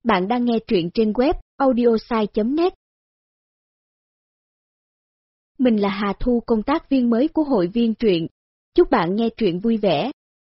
Bạn đang nghe truyện trên web audiosai.net. Mình là Hà Thu, công tác viên mới của hội viên truyện. Chúc bạn nghe truyện vui vẻ.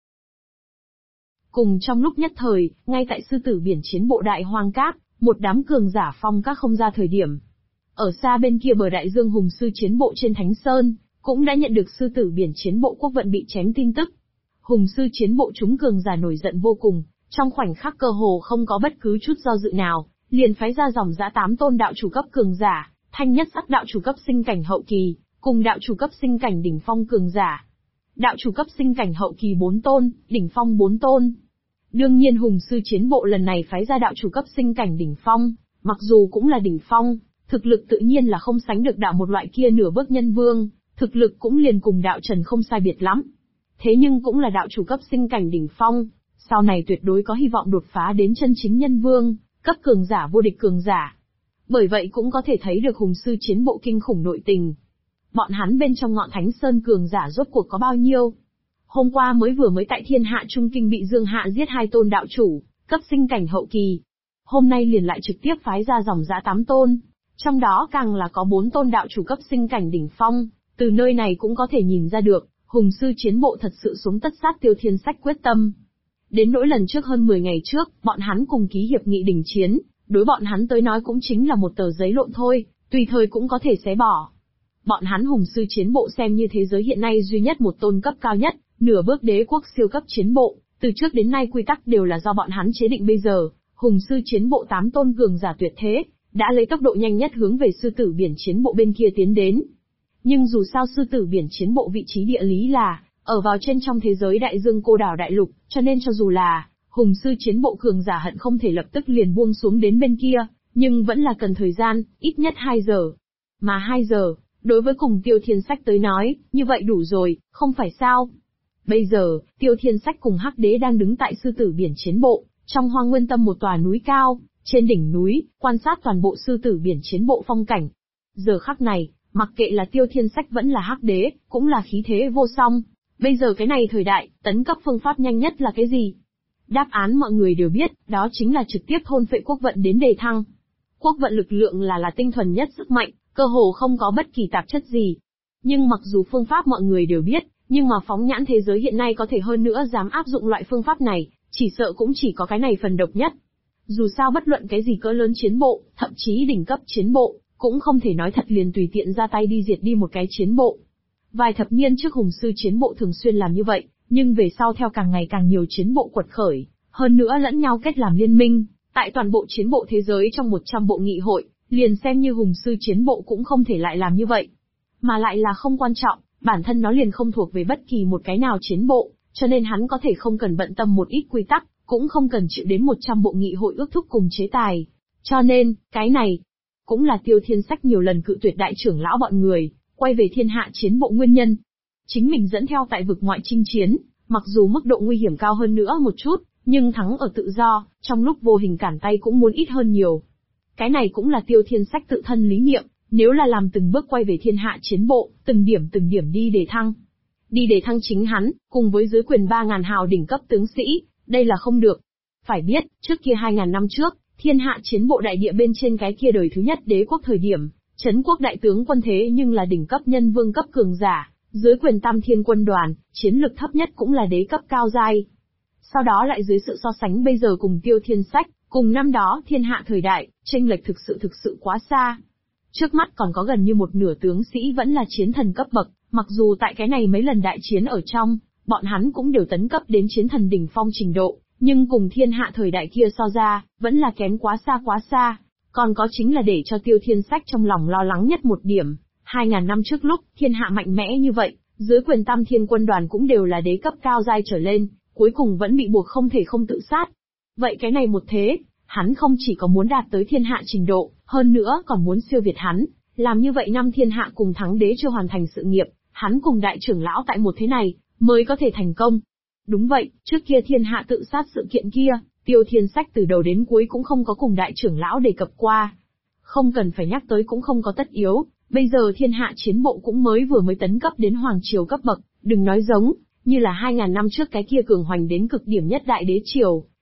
Cùng trong lúc nhất thời, ngay tại sư tử biển chiến bộ Đại Hoang Cát, một đám cường giả phong các không ra thời điểm. Ở xa bên kia bờ đại dương, hùng sư chiến bộ trên Thánh Sơn, cũng đã nhận được sư tử biển chiến bộ Quốc Vận bị chém tin tức. Hùng sư chiến bộ chúng cường giả nổi giận vô cùng, trong khoảnh khắc cơ hồ không có bất cứ chút do dự nào, liền phái ra dòng dã 8 tôn đạo chủ cấp cường giả, thanh nhất sắc đạo chủ cấp sinh cảnh hậu kỳ, cùng đạo chủ cấp sinh cảnh đỉnh phong cường giả. Đạo chủ cấp sinh cảnh hậu kỳ 4 tôn, đỉnh phong 4 tôn. Đương nhiên hùng sư chiến bộ lần này phái ra đạo chủ cấp sinh cảnh đỉnh phong, mặc dù cũng là đỉnh phong, thực lực tự nhiên là không sánh được đạo một loại kia nửa bước nhân vương, thực lực cũng liền cùng đạo Trần không sai biệt lắm. Thế nhưng cũng là đạo chủ cấp sinh cảnh đỉnh phong, sau này tuyệt đối có hy vọng đột phá đến chân chính nhân vương, cấp cường giả vô địch cường giả. Bởi vậy cũng có thể thấy được hùng sư chiến bộ kinh khủng nội tình. Bọn hắn bên trong ngọn Thánh Sơn cường giả rốt cuộc có bao nhiêu? Hôm qua vừa mới tại Thiên Hạ Trung Kinh bị Dương Hạ giết 2 tôn đạo chủ, cấp sinh cảnh hậu kỳ. Hôm nay liền lại trực tiếp phái ra dòng dã 8 tôn, trong đó càng là có 4 tôn đạo chủ cấp sinh cảnh đỉnh phong, từ nơi này cũng có thể nhìn ra được, hùng sư chiến bộ thật sự xuống tất sát Tiêu Thiên Sách quyết tâm. Đến nỗi lần trước hơn 10 ngày trước, bọn hắn cùng ký hiệp nghị đình chiến, đối bọn hắn tới nói cũng chính là một tờ giấy lộn thôi, tùy thời cũng có thể xé bỏ. Bọn hắn hùng sư chiến bộ xem như thế giới hiện nay duy nhất một tôn cấp cao nhất, nửa bước đế quốc siêu cấp chiến bộ, từ trước đến nay quy tắc đều là do bọn hắn chế định. Bây giờ, hùng sư chiến bộ 8 tôn cường giả tuyệt thế, đã lấy tốc độ nhanh nhất hướng về sư tử biển chiến bộ bên kia tiến đến. Nhưng dù sao sư tử biển chiến bộ vị trí địa lý là ở vào trên trong thế giới đại dương cô đảo đại lục, cho nên cho dù là hùng sư chiến bộ cường giả hận không thể lập tức liền buông xuống đến bên kia, nhưng vẫn là cần thời gian, ít nhất 2 giờ. Mà 2 giờ, đối với cùng Tiêu Thiên Sách tới nói, như vậy đủ rồi, không phải sao? Bây giờ, Tiêu Thiên Sách cùng Hắc Đế đang đứng tại sư tử biển chiến bộ, trong Hoang Nguyên Tâm một tòa núi cao, trên đỉnh núi, quan sát toàn bộ sư tử biển chiến bộ phong cảnh. Giờ khắc này, mặc kệ là Tiêu Thiên Sách vẫn là Hắc Đế, cũng là khí thế vô song. Bây giờ cái này thời đại, tấn cấp phương pháp nhanh nhất là cái gì? Đáp án mọi người đều biết, đó chính là trực tiếp thôn phệ quốc vận đến đề thăng. Quốc vận lực lượng là tinh thuần nhất sức mạnh, cơ hồ không có bất kỳ tạp chất gì. Nhưng mặc dù phương pháp mọi người đều biết, nhưng mà phóng nhãn thế giới hiện nay có thể hơn nữa dám áp dụng loại phương pháp này, chỉ sợ cũng chỉ có cái này phần độc nhất. Dù sao bất luận cái gì cỡ lớn chiến bộ, thậm chí đỉnh cấp chiến bộ, cũng không thể nói thật liền tùy tiện ra tay đi diệt đi một cái chiến bộ. Vài thập niên trước hùng sư chiến bộ thường xuyên làm như vậy, nhưng về sau theo càng ngày càng nhiều chiến bộ quật khởi, hơn nữa lẫn nhau kết làm liên minh, tại toàn bộ chiến bộ thế giới trong 100 bộ nghị hội, liền xem như hùng sư chiến bộ cũng không thể lại làm như vậy. Mà lại là không quan trọng, bản thân nó liền không thuộc về bất kỳ một cái nào chiến bộ, cho nên hắn có thể không cần bận tâm một ít quy tắc, cũng không cần chịu đến 100 bộ nghị hội ước thúc cùng chế tài. Cho nên, cái này, cũng là Tiêu Thiên Sách nhiều lần cự tuyệt đại trưởng lão bọn người, quay về Thiên Hạ chiến bộ nguyên nhân. Chính mình dẫn theo tại vực ngoại chinh chiến, mặc dù mức độ nguy hiểm cao hơn nữa một chút, nhưng thắng ở tự do, trong lúc vô hình cản tay cũng muốn ít hơn nhiều. Cái này cũng là Tiêu Thiên Sách tự thân lý niệm, nếu là làm từng bước quay về Thiên Hạ chiến bộ, từng điểm đi để thăng. Đi để thăng chính hắn, cùng với dưới quyền 3.000 hào đỉnh cấp tướng sĩ, đây là không được. Phải biết, trước kia 2.000 năm trước, Thiên Hạ chiến bộ đại địa bên trên cái kia đời thứ nhất đế quốc thời điểm, Trấn quốc đại tướng quân thế nhưng là đỉnh cấp nhân vương cấp cường giả, dưới quyền Tam Thiên quân đoàn, chiến lực thấp nhất cũng là đế cấp cao giai. Sau đó lại dưới sự so sánh bây giờ cùng Tiêu Thiên Sách, cùng năm đó Thiên Hạ thời đại, chênh lệch thực sự quá xa. Trước mắt còn có gần như một nửa tướng sĩ vẫn là chiến thần cấp bậc, mặc dù tại cái này mấy lần đại chiến ở trong, bọn hắn cũng đều tấn cấp đến chiến thần đỉnh phong trình độ, nhưng cùng Thiên Hạ thời đại kia so ra, vẫn là kém quá xa. Còn có chính là để cho Tiêu Thiên Sách trong lòng lo lắng nhất một điểm, 2.000 năm trước lúc Thiên Hạ mạnh mẽ như vậy, dưới quyền Tam Thiên quân đoàn cũng đều là đế cấp cao giai trở lên, cuối cùng vẫn bị buộc không thể không tự sát. Vậy cái này một thế, hắn không chỉ có muốn đạt tới Thiên Hạ trình độ, hơn nữa còn muốn siêu việt hắn, làm như vậy năm Thiên Hạ cùng thắng đế chưa hoàn thành sự nghiệp, hắn cùng đại trưởng lão tại một thế này, mới có thể thành công. Đúng vậy, trước kia Thiên Hạ tự sát sự kiện kia, Tiêu Thiên Sách từ đầu đến cuối cũng không có cùng đại trưởng lão đề cập qua. Không cần phải nhắc tới cũng không có tất yếu, bây giờ Thiên Hạ chiến bộ cũng vừa mới tấn cấp đến hoàng triều cấp bậc, đừng nói giống như là 2.000 năm trước cái kia cường hoành đến cực điểm nhất đại đế triều,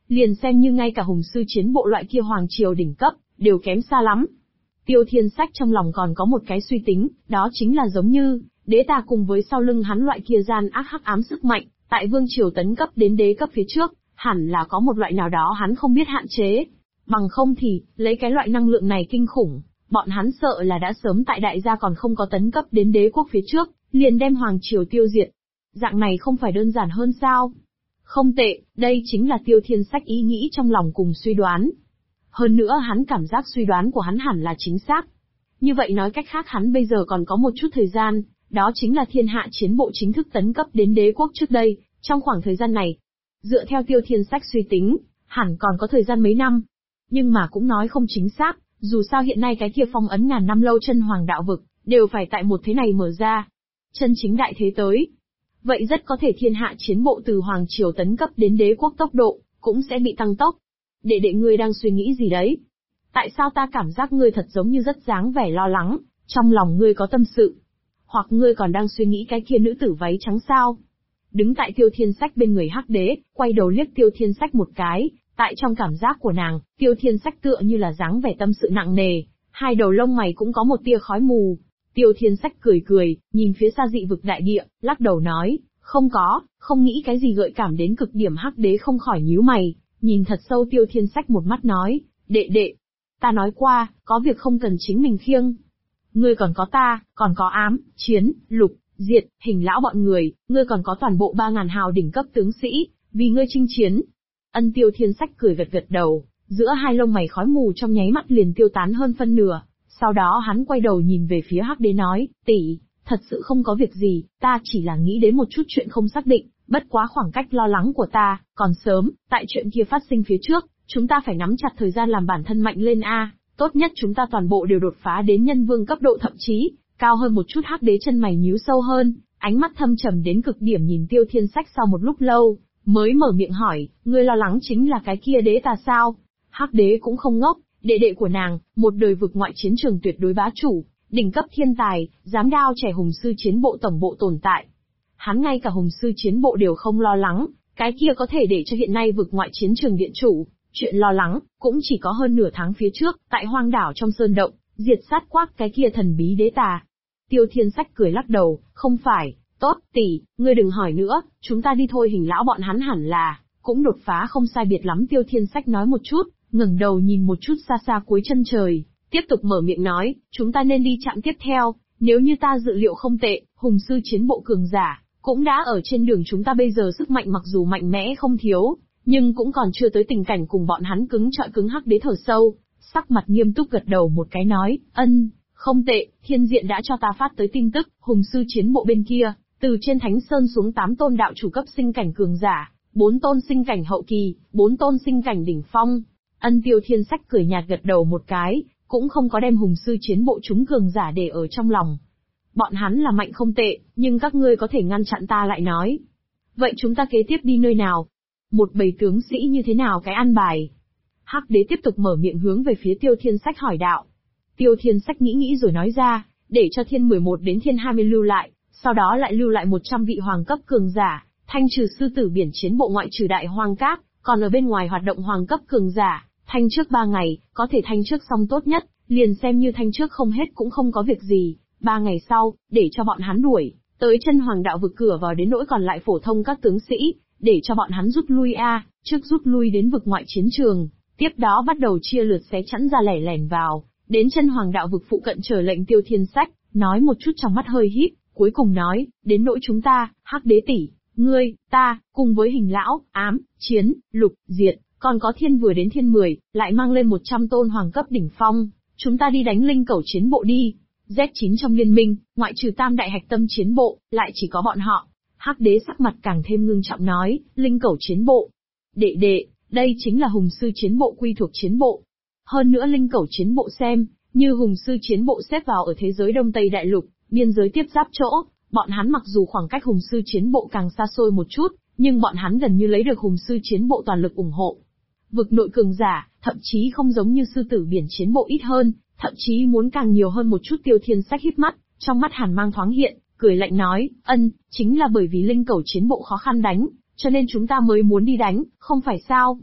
liền xem như ngay cả hùng sư chiến bộ loại kia hoàng triều đỉnh cấp, đều kém xa lắm. Tiêu Thiên Sách trong lòng còn có một cái suy tính, đó chính là giống như, đế tà cùng với sau lưng hắn loại kia gian ác hắc ám sức mạnh, tại vương triều tấn cấp đến đế cấp phía trước, hẳn là có một loại nào đó hắn không biết hạn chế. Bằng không thì, lấy cái loại năng lượng này kinh khủng, bọn hắn sợ là đã sớm tại đại gia còn không có tấn cấp đến đế quốc phía trước, liền đem hoàng triều tiêu diệt. Dạng này không phải đơn giản hơn sao? Không tệ, đây chính là Tiêu Thiên Sách ý nghĩ trong lòng cùng suy đoán. Hơn nữa hắn cảm giác suy đoán của hắn hẳn là chính xác. Như vậy nói cách khác hắn bây giờ còn có một chút thời gian, đó chính là thiên hạ chiến bộ chính thức tấn cấp đến đế quốc trước đây, trong khoảng thời gian này. Dựa theo Tiêu Thiên Sách suy tính, hẳn còn có thời gian mấy năm. Nhưng mà cũng nói không chính xác, dù sao hiện nay cái kia phong ấn ngàn năm lâu chân hoàng đạo vực, đều phải tại một thế này mở ra. Chân chính đại thế tới. Vậy rất có thể thiên hạ chiến bộ từ hoàng triều tấn cấp đến đế quốc tốc độ, cũng sẽ bị tăng tốc. Đệ đệ ngươi đang suy nghĩ gì đấy? Tại sao ta cảm giác ngươi thật giống như rất dáng vẻ lo lắng, trong lòng ngươi có tâm sự? Hoặc ngươi còn đang suy nghĩ cái kia nữ tử váy trắng sao? Đứng tại Tiêu Thiên Sách bên người hắc đế, quay đầu liếc Tiêu Thiên Sách một cái, tại trong cảm giác của nàng, Tiêu Thiên Sách tựa như là dáng vẻ tâm sự nặng nề, hai đầu lông mày cũng có một tia khói mù. Tiêu Thiên Sách cười cười, nhìn phía xa dị vực đại địa, lắc đầu nói, không có, không nghĩ cái gì gợi cảm đến cực điểm hắc đế không khỏi nhíu mày, nhìn thật sâu Tiêu Thiên Sách một mắt nói, đệ đệ, ta nói qua, có việc không cần chính mình khiêng. Ngươi còn có ta, còn có ám, chiến, lục, diệt, hình lão bọn người, ngươi còn có toàn bộ 3.000 hào đỉnh cấp tướng sĩ, vì ngươi chinh chiến. Ân Tiêu Thiên Sách cười gật gật đầu, giữa hai lông mày khói mù trong nháy mắt liền tiêu tán hơn phân nửa. Sau đó hắn quay đầu nhìn về phía hắc đế nói, tỷ, thật sự không có việc gì, ta chỉ là nghĩ đến một chút chuyện không xác định, bất quá khoảng cách lo lắng của ta, còn sớm, tại chuyện kia phát sinh phía trước, chúng ta phải nắm chặt thời gian làm bản thân mạnh lên a, tốt nhất chúng ta toàn bộ đều đột phá đến nhân vương cấp độ thậm chí, cao hơn một chút hắc đế chân mày nhíu sâu hơn, ánh mắt thâm trầm đến cực điểm nhìn Tiêu Thiên Sách sau một lúc lâu, mới mở miệng hỏi, ngươi lo lắng chính là cái kia đế tà sao? Hắc đế cũng không ngốc. Đệ đệ của nàng, một đời vực ngoại chiến trường tuyệt đối bá chủ, đỉnh cấp thiên tài, dám đao trẻ hùng sư chiến bộ tổng bộ tồn tại. Hắn ngay cả hùng sư chiến bộ đều không lo lắng, cái kia có thể để cho hiện nay vực ngoại chiến trường điện chủ, chuyện lo lắng, cũng chỉ có hơn nửa tháng phía trước, tại hoang đảo trong sơn động, diệt sát quát cái kia thần bí đế tà. Tiêu Thiên Sách cười lắc đầu, không phải, tốt, tỷ, ngươi đừng hỏi nữa, chúng ta đi thôi hình lão bọn hắn hẳn là, cũng đột phá không sai biệt lắm Tiêu Thiên Sách nói một chút. Ngẩng đầu nhìn một chút xa xa cuối chân trời, tiếp tục mở miệng nói, chúng ta nên đi chặng tiếp theo, nếu như ta dự liệu không tệ, hùng sư chiến bộ cường giả, cũng đã ở trên đường chúng ta bây giờ sức mạnh mặc dù mạnh mẽ không thiếu, nhưng cũng còn chưa tới tình cảnh cùng bọn hắn cứng trọi cứng hắc đế thở sâu, sắc mặt nghiêm túc gật đầu một cái nói, không tệ, thiên diện đã cho ta phát tới tin tức, hùng sư chiến bộ bên kia, từ trên Thánh Sơn xuống 8 tôn đạo chủ cấp sinh cảnh cường giả, 4 tôn sinh cảnh hậu kỳ, 4 tôn sinh cảnh đỉnh phong. Tiêu Thiên Sách cười nhạt gật đầu một cái, cũng không có đem hùng sư chiến bộ chúng cường giả để ở trong lòng. Bọn hắn là mạnh không tệ, nhưng các ngươi có thể ngăn chặn ta lại nói. Vậy chúng ta kế tiếp đi nơi nào? Một bầy tướng sĩ như thế nào cái ăn bài? Hắc đế tiếp tục mở miệng hướng về phía Tiêu Thiên Sách hỏi đạo. Tiêu Thiên Sách nghĩ rồi nói ra, để cho thiên 11 đến thiên 20 lưu lại, sau đó lại lưu lại 100 vị hoàng cấp cường giả, thanh trừ sư tử biển chiến bộ ngoại trừ đại hoang cát, còn ở bên ngoài hoạt động hoàng cấp cường giả. Thanh trước 3 ngày, có thể thanh trước xong tốt nhất, liền xem như thanh trước không hết cũng không có việc gì. 3 ngày sau, để cho bọn hắn đuổi, tới chân hoàng đạo vực cửa vào đến nỗi còn lại phổ thông các tướng sĩ, để cho bọn hắn rút lui trước rút lui đến vực ngoại chiến trường, tiếp đó bắt đầu chia lượt xé chẵn ra lẻ lẻn vào, đến chân hoàng đạo vực phụ cận chờ lệnh Tiêu Thiên Sách, nói một chút trong mắt hơi híp, cuối cùng nói, đến nỗi chúng ta, hắc đế tỷ, ngươi, ta, cùng với hình lão, ám, chiến, lục, diệt. Còn có thiên vừa đến thiên 10, lại mang lên 100 tôn hoàng cấp đỉnh phong, chúng ta đi đánh linh cẩu chiến bộ đi. Z9 trong liên minh, ngoại trừ tam đại hạch tâm chiến bộ, lại chỉ có bọn họ. Hắc đế sắc mặt càng thêm ngưng trọng nói, linh cẩu chiến bộ. Đệ đệ, đây chính là hùng sư chiến bộ quy thuộc chiến bộ. Hơn nữa linh cẩu chiến bộ xem, như hùng sư chiến bộ xếp vào ở thế giới Đông Tây Đại Lục, biên giới tiếp giáp chỗ, bọn hắn mặc dù khoảng cách hùng sư chiến bộ càng xa xôi một chút, nhưng bọn hắn gần như lấy được hùng sư chiến bộ toàn lực ủng hộ. Vực nội cường giả, thậm chí không giống như sư tử biển chiến bộ ít hơn, thậm chí muốn càng nhiều hơn một chút. Tiêu Thiên Sách híp mắt, trong mắt hàn mang thoáng hiện, cười lạnh nói, chính là bởi vì linh cẩu chiến bộ khó khăn đánh, cho nên chúng ta mới muốn đi đánh, không phải sao?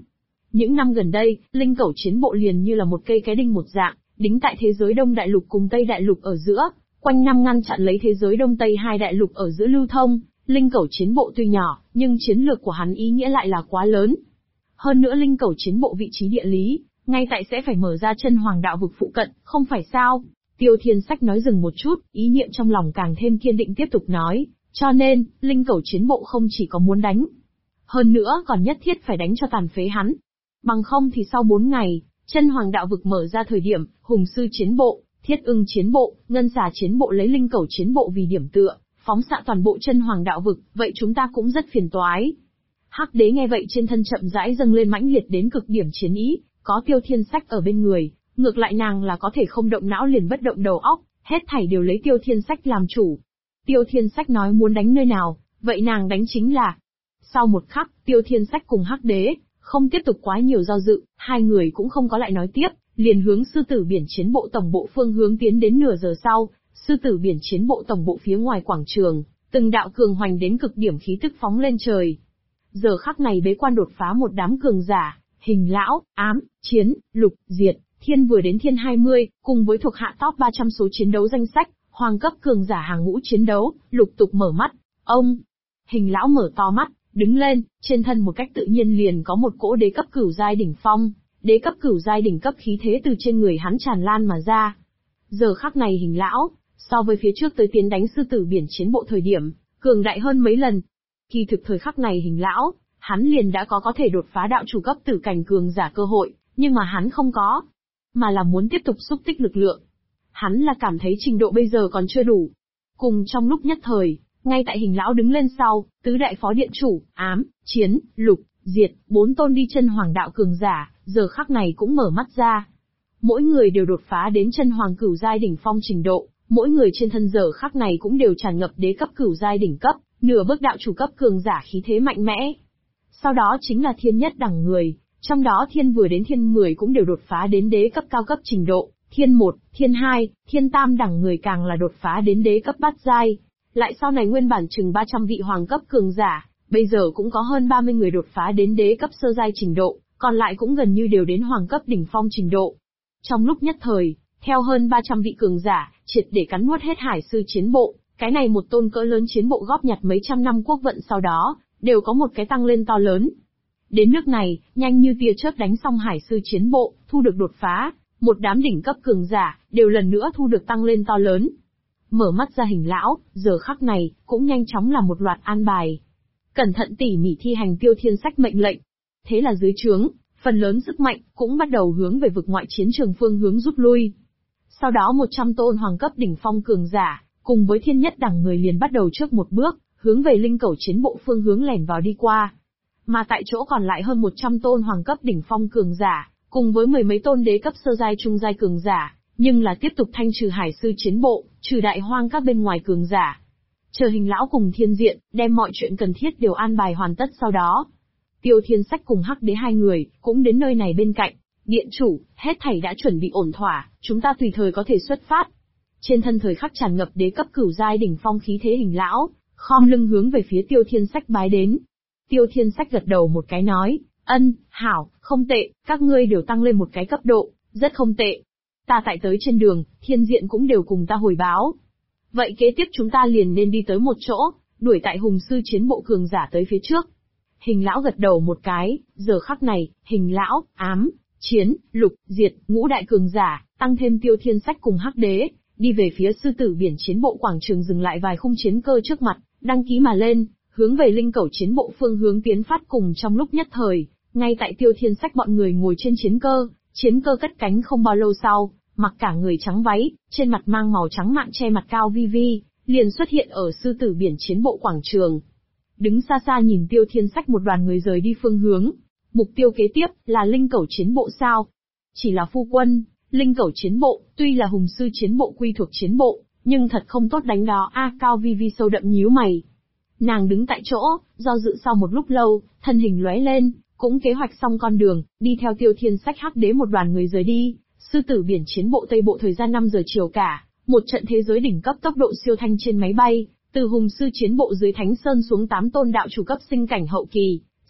Những năm gần đây, linh cẩu chiến bộ liền như là một cây cái đinh một dạng, đính tại thế giới Đông Đại Lục cùng Tây Đại Lục ở giữa, quanh năm ngăn chặn lấy thế giới Đông Tây hai đại lục ở giữa lưu thông. Linh cẩu chiến bộ tuy nhỏ, nhưng chiến lược của hắn ý nghĩa lại là quá lớn. Hơn nữa linh cẩu chiến bộ vị trí địa lý, ngay tại sẽ phải mở ra chân hoàng đạo vực phụ cận, không phải sao? Tiêu Thiên Sách nói dừng một chút, ý niệm trong lòng càng thêm kiên định tiếp tục nói, cho nên, linh cẩu chiến bộ không chỉ có muốn đánh, hơn nữa còn nhất thiết phải đánh cho tàn phế hắn. Bằng không thì sau 4 ngày, chân hoàng đạo vực mở ra thời điểm, hùng sư chiến bộ, thiết ưng chiến bộ, ngân xà chiến bộ lấy linh cẩu chiến bộ vì điểm tựa, phóng xạ toàn bộ chân hoàng đạo vực, vậy chúng ta cũng rất phiền toái. Hắc đế nghe vậy trên thân chậm rãi dâng lên mãnh liệt đến cực điểm chiến ý, có Tiêu Thiên Sách ở bên người, ngược lại nàng là có thể không động não liền bất động đầu óc, hết thảy đều lấy Tiêu Thiên Sách làm chủ. Tiêu Thiên Sách nói muốn đánh nơi nào, vậy nàng đánh chính là. Sau một khắc, Tiêu Thiên Sách cùng Hắc đế, không tiếp tục quá nhiều do dự, hai người cũng không có lại nói tiếp, liền hướng sư tử biển chiến bộ tổng bộ phương hướng tiến đến. Nửa giờ sau, sư tử biển chiến bộ tổng bộ phía ngoài quảng trường, từng đạo cường hoành đến cực điểm khí tức phóng lên trời. Giờ khắc này bế quan đột phá một đám cường giả, Hình Lão, Ám, Chiến, Lục, Diệt, Thiên vừa đến Thiên 20, cùng với thuộc hạ top 300 số chiến đấu danh sách, hoàng cấp cường giả hàng ngũ chiến đấu, lục tục mở mắt. Ông, Hình Lão mở to mắt, đứng lên, trên thân một cách tự nhiên liền có một cỗ đế cấp cửu giai đỉnh phong, đế cấp cửu giai đỉnh cấp khí thế từ trên người hắn tràn lan mà ra. Giờ khắc này Hình Lão, so với phía trước tới tiến đánh sư tử biển chiến bộ thời điểm, cường đại hơn mấy lần. Kỳ thực thời khắc này Hình Lão, hắn liền đã có thể đột phá đạo chủ cấp tử cảnh cường giả cơ hội, nhưng mà hắn không có, mà là muốn tiếp tục xúc tích lực lượng. Hắn là cảm thấy trình độ bây giờ còn chưa đủ. Cùng trong lúc nhất thời, ngay tại Hình Lão đứng lên sau, tứ đại phó điện chủ, Ám, Chiến, Lục, Diệt, 4 tôn đi chân hoàng đạo cường giả, giờ khắc này cũng mở mắt ra. Mỗi người đều đột phá đến chân hoàng cửu giai đỉnh phong trình độ, mỗi người trên thân giờ khắc này cũng đều tràn ngập đế cấp cửu giai đỉnh cấp, nửa bước đạo chủ cấp cường giả khí thế mạnh mẽ. Sau đó chính là thiên nhất đẳng người, trong đó thiên vừa đến thiên 10 cũng đều đột phá đến đế cấp cao cấp trình độ, thiên 1, thiên 2, thiên tam đẳng người càng là đột phá đến đế cấp bát giai. Lại sau này nguyên bản chừng 300 vị hoàng cấp cường giả, bây giờ cũng có hơn 30 người đột phá đến đế cấp sơ giai trình độ, còn lại cũng gần như đều đến hoàng cấp đỉnh phong trình độ. Trong lúc nhất thời, theo hơn 300 vị cường giả, triệt để cắn nuốt hết hải sư chiến bộ, cái này một tôn cỡ lớn chiến bộ góp nhặt mấy trăm năm quốc vận sau đó, đều có một cái tăng lên to lớn. Đến nước này, nhanh như tia chớp đánh xong hải sư chiến bộ, thu được đột phá, một đám đỉnh cấp cường giả, đều lần nữa thu được tăng lên to lớn. Mở mắt ra Hình Lão, giờ khắc này, cũng nhanh chóng là một loạt an bài. Cẩn thận tỉ mỉ thi hành Tiêu Thiên Sách mệnh lệnh. Thế là dưới trướng, phần lớn sức mạnh, cũng bắt đầu hướng về vực ngoại chiến trường phương hướng rút lui. Sau đó 100 tôn hoàng cấp đỉnh phong cường giả, cùng với thiên nhất đẳng người liền bắt đầu trước một bước, hướng về linh cẩu chiến bộ phương hướng lẻn vào đi qua. Mà tại chỗ còn lại hơn 100 tôn hoàng cấp đỉnh phong cường giả, cùng với mười mấy tôn đế cấp sơ giai trung giai cường giả, nhưng là tiếp tục thanh trừ hải sư chiến bộ, trừ đại hoang các bên ngoài cường giả. Chờ Hình Lão cùng Thiên Diện, đem mọi chuyện cần thiết đều an bài hoàn tất sau đó. Tiêu Thiên Sách cùng Hắc Đế hai người, cũng đến nơi này bên cạnh. Điện chủ, hết thảy đã chuẩn bị ổn thỏa, chúng ta tùy thời có thể xuất phát. Trên thân thời khắc tràn ngập đế cấp cửu giai đỉnh phong khí thế Hình Lão, khom lưng hướng về phía Tiêu Thiên Sách bái đến. Tiêu Thiên Sách gật đầu một cái nói, ân, hảo, không tệ, các ngươi đều tăng lên một cái cấp độ, rất không tệ. Ta tại tới trên đường, Thiên Diện cũng đều cùng ta hồi báo. Vậy kế tiếp chúng ta liền nên đi tới một chỗ, đuổi tại hùng sư chiến bộ cường giả tới phía trước. Hình Lão gật đầu một cái, giờ khắc này, Hình Lão, Ám, Chiến, Lục, Diệt, ngũ đại cường giả, tăng thêm Tiêu Thiên Sách cùng Hắc Đế, đi về phía sư tử biển chiến bộ quảng trường dừng lại vài khung chiến cơ trước mặt, đăng ký mà lên, hướng về linh cẩu chiến bộ phương hướng tiến phát. Cùng trong lúc nhất thời, ngay tại Tiêu Thiên Sách bọn người ngồi trên chiến cơ cất cánh không bao lâu sau, mặc cả người trắng váy, trên mặt mang màu trắng mạn che mặt cao vi vi, liền xuất hiện ở sư tử biển chiến bộ quảng trường. Đứng xa xa nhìn Tiêu Thiên Sách một đoàn người rời đi phương hướng, mục tiêu kế tiếp là linh cẩu chiến bộ sao? Chỉ là phu quân, linh cẩu chiến bộ, tuy là hùng sư chiến bộ quy thuộc chiến bộ, nhưng thật không tốt đánh đó a. Cao vi vi sâu đậm nhíu mày. Nàng đứng tại chỗ, do dự sau một lúc lâu, thân hình lóe lên, cũng kế hoạch xong con đường, đi theo Tiêu Thiên Sách Hắc Đế một đoàn người rời đi. Sư tử biển chiến bộ Tây Bộ thời gian 5 giờ chiều cả, một trận thế giới đỉnh cấp tốc độ siêu thanh trên máy bay, từ hùng sư chiến bộ dưới Thánh Sơn xuống 8 tôn đạo chủ cấp sinh cảnh hậu kỳ,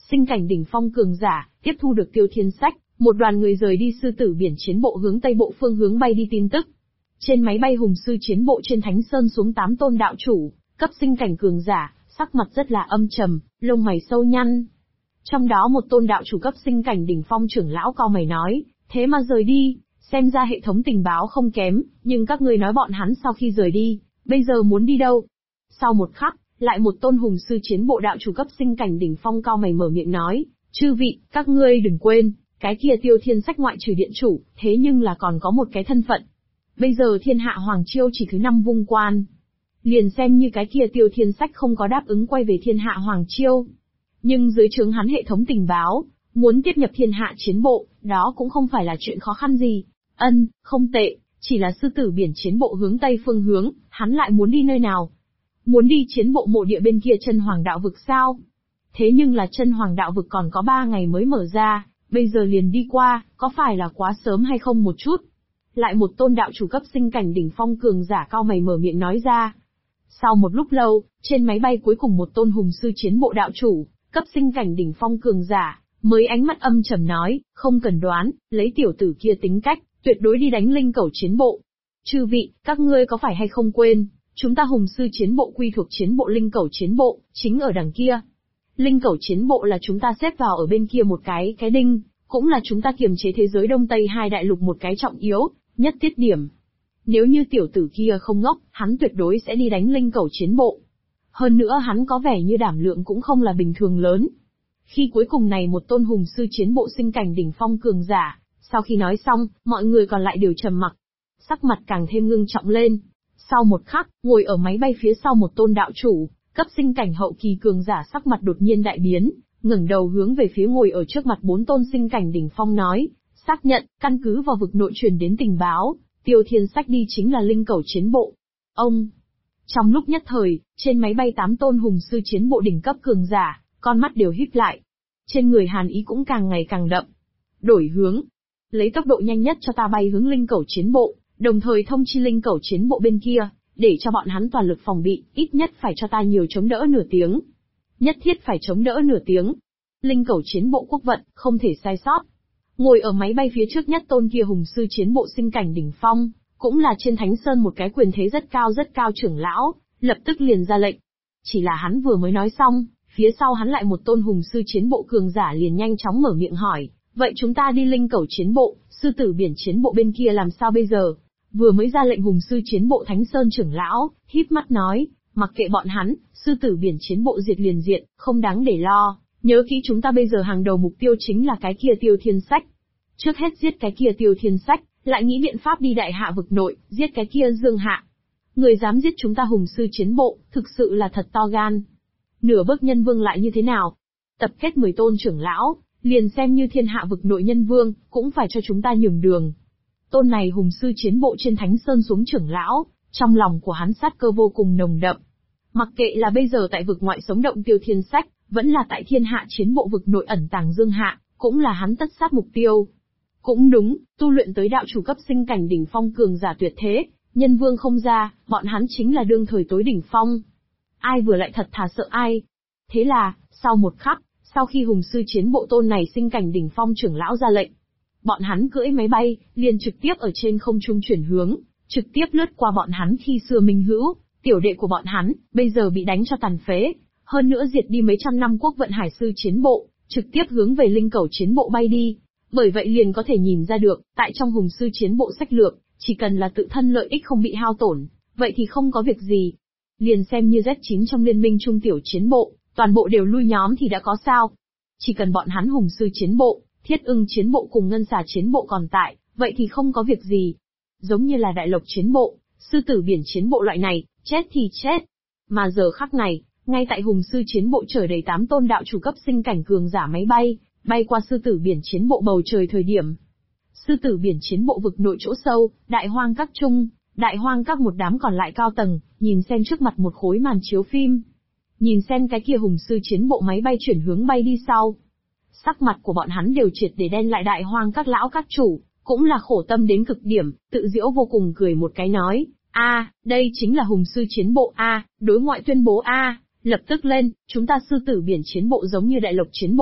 sinh cảnh đỉnh phong cường giả, tiếp thu được Tiêu Thiên Sách, một đoàn người rời đi sư tử biển chiến bộ hướng tây bộ phương hướng bay đi tin tức. Trên máy bay hùng sư chiến bộ trên Thánh Sơn xuống 8 tôn đạo chủ, cấp sinh cảnh cường giả, sắc mặt rất là âm trầm, lông mày sâu nhăn. Trong đó một tôn đạo chủ cấp sinh cảnh đỉnh phong trưởng lão cau mày nói, thế mà rời đi, xem ra hệ thống tình báo không kém, nhưng các ngươi nói bọn hắn sau khi rời đi, bây giờ muốn đi đâu? Sau một khắc, lại một tôn hùng sư chiến bộ đạo chủ cấp sinh cảnh đỉnh phong cau mày mở miệng nói, chư vị, các ngươi đừng quên, cái kia Tiêu Thiên Sách ngoại trừ điện chủ, thế nhưng là còn có một cái thân phận. Bây giờ thiên hạ Hoàng Chiêu chỉ thứ 5 vung quan. Liền xem như cái kia Tiêu Thiên Sách không có đáp ứng quay về thiên hạ Hoàng Chiêu. Nhưng dưới trướng hắn hệ thống tình báo, muốn tiếp nhập thiên hạ chiến bộ, đó cũng không phải là chuyện khó khăn gì. Không tệ, chỉ là sư tử biển chiến bộ hướng tây phương hướng, hắn lại muốn đi nơi nào? Muốn đi chiến bộ mộ địa bên kia chân hoàng đạo vực sao? Thế nhưng là chân hoàng đạo vực còn có 3 ngày mới mở ra, bây giờ liền đi qua, có phải là quá sớm hay không một chút? Lại một tôn đạo chủ cấp sinh cảnh đỉnh phong cường giả cao mày mở miệng nói ra. Sau một lúc lâu, trên máy bay cuối cùng một tôn hùng sư chiến bộ đạo chủ, cấp sinh cảnh đỉnh phong cường giả, mới ánh mắt âm trầm nói, không cần đoán, lấy tiểu tử kia tính cách, tuyệt đối đi đánh linh cẩu chiến bộ. Chư vị, các ngươi có phải hay không quên, chúng ta hùng sư chiến bộ quy thuộc chiến bộ linh cẩu chiến bộ, chính ở đằng kia. Linh cẩu chiến bộ là chúng ta xếp vào ở bên kia một cái đinh, cũng là chúng ta kiềm chế thế giới Đông Tây hai đại lục một cái trọng yếu, nhất tiết điểm. Nếu như tiểu tử kia không ngốc, hắn tuyệt đối sẽ đi đánh linh cẩu chiến bộ. Hơn nữa hắn có vẻ như đảm lượng cũng không là bình thường lớn. Khi cuối cùng này một tôn hùng sư chiến bộ sinh cảnh đỉnh phong cường giả, sau khi nói xong, mọi người còn lại đều trầm mặc. Sắc mặt càng thêm ngưng trọng lên. Sau một khắc, ngồi ở máy bay phía sau một tôn đạo chủ, cấp sinh cảnh hậu kỳ cường giả sắc mặt đột nhiên đại biến, ngẩng đầu hướng về phía ngồi ở trước mặt 4 tôn sinh cảnh đỉnh phong nói, xác nhận, căn cứ vào vực nội truyền đến tình báo, Tiêu Thiên Sách đi chính là linh cẩu chiến bộ. Ông! Trong lúc nhất thời, trên máy bay 8 tôn hùng sư chiến bộ đỉnh cấp cường giả, con mắt đều híp lại. Trên người hàn ý cũng càng ngày càng đậm. Đổi hướng. Lấy tốc độ nhanh nhất cho ta bay hướng linh cẩu chiến bộ, đồng thời thông chi linh cẩu chiến bộ bên kia, để cho bọn hắn toàn lực phòng bị, ít nhất phải cho ta nhiều chống đỡ nửa tiếng. Nhất thiết phải chống đỡ nửa tiếng. Linh cẩu chiến bộ quốc vận, không thể sai sót. Ngồi ở máy bay phía trước nhất tôn kia hùng sư chiến bộ sinh cảnh đỉnh phong, cũng là trên Thánh Sơn một cái quyền thế rất cao trưởng lão, lập tức liền ra lệnh. Chỉ là hắn vừa mới nói xong, phía sau hắn lại một tôn hùng sư chiến bộ cường giả liền nhanh chóng mở miệng hỏi, vậy chúng ta đi linh cẩu chiến bộ, sư tử biển chiến bộ bên kia làm sao bây giờ? Vừa mới ra lệnh hùng sư chiến bộ Thánh Sơn trưởng lão, híp mắt nói, mặc kệ bọn hắn, sư tử biển chiến bộ diệt liền diệt, không đáng để lo, nhớ kỹ chúng ta bây giờ hàng đầu mục tiêu chính là cái kia Tiêu Thiên Sách. Trước hết giết cái kia Tiêu Thiên Sách, lại nghĩ biện pháp đi đại hạ vực nội, giết cái kia Dương Hạ. Người dám giết chúng ta hùng sư chiến bộ, thực sự là thật to gan. Nửa bước nhân vương lại như thế nào? Tập kết 10 tôn trưởng lão, liền xem như thiên hạ vực nội nhân vương, cũng phải cho chúng ta nhường đường. Tôn này hùng sư chiến bộ trên Thánh Sơn xuống trưởng lão, trong lòng của hắn sát cơ vô cùng nồng đậm. Mặc kệ là bây giờ tại vực ngoại sống động Tiêu Thiên Sách, vẫn là tại thiên hạ chiến bộ vực nội ẩn tàng Dương Hạ, cũng là hắn tất sát mục tiêu. Cũng đúng, tu luyện tới đạo chủ cấp sinh cảnh đỉnh phong cường giả tuyệt thế, nhân vương không ra, bọn hắn chính là đương thời tối đỉnh phong. Ai vừa lại thật thà sợ ai. Thế là, sau một khắc, sau khi hùng sư chiến bộ tôn này sinh cảnh đỉnh phong trưởng lão ra lệnh, bọn hắn cưỡi máy bay, liền trực tiếp ở trên không trung chuyển hướng, trực tiếp lướt qua bọn hắn khi xưa minh hữu, tiểu đệ của bọn hắn, bây giờ bị đánh cho tàn phế, hơn nữa diệt đi mấy trăm năm quốc vận hải sư chiến bộ, trực tiếp hướng về linh cẩu chiến bộ bay đi. Bởi vậy liền có thể nhìn ra được, tại trong hùng sư chiến bộ sách lược, chỉ cần là tự thân lợi ích không bị hao tổn, vậy thì không có việc gì. Liền xem như Z9 trong liên minh trung tiểu chiến bộ, toàn bộ đều lui nhóm thì đã có sao. Chỉ cần bọn hắn hùng sư chiến bộ, thiết ưng chiến bộ cùng ngân xà chiến bộ còn tại, vậy thì không có việc gì. Giống như là đại lộc chiến bộ, sư tử biển chiến bộ loại này, chết thì chết. Mà giờ khắc này, ngay tại hùng sư chiến bộ chở đầy 8 tôn đạo chủ cấp sinh cảnh cường giả máy bay qua sư tử biển chiến bộ bầu trời thời điểm. Sư tử biển chiến bộ vực nội chỗ sâu, đại hoang các trung, đại hoang các một đám còn lại cao tầng, nhìn xem trước mặt một khối màn chiếu phim. Nhìn xem cái kia hùng sư chiến bộ máy bay chuyển hướng bay đi sau. Sắc mặt của bọn hắn đều triệt để đen lại đại hoang các lão các chủ, cũng là khổ tâm đến cực điểm, tự giễu vô cùng cười một cái nói, đây chính là hùng sư chiến bộ đối ngoại tuyên bố lập tức lên, chúng ta sư tử biển chiến bộ giống như đại lộc chiến bộ,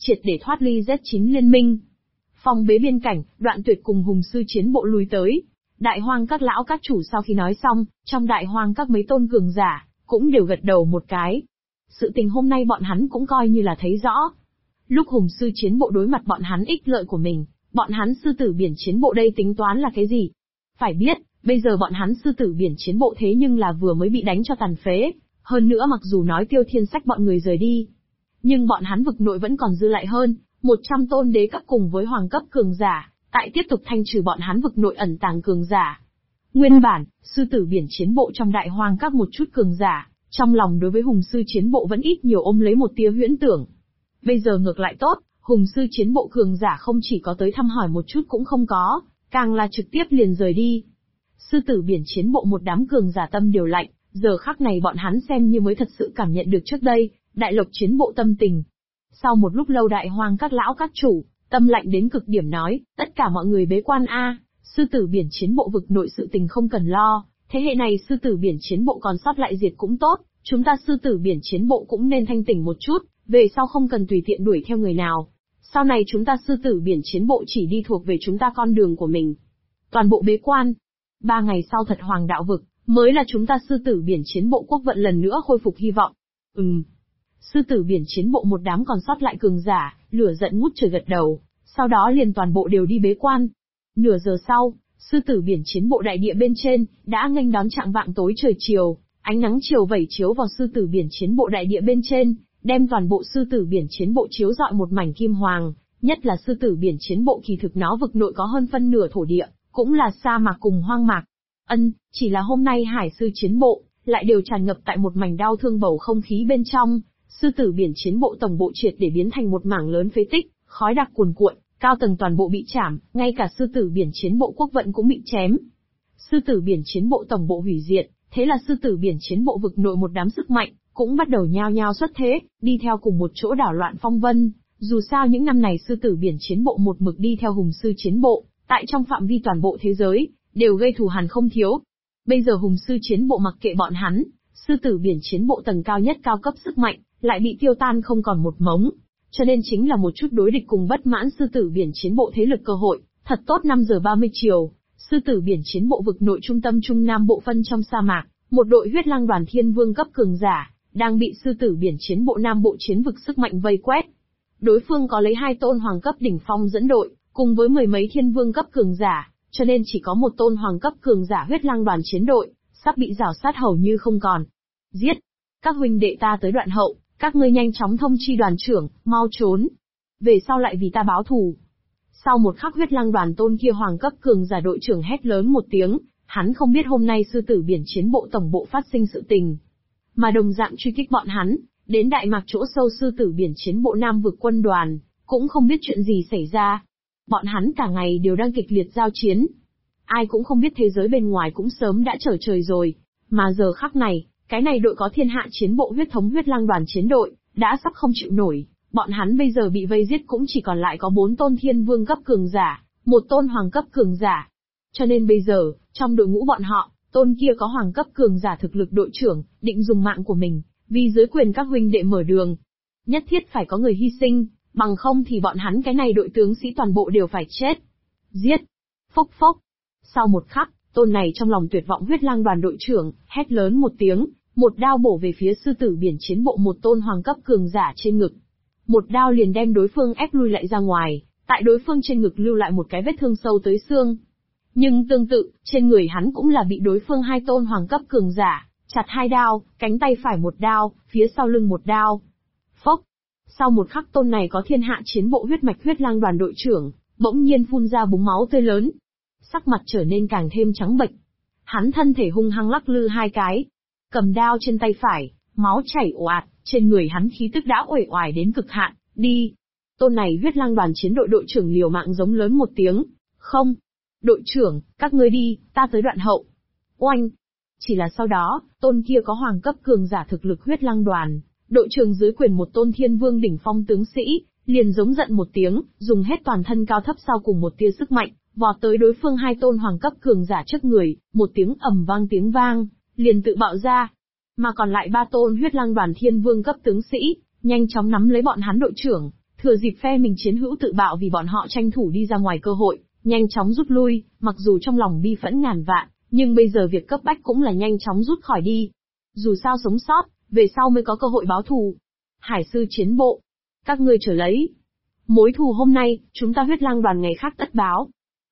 triệt để thoát ly Z9 liên minh. Phong bế biên cảnh, Đoạn Tuyệt cùng hùng sư chiến bộ lui tới. Đại hoang các lão các chủ sau khi nói xong, trong đại hoang các mấy tôn cường giả, cũng đều gật đầu một cái. Sự tình hôm nay bọn hắn cũng coi như là thấy rõ. Lúc hùng sư chiến bộ đối mặt bọn hắn ích lợi của mình, bọn hắn sư tử biển chiến bộ đây tính toán là cái gì? Phải biết, bây giờ bọn hắn sư tử biển chiến bộ thế nhưng là vừa mới bị đánh cho tàn phế. Hơn nữa mặc dù nói Tiêu Thiên Sách bọn người rời đi, nhưng bọn hắn vực nội vẫn còn dư lại hơn 100 tôn đế cấp cùng với hoàng cấp cường giả, tại tiếp tục thanh trừ bọn hắn vực nội ẩn tàng cường giả. Nguyên bản, sư tử biển chiến bộ trong đại hoang các một chút cường giả, trong lòng đối với hùng sư chiến bộ vẫn ít nhiều ôm lấy một tia huyễn tưởng. Bây giờ ngược lại tốt, hùng sư chiến bộ cường giả không chỉ có tới thăm hỏi một chút cũng không có, càng là trực tiếp liền rời đi. Sư tử biển chiến bộ một đám cường giả tâm điều lạnh, giờ khắc này bọn hắn xem như mới thật sự cảm nhận được trước đây, đại lộc chiến bộ tâm tình. Sau một lúc lâu đại hoang các lão các chủ, tâm lạnh đến cực điểm nói, tất cả mọi người bế quan a, sư tử biển chiến bộ vực nội sự tình không cần lo, thế hệ này sư tử biển chiến bộ còn sót lại diệt cũng tốt, chúng ta sư tử biển chiến bộ cũng nên thanh tỉnh một chút, về sau không cần tùy tiện đuổi theo người nào. Sau này chúng ta sư tử biển chiến bộ chỉ đi thuộc về chúng ta con đường của mình. Toàn bộ bế quan. 3 ngày sau thật hoàng đạo vực, mới là chúng ta sư tử biển chiến bộ quốc vận lần nữa khôi phục hy vọng. Sư tử biển chiến bộ một đám còn sót lại cường giả, lửa giận ngút trời gật đầu, sau đó liền toàn bộ đều đi bế quan. Nửa giờ sau, sư tử biển chiến bộ đại địa bên trên, đã nghênh đón trạng vạng tối trời chiều, ánh nắng chiều vẩy chiếu vào sư tử biển chiến bộ đại địa bên trên, đem toàn bộ sư tử biển chiến bộ chiếu rọi một mảnh kim hoàng, nhất là sư tử biển chiến bộ kỳ thực nó vực nội có hơn phân nửa thổ địa, cũng là sa mạc cùng hoang mạc. Chỉ là hôm nay hải sư chiến bộ, lại đều tràn ngập tại một mảnh đau thương bầu không khí bên trong, sư tử biển chiến bộ tổng bộ triệt để biến thành một mảng lớn phế tích, khói đặc cuồn cuộn, cao tầng toàn bộ bị chảm, ngay cả sư tử biển chiến bộ quốc vận cũng bị chém. Sư tử biển chiến bộ tổng bộ hủy diệt, thế là sư tử biển chiến bộ vực nội một đám sức mạnh, cũng bắt đầu nhao nhao xuất thế, đi theo cùng một chỗ đảo loạn phong vân. Dù sao những năm này sư tử biển chiến bộ một mực đi theo hùng sư chiến bộ, tại trong phạm vi toàn bộ thế giới, đều gây thù hằn không thiếu. Bây giờ hùng sư chiến bộ mặc kệ bọn hắn, sư tử biển chiến bộ tầng cao nhất cao cấp sức mạnh, lại bị tiêu tan không còn một mống. Cho nên chính là một chút đối địch cùng bất mãn sư tử biển chiến bộ thế lực cơ hội, thật tốt 5 giờ 30 chiều, sư tử biển chiến bộ vực nội trung tâm trung nam bộ phân trong sa mạc, một đội huyết lang đoàn thiên vương cấp cường giả, đang bị sư tử biển chiến bộ nam bộ chiến vực sức mạnh vây quét. Đối phương có lấy 2 tôn hoàng cấp đỉnh phong dẫn đội, cùng với 10 mấy thiên vương cấp cường giả, cho nên chỉ có một tôn hoàng cấp cường giả huyết lang đoàn chiến đội, sắp bị rào sát hầu như không còn. Giết! Các huynh đệ ta tới đoạn hậu, các ngươi nhanh chóng thông chi đoàn trưởng, mau trốn. Về sau lại vì ta báo thù. Sau một khắc huyết lang đoàn tôn kia hoàng cấp cường giả đội trưởng hét lớn một tiếng, hắn không biết hôm nay sư tử biển chiến bộ tổng bộ phát sinh sự tình. Mà đồng dạng truy kích bọn hắn, đến đại mạc chỗ sâu sư tử biển chiến bộ nam vực quân đoàn, cũng không biết chuyện gì xảy ra. Bọn hắn cả ngày đều đang kịch liệt giao chiến. Ai cũng không biết thế giới bên ngoài cũng sớm đã trở trời rồi, mà giờ khắc này, cái này đội có thiên hạ chiến bộ huyết thống huyết lang đoàn chiến đội, đã sắp không chịu nổi, bọn hắn bây giờ bị vây giết cũng chỉ còn lại có 4 tôn thiên vương cấp cường giả, 1 tôn hoàng cấp cường giả. Cho nên bây giờ, trong đội ngũ bọn họ, tôn kia có hoàng cấp cường giả thực lực đội trưởng, định dùng mạng của mình, vì dưới quyền các huynh đệ mở đường. Nhất thiết phải có người hy sinh, bằng không thì bọn hắn cái này đội tướng sĩ toàn bộ đều phải chết. Giết! Phốc phốc! Sau một khắc, tôn này trong lòng tuyệt vọng huyết lang đoàn đội trưởng, hét lớn một tiếng, một đao bổ về phía sư tử biển chiến bộ một tôn hoàng cấp cường giả trên ngực. Một đao liền đem đối phương ép lui lại ra ngoài, tại đối phương trên ngực lưu lại một cái vết thương sâu tới xương. Nhưng tương tự, trên người hắn cũng là bị đối phương 2 tôn hoàng cấp cường giả, chặt 2 đao, cánh tay phải 1 đao, phía sau lưng 1 đao. Phốc! Sau một khắc tôn này có thiên hạ chiến bộ huyết mạch huyết lang đoàn đội trưởng, bỗng nhiên phun ra búng máu tươi lớn. Sắc mặt trở nên càng thêm trắng bệch. Hắn thân thể hung hăng lắc lư 2 cái. Cầm đao trên tay phải, máu chảy ồ ạt, trên người hắn khí tức đã uể oải đến cực hạn, đi. Tôn này huyết lang đoàn chiến đội đội trưởng liều mạng giống lớn một tiếng. Không. Đội trưởng, các ngươi đi, ta tới đoạn hậu. Oanh. Chỉ là sau đó, tôn kia có hoàng cấp cường giả thực lực huyết lang đoàn, đội trưởng dưới quyền một tôn thiên vương đỉnh phong tướng sĩ, liền giống giận một tiếng, dùng hết toàn thân cao thấp sau cùng một tia sức mạnh, vọt tới đối phương 2 tôn hoàng cấp cường giả trước người, một tiếng ầm vang tiếng vang, liền tự bạo ra. Mà còn lại 3 tôn huyết lang đoàn thiên vương cấp tướng sĩ, nhanh chóng nắm lấy bọn hắn đội trưởng, Thừa dịp phe mình chiến hữu tự bạo vì bọn họ tranh thủ đi ra ngoài cơ hội, nhanh chóng rút lui, mặc dù trong lòng bi phẫn ngàn vạn, nhưng bây giờ việc cấp bách cũng là nhanh chóng rút khỏi đi. Dù sao sống sót, về sau mới có cơ hội báo thù. Hải sư chiến bộ, các ngươi chờ lấy. Mối thù hôm nay, chúng ta huyết lang đoàn ngày khác tất báo.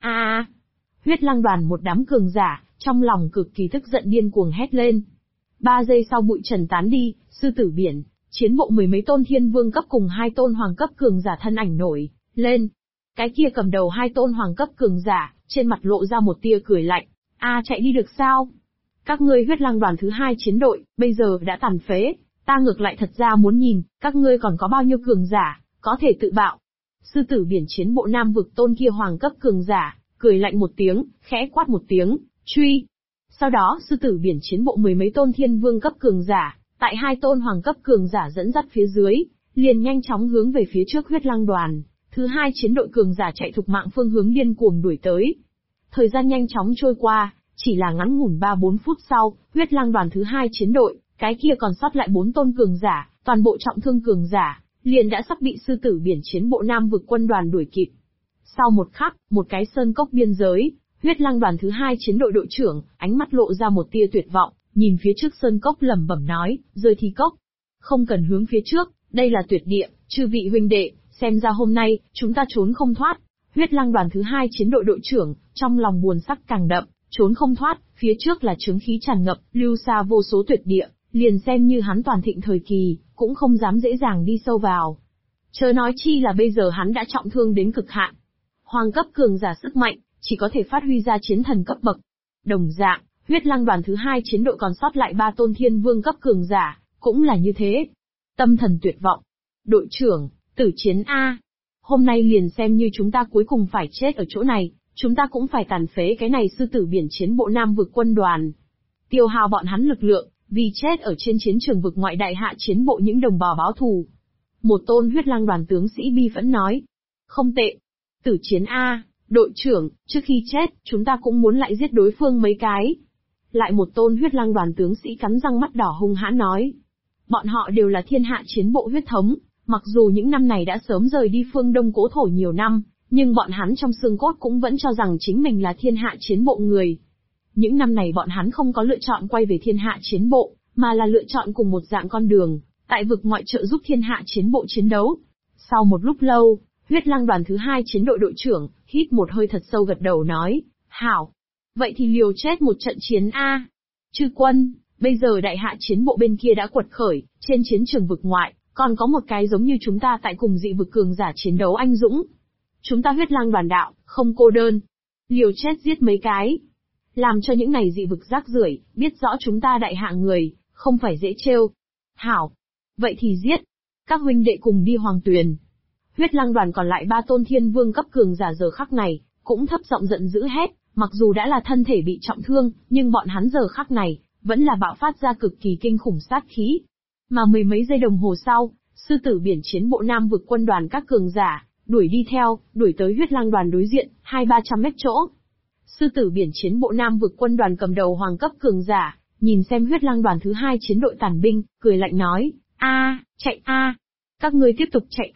Huyết lang đoàn một đám cường giả, trong lòng cực kỳ tức giận điên cuồng hét lên. 3 giây sau bụi trần tán đi, sư tử biển, chiến bộ mười mấy tôn thiên vương cấp cùng 2 tôn hoàng cấp cường giả thân ảnh nổi lên. Cái kia cầm đầu 2 tôn hoàng cấp cường giả, trên mặt lộ ra một tia cười lạnh. Chạy đi được sao? Các ngươi huyết lang đoàn thứ 2 chiến đội, bây giờ đã tàn phế, ta ngược lại thật ra muốn nhìn, các ngươi còn có bao nhiêu cường giả, có thể tự bạo. Sư tử biển chiến bộ nam vực tôn kia hoàng cấp cường giả, cười lạnh một tiếng, khẽ quát một tiếng, truy. Sau đó sư tử biển chiến bộ mười mấy tôn thiên vương cấp cường giả, tại 2 tôn hoàng cấp cường giả dẫn dắt phía dưới, liền nhanh chóng hướng về phía trước huyết lang đoàn. Thứ 2 chiến đội cường giả chạy thục mạng phương hướng điên cuồng đuổi tới. Thời gian nhanh chóng trôi qua, chỉ là ngắn ngủn 3-4 phút sau, huyết lang đoàn thứ 2 chiến đội, cái kia còn sót lại 4 tôn cường giả, toàn bộ trọng thương cường giả, liền đã sắp bị sư tử biển chiến bộ nam vực quân đoàn đuổi kịp. Sau một khắc, một cái sơn cốc biên giới, huyết lang đoàn thứ 2 chiến đội đội trưởng, ánh mắt lộ ra một tia tuyệt vọng, nhìn phía trước sơn cốc lẩm bẩm nói, rơi thi cốc. Không cần hướng phía trước, đây là tuyệt địa, chư vị huynh đệ, xem ra hôm nay, chúng ta trốn không thoát. Huyết lang đoàn thứ 2 chiến đội đội trưởng, trong lòng buồn sắc càng đậm, trốn không thoát, phía trước là chướng khí tràn ngập, lưu xa vô số tuyệt địa, liền xem như hắn toàn thịnh thời kỳ, cũng không dám dễ dàng đi sâu vào. Chớ nói chi là bây giờ hắn đã trọng thương đến cực hạn. Hoàng cấp cường giả sức mạnh, chỉ có thể phát huy ra chiến thần cấp bậc. Đồng dạng, huyết lang đoàn thứ 2 chiến đội còn sót lại 3 tôn thiên vương cấp cường giả, cũng là như thế. Tâm thần tuyệt vọng. Đội trưởng, tử chiến A. Hôm nay liền xem như chúng ta cuối cùng phải chết ở chỗ này, chúng ta cũng phải tàn phế cái này sư tử biển chiến bộ nam vực quân đoàn. Tiêu hao bọn hắn lực lượng, vì chết ở trên chiến trường vực ngoại đại hạ chiến bộ những đồng bào báo thù. Một tôn huyết lang đoàn tướng sĩ bi phẫn nói. Không tệ. Tử chiến A, đội trưởng, trước khi chết, chúng ta cũng muốn lại giết đối phương mấy cái. Lại một tôn huyết lang đoàn tướng sĩ cắn răng mắt đỏ hung hãn nói. Bọn họ đều là thiên hạ chiến bộ huyết thống, mặc dù những năm này đã sớm rời đi phương Đông cố thổ nhiều năm, nhưng bọn hắn trong xương cốt cũng vẫn cho rằng chính mình là thiên hạ chiến bộ người. Những năm này bọn hắn không có lựa chọn quay về thiên hạ chiến bộ, mà là lựa chọn cùng một dạng con đường, tại vực ngoại trợ giúp thiên hạ chiến bộ chiến đấu. Sau một lúc lâu, huyết lang đoàn thứ 2 chiến đội đội trưởng, hít một hơi thật sâu gật đầu nói, hảo. Vậy thì liều chết một trận chiến A. Chư quân, bây giờ đại hạ chiến bộ bên kia đã quật khởi, trên chiến trường vực ngoại, còn có một cái giống như chúng ta tại cùng dị vực cường giả chiến đấu anh dũng. Chúng ta huyết lang đoàn đạo, không cô đơn. Liều chết giết mấy cái. Làm cho những này dị vực rác rưởi, biết rõ chúng ta đại hạ người, không phải dễ trêu. Hảo. Vậy thì giết. Các huynh đệ cùng đi hoàng tuyền. Huyết lang đoàn còn lại 3 tôn thiên vương cấp cường giả giờ khắc này, cũng thấp giọng giận dữ hét, mặc dù đã là thân thể bị trọng thương, nhưng bọn hắn giờ khắc này, vẫn là bạo phát ra cực kỳ kinh khủng sát khí. Mà mười mấy giây đồng hồ sau, sư tử biển chiến bộ nam vực quân đoàn các cường giả, đuổi đi theo, đuổi tới huyết lang đoàn đối diện, 200-300 mét chỗ. Sư tử biển chiến bộ nam vực quân đoàn cầm đầu hoàng cấp cường giả, nhìn xem huyết lang đoàn thứ 2 chiến đội tàn binh, cười lạnh nói, chạy a, các ngươi tiếp tục chạy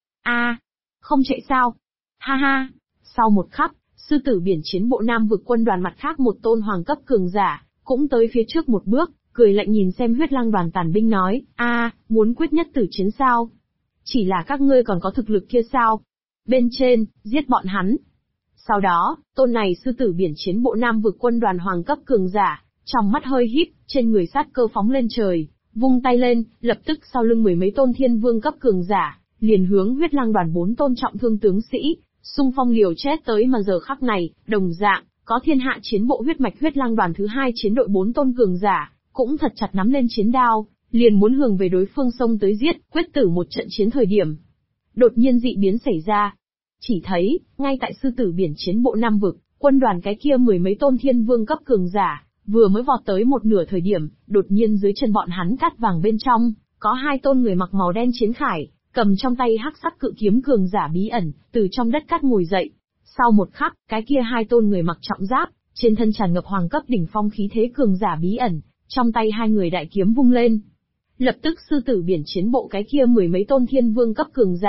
a, không chạy sao, ha ha. Sau một khắc, sư tử biển chiến bộ nam vực quân đoàn mặt khác một tôn hoàng cấp cường giả, cũng tới phía trước một bước, cười lạnh nhìn xem huyết lang đoàn tàn binh nói, muốn quyết nhất tử chiến sao? Chỉ là các ngươi còn có thực lực kia sao? Bên trên, giết bọn hắn. Sau đó, tôn này sư tử biển chiến bộ nam vực quân đoàn hoàng cấp cường giả, trong mắt hơi híp, trên người sát cơ phóng lên trời, vung tay lên, lập tức sau lưng mười mấy tôn thiên vương cấp cường giả, liền hướng huyết lang đoàn 4 tôn trọng thương tướng sĩ, xung phong liều chết tới mà giờ khắc này, đồng dạng, có thiên hạ chiến bộ huyết mạch huyết lang đoàn thứ 2 chiến đội 4 tôn cường giả, cũng thật chặt nắm lên chiến đao, liền muốn hướng về đối phương xông tới giết, quyết tử một trận chiến thời điểm. Đột nhiên dị biến xảy ra. Chỉ thấy, ngay tại sư tử biển chiến bộ nam vực, quân đoàn cái kia mười mấy tôn thiên vương cấp cường giả, vừa mới vọt tới một nửa thời điểm, đột nhiên dưới chân bọn hắn cát vàng bên trong, có 2 tôn người mặc màu đen chiến khải, cầm trong tay hắc sắc cự kiếm cường giả bí ẩn, từ trong đất cát ngồi dậy. Sau một khắc, cái kia 2 tôn người mặc trọng giáp, trên thân tràn ngập hoàng cấp đỉnh phong khí thế cường giả bí ẩn, trong tay 2 người đại kiếm vung lên. Lập tức sư tử biển chiến bộ cái kia mười mấy tôn thiên vương cấp cường giả,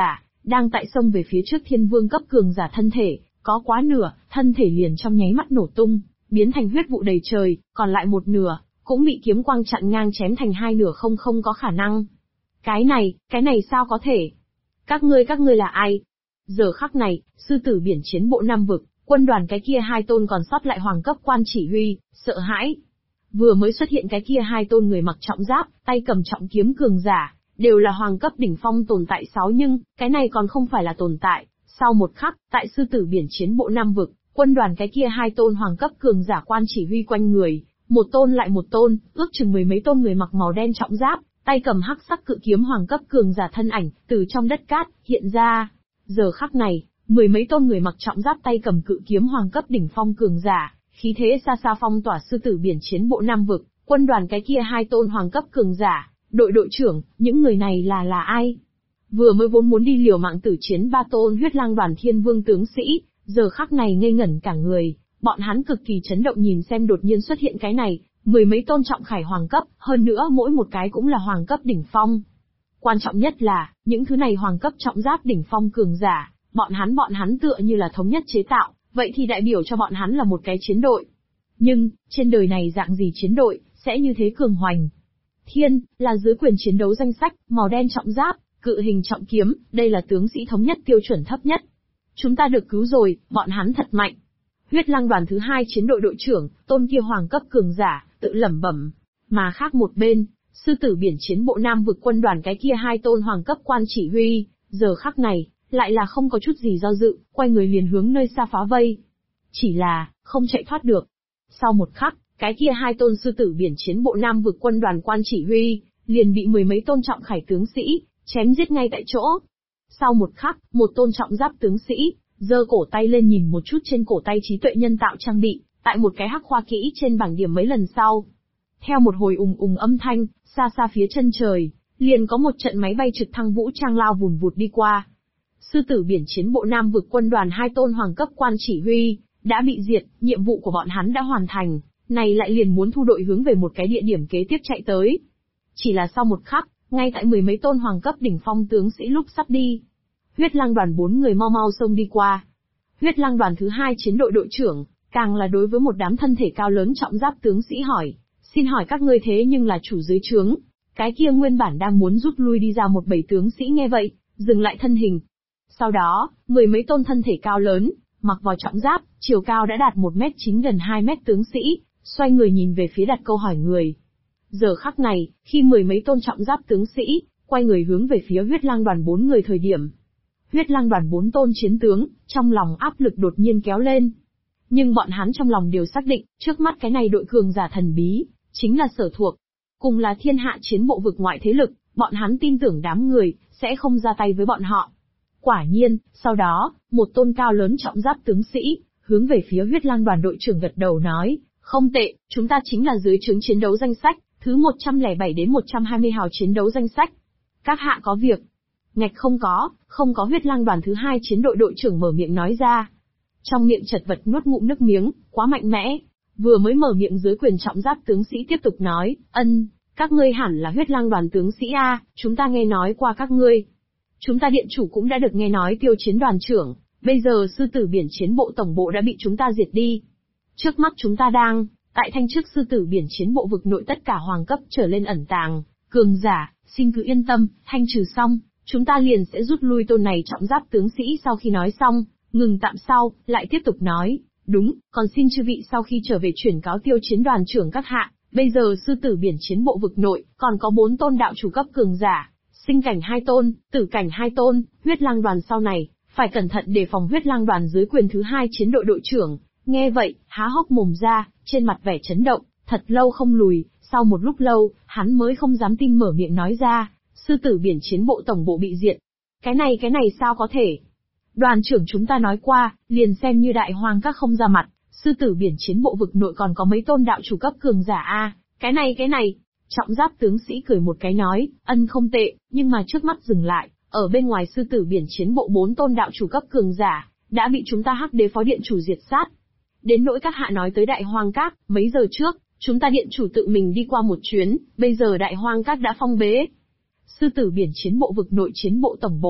đang tại xông về phía trước thiên vương cấp cường giả thân thể, có quá nửa, thân thể liền trong nháy mắt nổ tung, biến thành huyết vụ đầy trời, còn lại một nửa, cũng bị kiếm quang chặn ngang chém thành hai nửa không có khả năng. Cái này sao có thể? Các ngươi là ai? Giờ khắc này, sư tử biển chiến bộ Nam vực, quân đoàn cái kia hai tôn còn sót lại hoàng cấp quan chỉ huy, sợ hãi. Vừa mới xuất hiện cái kia hai tôn người mặc trọng giáp, tay cầm trọng kiếm cường giả, đều là hoàng cấp đỉnh phong tồn tại 6 nhưng, cái này còn không phải là tồn tại. Sau một khắc, tại sư tử biển chiến bộ Nam vực, quân đoàn cái kia hai tôn hoàng cấp cường giả quan chỉ huy quanh người, một tôn lại một tôn, ước chừng mười mấy tôn người mặc màu đen trọng giáp, tay cầm hắc sắc cự kiếm hoàng cấp cường giả thân ảnh, từ trong đất cát, hiện ra. Giờ khắc này, mười mấy tôn người mặc trọng giáp tay cầm cự kiếm hoàng cấp đỉnh phong cường giả, khí thế xa xa phong tỏa sư tử biển chiến bộ Nam vực, quân đoàn cái kia hai tôn hoàng cấp cường giả, đội trưởng, những người này là ai? Vừa mới vốn muốn đi liều mạng tử chiến ba tôn huyết lang đoàn thiên vương tướng sĩ, giờ khắc này ngây ngẩn cả người, bọn hắn cực kỳ chấn động nhìn xem đột nhiên xuất hiện cái này, mười mấy tôn trọng khải hoàng cấp, hơn nữa mỗi một cái cũng là hoàng cấp đỉnh phong. Quan trọng nhất là, những thứ này hoàng cấp trọng giáp đỉnh phong cường giả, bọn hắn tựa như là thống nhất chế tạo, vậy thì đại biểu cho bọn hắn là một cái chiến đội. Nhưng, trên đời này dạng gì chiến đội, sẽ như thế cường hoành? Thiên, là dưới quyền chiến đấu danh sách, màu đen trọng giáp, cự hình trọng kiếm, đây là tướng sĩ thống nhất tiêu chuẩn thấp nhất. Chúng ta được cứu rồi, bọn hắn thật mạnh. Huyết lang đoàn thứ hai chiến đội đội trưởng, tôn kia hoàng cấp cường giả, tự lẩm bẩm. Mà khác một bên, sư tử biển chiến bộ Nam vực quân đoàn cái kia hai tôn hoàng cấp quan chỉ huy, giờ khắc này, lại là không có chút gì do dự, quay người liền hướng nơi xa phá vây. Chỉ là, không chạy thoát được. Sau một khắc, cái kia hai tôn sư tử biển chiến bộ Nam vực quân đoàn quan chỉ huy, liền bị mười mấy tôn trọng khải tướng sĩ, chém giết ngay tại chỗ. Sau một khắc, một tôn trọng giáp tướng sĩ, giơ cổ tay lên nhìn một chút trên cổ tay trí tuệ nhân tạo trang bị, tại một cái hắc khoa kỹ trên bảng điểm mấy lần sau. Theo một hồi ùng âm thanh, xa xa phía chân trời, liền có một trận máy bay trực thăng vũ trang lao vùn vụt đi qua. Sư tử biển chiến bộ Nam vực quân đoàn hai tôn hoàng cấp quan chỉ huy, đã bị diệt, nhiệm vụ của bọn hắn đã hoàn thành, này lại liền muốn thu đội hướng về một cái địa điểm kế tiếp chạy tới. Chỉ là sau một khắc, ngay tại mười mấy tôn hoàng cấp đỉnh phong tướng sĩ lúc sắp đi, huyết lang đoàn 4 người mau xông đi qua. Huyết lang đoàn thứ hai chiến đội đội trưởng, càng là đối với một đám thân thể cao lớn trọng giáp tướng sĩ hỏi, xin hỏi các ngươi thế nhưng là chủ dưới trướng. Cái kia nguyên bản đang muốn rút lui đi ra một bầy tướng sĩ nghe vậy, dừng lại thân hình. Sau đó, mười mấy tôn thân thể cao lớn, mặc vào trọng giáp, chiều cao đã đạt 1m9 gần 2m tướng sĩ, xoay người nhìn về phía đặt câu hỏi người. Giờ khắc này, khi mười mấy tôn trọng giáp tướng sĩ, quay người hướng về phía huyết lang đoàn 4 người thời điểm. Huyết lang đoàn 4 tôn chiến tướng, trong lòng áp lực đột nhiên kéo lên. Nhưng bọn hắn trong lòng đều xác định, trước mắt cái này đội cường giả thần bí, chính là Sở Thuộc. Cùng là thiên hạ chiến bộ vực ngoại thế lực, bọn hắn tin tưởng đám người, sẽ không ra tay với bọn họ. Quả nhiên, sau đó, một tôn cao lớn trọng giáp tướng sĩ, hướng về phía huyết lang đoàn đội trưởng gật đầu nói, không tệ, chúng ta chính là dưới trướng chiến đấu danh sách, thứ 107 đến 120 hào chiến đấu danh sách. Các hạ có việc. Ngạch không có huyết lang đoàn thứ hai chiến đội đội trưởng mở miệng nói ra. Trong miệng chật vật nuốt ngụm nước miếng, quá mạnh mẽ. Vừa mới mở miệng dưới quyền trọng giáp tướng sĩ tiếp tục nói, các ngươi hẳn là huyết lang đoàn tướng sĩ A, chúng ta nghe nói qua các ngươi. Chúng ta điện chủ cũng đã được nghe nói tiêu chiến đoàn trưởng, bây giờ sư tử biển chiến bộ tổng bộ đã bị chúng ta diệt đi. Trước mắt chúng ta đang, tại thanh trước sư tử biển chiến bộ vực nội tất cả hoàng cấp trở lên ẩn tàng, cường giả, xin cứ yên tâm, thanh trừ xong, chúng ta liền sẽ rút lui tôn này trọng giáp tướng sĩ. Sau khi nói xong, ngừng tạm sau, lại tiếp tục nói, đúng, còn xin chư vị sau khi trở về chuyển cáo tiêu chiến đoàn trưởng các hạ, bây giờ sư tử biển chiến bộ vực nội, còn có 4 tôn đạo chủ cấp cường giả, sinh cảnh 2 tôn, tử cảnh 2 tôn, huyết lang đoàn sau này, phải cẩn thận đề phòng huyết lang đoàn dưới quyền thứ hai chiến đội đội trưởng. Nghe vậy, há hốc mồm ra, trên mặt vẻ chấn động, thật lâu không lùi, sau một lúc lâu, hắn mới không dám tin mở miệng nói ra, sư tử biển chiến bộ tổng bộ bị diệt. Cái này sao có thể? Đoàn trưởng chúng ta nói qua, liền xem như đại hoang các không ra mặt, sư tử biển chiến bộ vực nội còn có mấy tôn đạo chủ cấp cường giả a, cái này. Trọng giáp tướng sĩ cười một cái nói, không tệ, nhưng mà trước mắt dừng lại, ở bên ngoài sư tử biển chiến bộ 4 tôn đạo chủ cấp cường giả, đã bị chúng ta Hắc Đế phó điện chủ diệt sát. Đến nỗi các hạ nói tới đại hoang các, mấy giờ trước, chúng ta điện chủ tự mình đi qua một chuyến, bây giờ đại hoang các đã phong bế. Sư tử biển chiến bộ vực nội chiến bộ tổng bộ,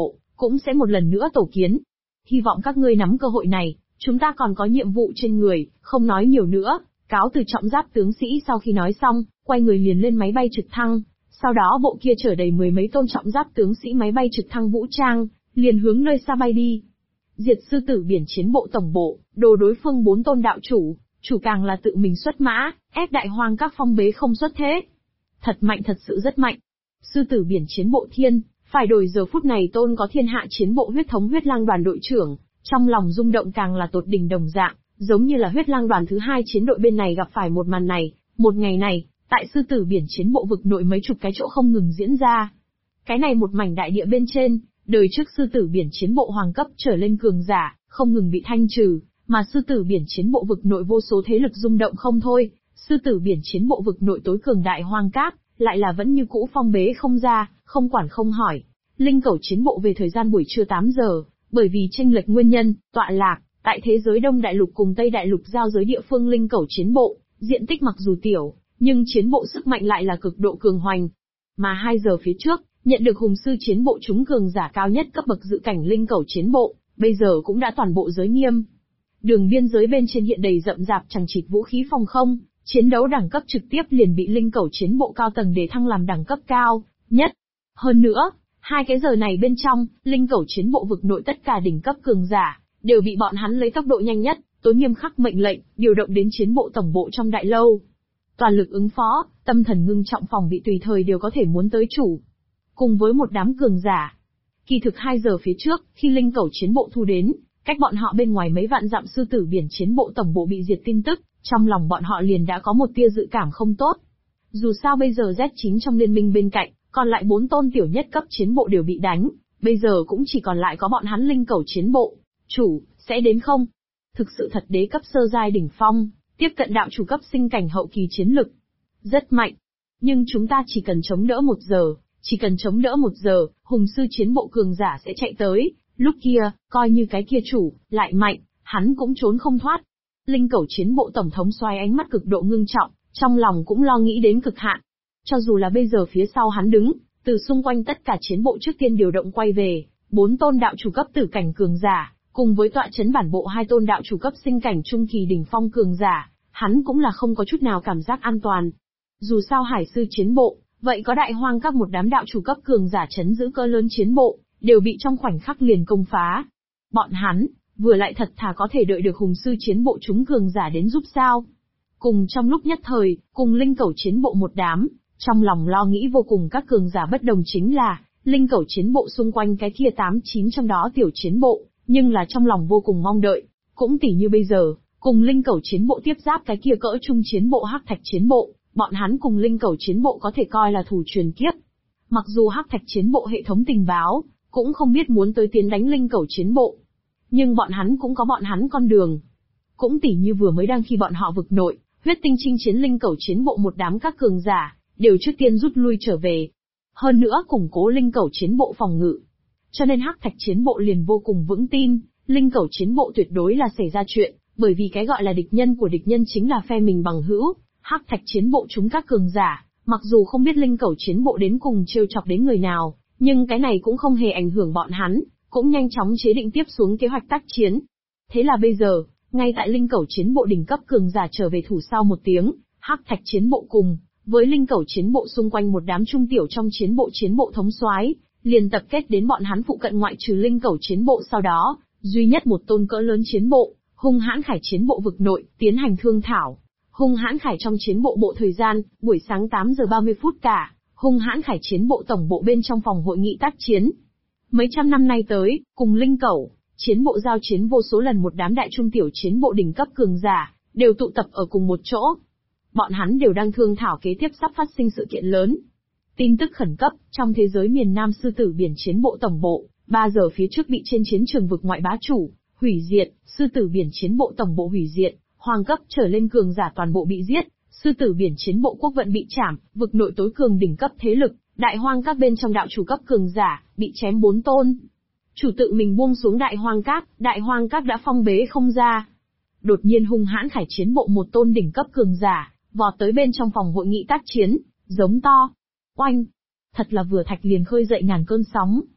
cũng sẽ một lần nữa tổ kiến. Hy vọng các ngươi nắm cơ hội này, chúng ta còn có nhiệm vụ trên người, không nói nhiều nữa, cáo từ trọng giáp tướng sĩ. Sau khi nói xong, quay người liền lên máy bay trực thăng, sau đó bộ kia chở đầy mười mấy tôn trọng giáp tướng sĩ máy bay trực thăng vũ trang, liền hướng nơi xa bay đi. Diệt sư tử biển chiến bộ tổng bộ, đồ đối phương 4 tôn đạo chủ càng là tự mình xuất mã, ép đại hoang các phong bế không xuất thế. Thật mạnh, thật sự rất mạnh. Sư tử biển chiến bộ thiên, phải đổi giờ phút này tôn có thiên hạ chiến bộ huyết thống huyết lang đoàn đội trưởng, trong lòng rung động càng là tột đỉnh đồng dạng, giống như là huyết lang đoàn thứ 2 chiến đội bên này gặp phải một màn này, một ngày này, tại sư tử biển chiến bộ vực nội mấy chục cái chỗ không ngừng diễn ra. Cái này một mảnh đại địa bên trên, đời trước sư tử biển chiến bộ hoàng cấp trở lên cường giả, không ngừng bị thanh trừ, mà sư tử biển chiến bộ vực nội vô số thế lực rung động không thôi, sư tử biển chiến bộ vực nội tối cường đại hoang cát, lại là vẫn như cũ phong bế không ra, không quản không hỏi. Linh cẩu chiến bộ về thời gian buổi trưa 8 giờ, bởi vì chênh lệch nguyên nhân, tọa lạc, tại thế giới Đông Đại Lục cùng Tây Đại Lục giao giới địa phương linh cẩu chiến bộ, diện tích mặc dù tiểu, nhưng chiến bộ sức mạnh lại là cực độ cường hoành. Mà 2 giờ phía trước, nhận được hùng sư chiến bộ chúng cường giả cao nhất cấp bậc dự cảnh linh cẩu chiến bộ, bây giờ cũng đã toàn bộ giới nghiêm. Đường biên giới bên trên hiện đầy rậm rạp chằng chịt vũ khí phòng không, chiến đấu đẳng cấp trực tiếp liền bị linh cẩu chiến bộ cao tầng đề thăng làm đẳng cấp cao nhất. Hơn nữa, 2 cái giờ này bên trong, linh cẩu chiến bộ vực nội tất cả đỉnh cấp cường giả đều bị bọn hắn lấy tốc độ nhanh nhất, tối nghiêm khắc mệnh lệnh, điều động đến chiến bộ tổng bộ trong đại lâu. Toàn lực ứng phó, tâm thần ngưng trọng, phòng bị tùy thời đều có thể muốn tới chủ. Cùng với một đám cường giả. Kỳ thực 2 giờ phía trước, khi linh cẩu chiến bộ thu đến, cách bọn họ bên ngoài mấy vạn dặm sư tử biển chiến bộ tổng bộ bị diệt tin tức, trong lòng bọn họ liền đã có một tia dự cảm không tốt. Dù sao bây giờ Z9 trong liên minh bên cạnh, còn lại 4 tôn tiểu nhất cấp chiến bộ đều bị đánh, bây giờ cũng chỉ còn lại có bọn hắn linh cẩu chiến bộ. Chủ, sẽ đến không? Thực sự thật đế cấp sơ giai đỉnh phong, tiếp cận đạo chủ cấp sinh cảnh hậu kỳ chiến lực. Rất mạnh. Nhưng chúng ta chỉ cần chống đỡ 1 giờ, chỉ cần chống đỡ 1 giờ, hùng sư chiến bộ cường giả sẽ chạy tới, lúc kia, coi như cái kia chủ, lại mạnh, hắn cũng trốn không thoát. Linh cẩu chiến bộ tổng thống xoay ánh mắt cực độ ngưng trọng, trong lòng cũng lo nghĩ đến cực hạn. Cho dù là bây giờ phía sau hắn đứng, từ xung quanh tất cả chiến bộ trước tiên điều động quay về, 4 tôn đạo chủ cấp tử cảnh cường giả, cùng với tọa chấn bản bộ 2 tôn đạo chủ cấp sinh cảnh trung kỳ đỉnh phong cường giả, hắn cũng là không có chút nào cảm giác an toàn. Dù sao hải sư chiến bộ, vậy có đại hoang các một đám đạo chủ cấp cường giả chấn giữ cỡ lớn chiến bộ, đều bị trong khoảnh khắc liền công phá. Bọn hắn, vừa lại thật thà có thể đợi được hùng sư chiến bộ chúng cường giả đến giúp sao. Cùng trong lúc nhất thời, cùng linh cẩu chiến bộ một đám, trong lòng lo nghĩ vô cùng các cường giả bất đồng chính là, linh cẩu chiến bộ xung quanh cái kia 8-9 trong đó tiểu chiến bộ, nhưng là trong lòng vô cùng mong đợi, cũng tỉ như bây giờ, cùng linh cẩu chiến bộ tiếp giáp cái kia cỡ trung chiến bộ hắc thạch chiến bộ, bọn hắn cùng linh cẩu chiến bộ có thể coi là thủ truyền kiếp. Mặc dù hắc thạch chiến bộ hệ thống tình báo, cũng không biết muốn tới tiến đánh linh cẩu chiến bộ. Nhưng bọn hắn cũng có bọn hắn con đường. Cũng tỉ như vừa mới đang khi bọn họ vực nội, huyết tinh chinh chiến linh cẩu chiến bộ một đám các cường giả, đều trước tiên rút lui trở về. Hơn nữa củng cố linh cẩu chiến bộ phòng ngự. Cho nên hắc thạch chiến bộ liền vô cùng vững tin, linh cẩu chiến bộ tuyệt đối là xảy ra chuyện, bởi vì cái gọi là địch nhân của địch nhân chính là phe mình bằng hữu. Hắc thạch chiến bộ chúng các cường giả, mặc dù không biết linh cẩu chiến bộ đến cùng trêu chọc đến người nào, nhưng cái này cũng không hề ảnh hưởng bọn hắn, cũng nhanh chóng chế định tiếp xuống kế hoạch tác chiến. Thế là bây giờ, ngay tại linh cẩu chiến bộ đỉnh cấp cường giả trở về thủ sau một tiếng, hắc thạch chiến bộ cùng với linh cẩu chiến bộ xung quanh một đám trung tiểu trong chiến bộ thống soái, liền tập kết đến bọn hắn phụ cận ngoại trừ linh cẩu chiến bộ, sau đó, duy nhất một tôn cỡ lớn chiến bộ, hung hãn khải chiến bộ vực nội, tiến hành thương thảo. Hung hãn khải trong chiến bộ thời gian, buổi sáng 8 giờ 30 phút cả, hung hãn khải chiến bộ tổng bộ bên trong phòng hội nghị tác chiến. Mấy trăm năm nay tới, cùng linh cẩu, chiến bộ giao chiến vô số lần, một đám đại trung tiểu chiến bộ đỉnh cấp cường giả, đều tụ tập ở cùng một chỗ. Bọn hắn đều đang thương thảo kế tiếp sắp phát sinh sự kiện lớn. Tin tức khẩn cấp, trong thế giới miền Nam sư tử biển chiến bộ tổng bộ, 3 giờ phía trước bị trên chiến trường vực ngoại bá chủ, hủy diệt, sư tử biển chiến bộ tổng bộ hủy diệt, hoàng cấp trở lên cường giả toàn bộ bị giết, sư tử biển chiến bộ quốc vận bị trảm, vực nội tối cường đỉnh cấp thế lực, đại hoang các bên trong đạo chủ cấp cường giả, bị chém 4 tôn. Chủ tự mình buông xuống đại hoang các đã phong bế không ra. Đột nhiên hung hãn khải chiến bộ một tôn đỉnh cấp cường giả, vọt tới bên trong phòng hội nghị tác chiến, giống to. Oanh! Thật là vừa thạch liền khơi dậy ngàn cơn sóng.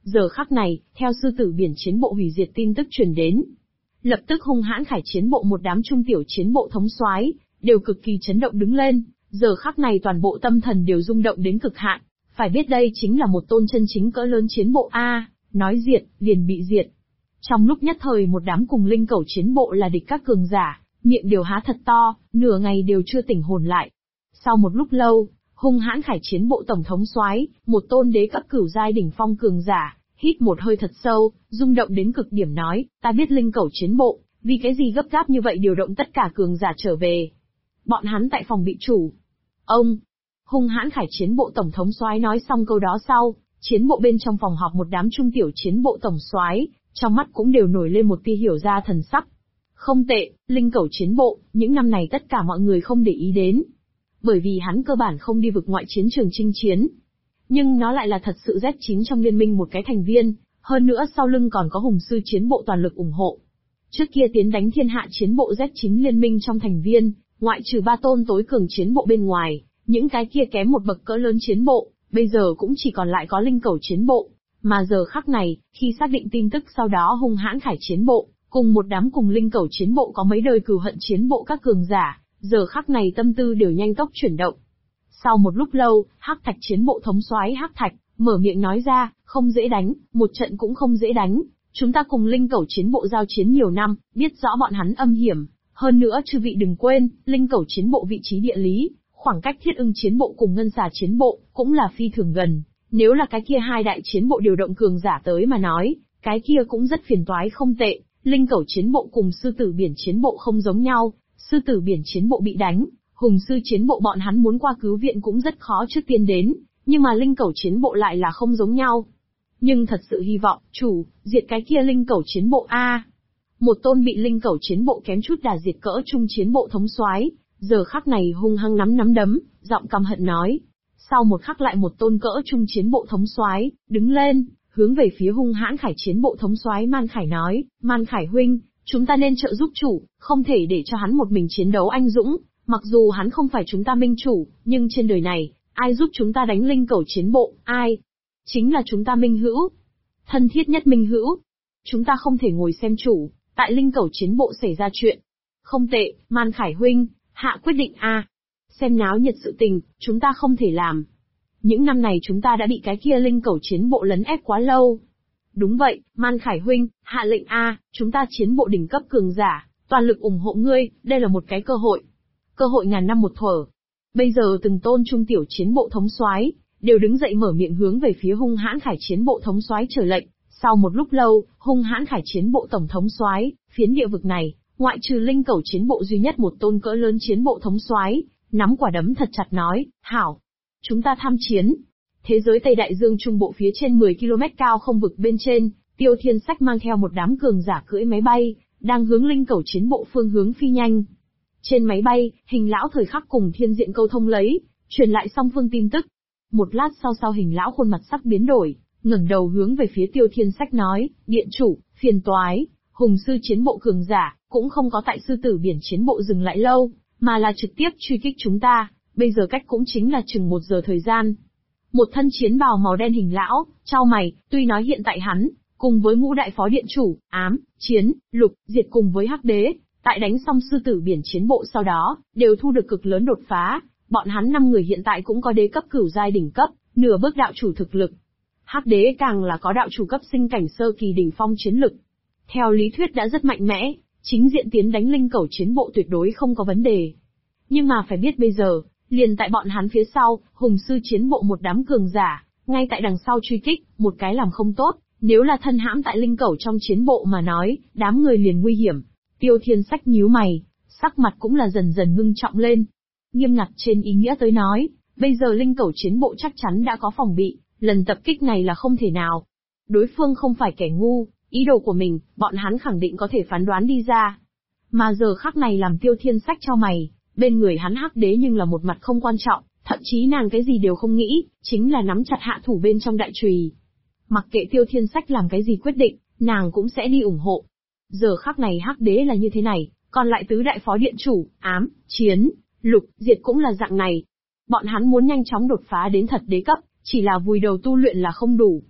Giờ khắc này, theo sư tử biển chiến bộ hủy diệt tin tức truyền đến, lập tức hung hãn khải chiến bộ một đám trung tiểu chiến bộ thống soái đều cực kỳ chấn động đứng lên, giờ khắc này toàn bộ tâm thần đều rung động đến cực hạn, phải biết đây chính là một tôn chân chính cỡ lớn chiến bộ a, nói diệt, liền bị diệt. Trong lúc nhất thời một đám cùng linh cẩu chiến bộ là địch các cường giả, miệng đều há thật to, nửa ngày đều chưa tỉnh hồn lại. Sau một lúc lâu, hung hãn khải chiến bộ tổng thống soái, một tôn đế cấp cửu giai đỉnh phong cường giả, hít một hơi thật sâu, rung động đến cực điểm nói, ta biết linh cẩu chiến bộ, vì cái gì gấp gáp như vậy điều động tất cả cường giả trở về. Bọn hắn tại phòng bị chủ. Ông, hung hãn khải chiến bộ tổng thống soái nói xong câu đó sau, chiến bộ bên trong phòng họp một đám trung tiểu chiến bộ tổng soái, trong mắt cũng đều nổi lên một tia hiểu ra thần sắc. Không tệ, linh cẩu chiến bộ, những năm này tất cả mọi người không để ý đến. Bởi vì hắn cơ bản không đi vực ngoại chiến trường chinh chiến. Nhưng nó lại là thật sự Z9 trong liên minh một cái thành viên, hơn nữa sau lưng còn có hùng sư chiến bộ toàn lực ủng hộ. Trước kia tiến đánh thiên hạ chiến bộ Z9 liên minh trong thành viên, ngoại trừ 3 tôn tối cường chiến bộ bên ngoài, những cái kia kém một bậc cỡ lớn chiến bộ, bây giờ cũng chỉ còn lại có linh cẩu chiến bộ. Mà giờ khắc này, khi xác định tin tức sau đó hung hãn khải chiến bộ, cùng một đám cùng linh cẩu chiến bộ có mấy đời cừu hận chiến bộ các cường giả, giờ khắc này tâm tư đều nhanh tốc chuyển động. Sau một lúc lâu, Hắc Thạch chiến bộ thống soái Hắc Thạch mở miệng nói ra, không dễ đánh, một trận cũng không dễ đánh. Chúng ta cùng linh cẩu chiến bộ giao chiến nhiều năm, biết rõ bọn hắn âm hiểm. Hơn nữa chư vị đừng quên, linh cẩu chiến bộ vị trí địa lý, khoảng cách Thiết Ưng chiến bộ cùng Ngân Xà chiến bộ cũng là phi thường gần. Nếu là cái kia hai đại chiến bộ điều động cường giả tới mà nói, cái kia cũng rất phiền toái không tệ. Linh cẩu chiến bộ cùng sư tử biển chiến bộ không giống nhau, sư tử biển chiến bộ bị đánh, hùng sư chiến bộ bọn hắn muốn qua cứu viện cũng rất khó trước tiên đến, nhưng mà linh cẩu chiến bộ lại là không giống nhau. Nhưng thật sự hy vọng, chủ, diệt cái kia linh cẩu chiến bộ a. Một tôn bị linh cẩu chiến bộ kém chút đà diệt cỡ trung chiến bộ thống soái, giờ khắc này hung hăng nắm đấm, giọng căm hận nói. Sau một khắc lại một tôn cỡ trung chiến bộ thống soái đứng lên, hướng về phía hung hãn khải chiến bộ thống soái Man Khải nói, Man Khải huynh, chúng ta nên trợ giúp chủ, không thể để cho hắn một mình chiến đấu anh dũng, mặc dù hắn không phải chúng ta minh chủ, nhưng trên đời này, ai giúp chúng ta đánh linh cẩu chiến bộ, ai? Chính là chúng ta minh hữu. Thân thiết nhất minh hữu. Chúng ta không thể ngồi xem chủ, tại linh cẩu chiến bộ xảy ra chuyện. Không tệ, Man Khải huynh, hạ quyết định a. Xem náo nhiệt sự tình, chúng ta không thể làm. Những năm này chúng ta đã bị cái kia linh cẩu chiến bộ lấn ép quá lâu. Đúng vậy, Man Khải huynh, hạ lệnh a, chúng ta chiến bộ đỉnh cấp cường giả, toàn lực ủng hộ ngươi, đây là một cái cơ hội. Cơ hội ngàn năm một thuở. Bây giờ từng tôn trung tiểu chiến bộ thống soái đều đứng dậy mở miệng hướng về phía hung hãn khải chiến bộ thống soái trở lệnh. Sau một lúc lâu, hung hãn khải chiến bộ tổng thống soái, phiến địa vực này, ngoại trừ linh cẩu chiến bộ duy nhất một tôn cỡ lớn chiến bộ thống soái, nắm quả đấm thật chặt nói, hảo, chúng ta tham chiến. Thế giới Tây Đại Dương Trung Bộ phía trên 10 km cao không vực bên trên, Tiêu Thiên Sách mang theo một đám cường giả cưỡi máy bay, đang hướng linh cẩu chiến bộ phương hướng phi nhanh. Trên máy bay, Hình lão thời khắc cùng Thiên Diện câu thông lấy, truyền lại song phương tin tức. Một lát sau Hình lão khuôn mặt sắc biến đổi, ngẩng đầu hướng về phía Tiêu Thiên Sách nói, điện chủ, phiền toái, hùng sư chiến bộ cường giả, cũng không có tại sư tử biển chiến bộ dừng lại lâu, mà là trực tiếp truy kích chúng ta, bây giờ cách cũng chính là chừng 1 giờ thời gian. Một thân chiến bào màu đen Hình lão, chau mày, tuy nói hiện tại hắn, cùng với ngũ đại phó điện chủ, ám, chiến, lục, diệt cùng với hắc đế, tại đánh xong sư tử biển chiến bộ sau đó, đều thu được cực lớn đột phá, bọn hắn 5 người hiện tại cũng có đế cấp cửu giai đỉnh cấp, nửa bước đạo chủ thực lực. Hắc đế càng là có đạo chủ cấp sinh cảnh sơ kỳ đỉnh phong chiến lực. Theo lý thuyết đã rất mạnh mẽ, chính diện tiến đánh linh cẩu chiến bộ tuyệt đối không có vấn đề. Nhưng mà phải biết bây giờ, liền tại bọn hắn phía sau, hùng sư chiến bộ một đám cường giả, ngay tại đằng sau truy kích, một cái làm không tốt, nếu là thân hãm tại linh cẩu trong chiến bộ mà nói, đám người liền nguy hiểm. Tiêu Thiên Sách nhíu mày, sắc mặt cũng là dần dần ngưng trọng lên. Nghiêm ngặt trên ý nghĩa tới nói, bây giờ linh cẩu chiến bộ chắc chắn đã có phòng bị, lần tập kích này là không thể nào. Đối phương không phải kẻ ngu, ý đồ của mình, bọn hắn khẳng định có thể phán đoán đi ra. Mà giờ khắc này làm Tiêu Thiên Sách cho mày, bên người hắn hắc đế nhưng là một mặt không quan trọng, thậm chí nàng cái gì đều không nghĩ, chính là nắm chặt hạ thủ bên trong đại chùy. Mặc kệ Tiêu Thiên Sách làm cái gì quyết định, nàng cũng sẽ đi ủng hộ. Giờ khắc này hắc đế là như thế này, còn lại tứ đại phó điện chủ, ám, chiến, lục, diệt cũng là dạng này. Bọn hắn muốn nhanh chóng đột phá đến thật đế cấp, chỉ là vùi đầu tu luyện là không đủ.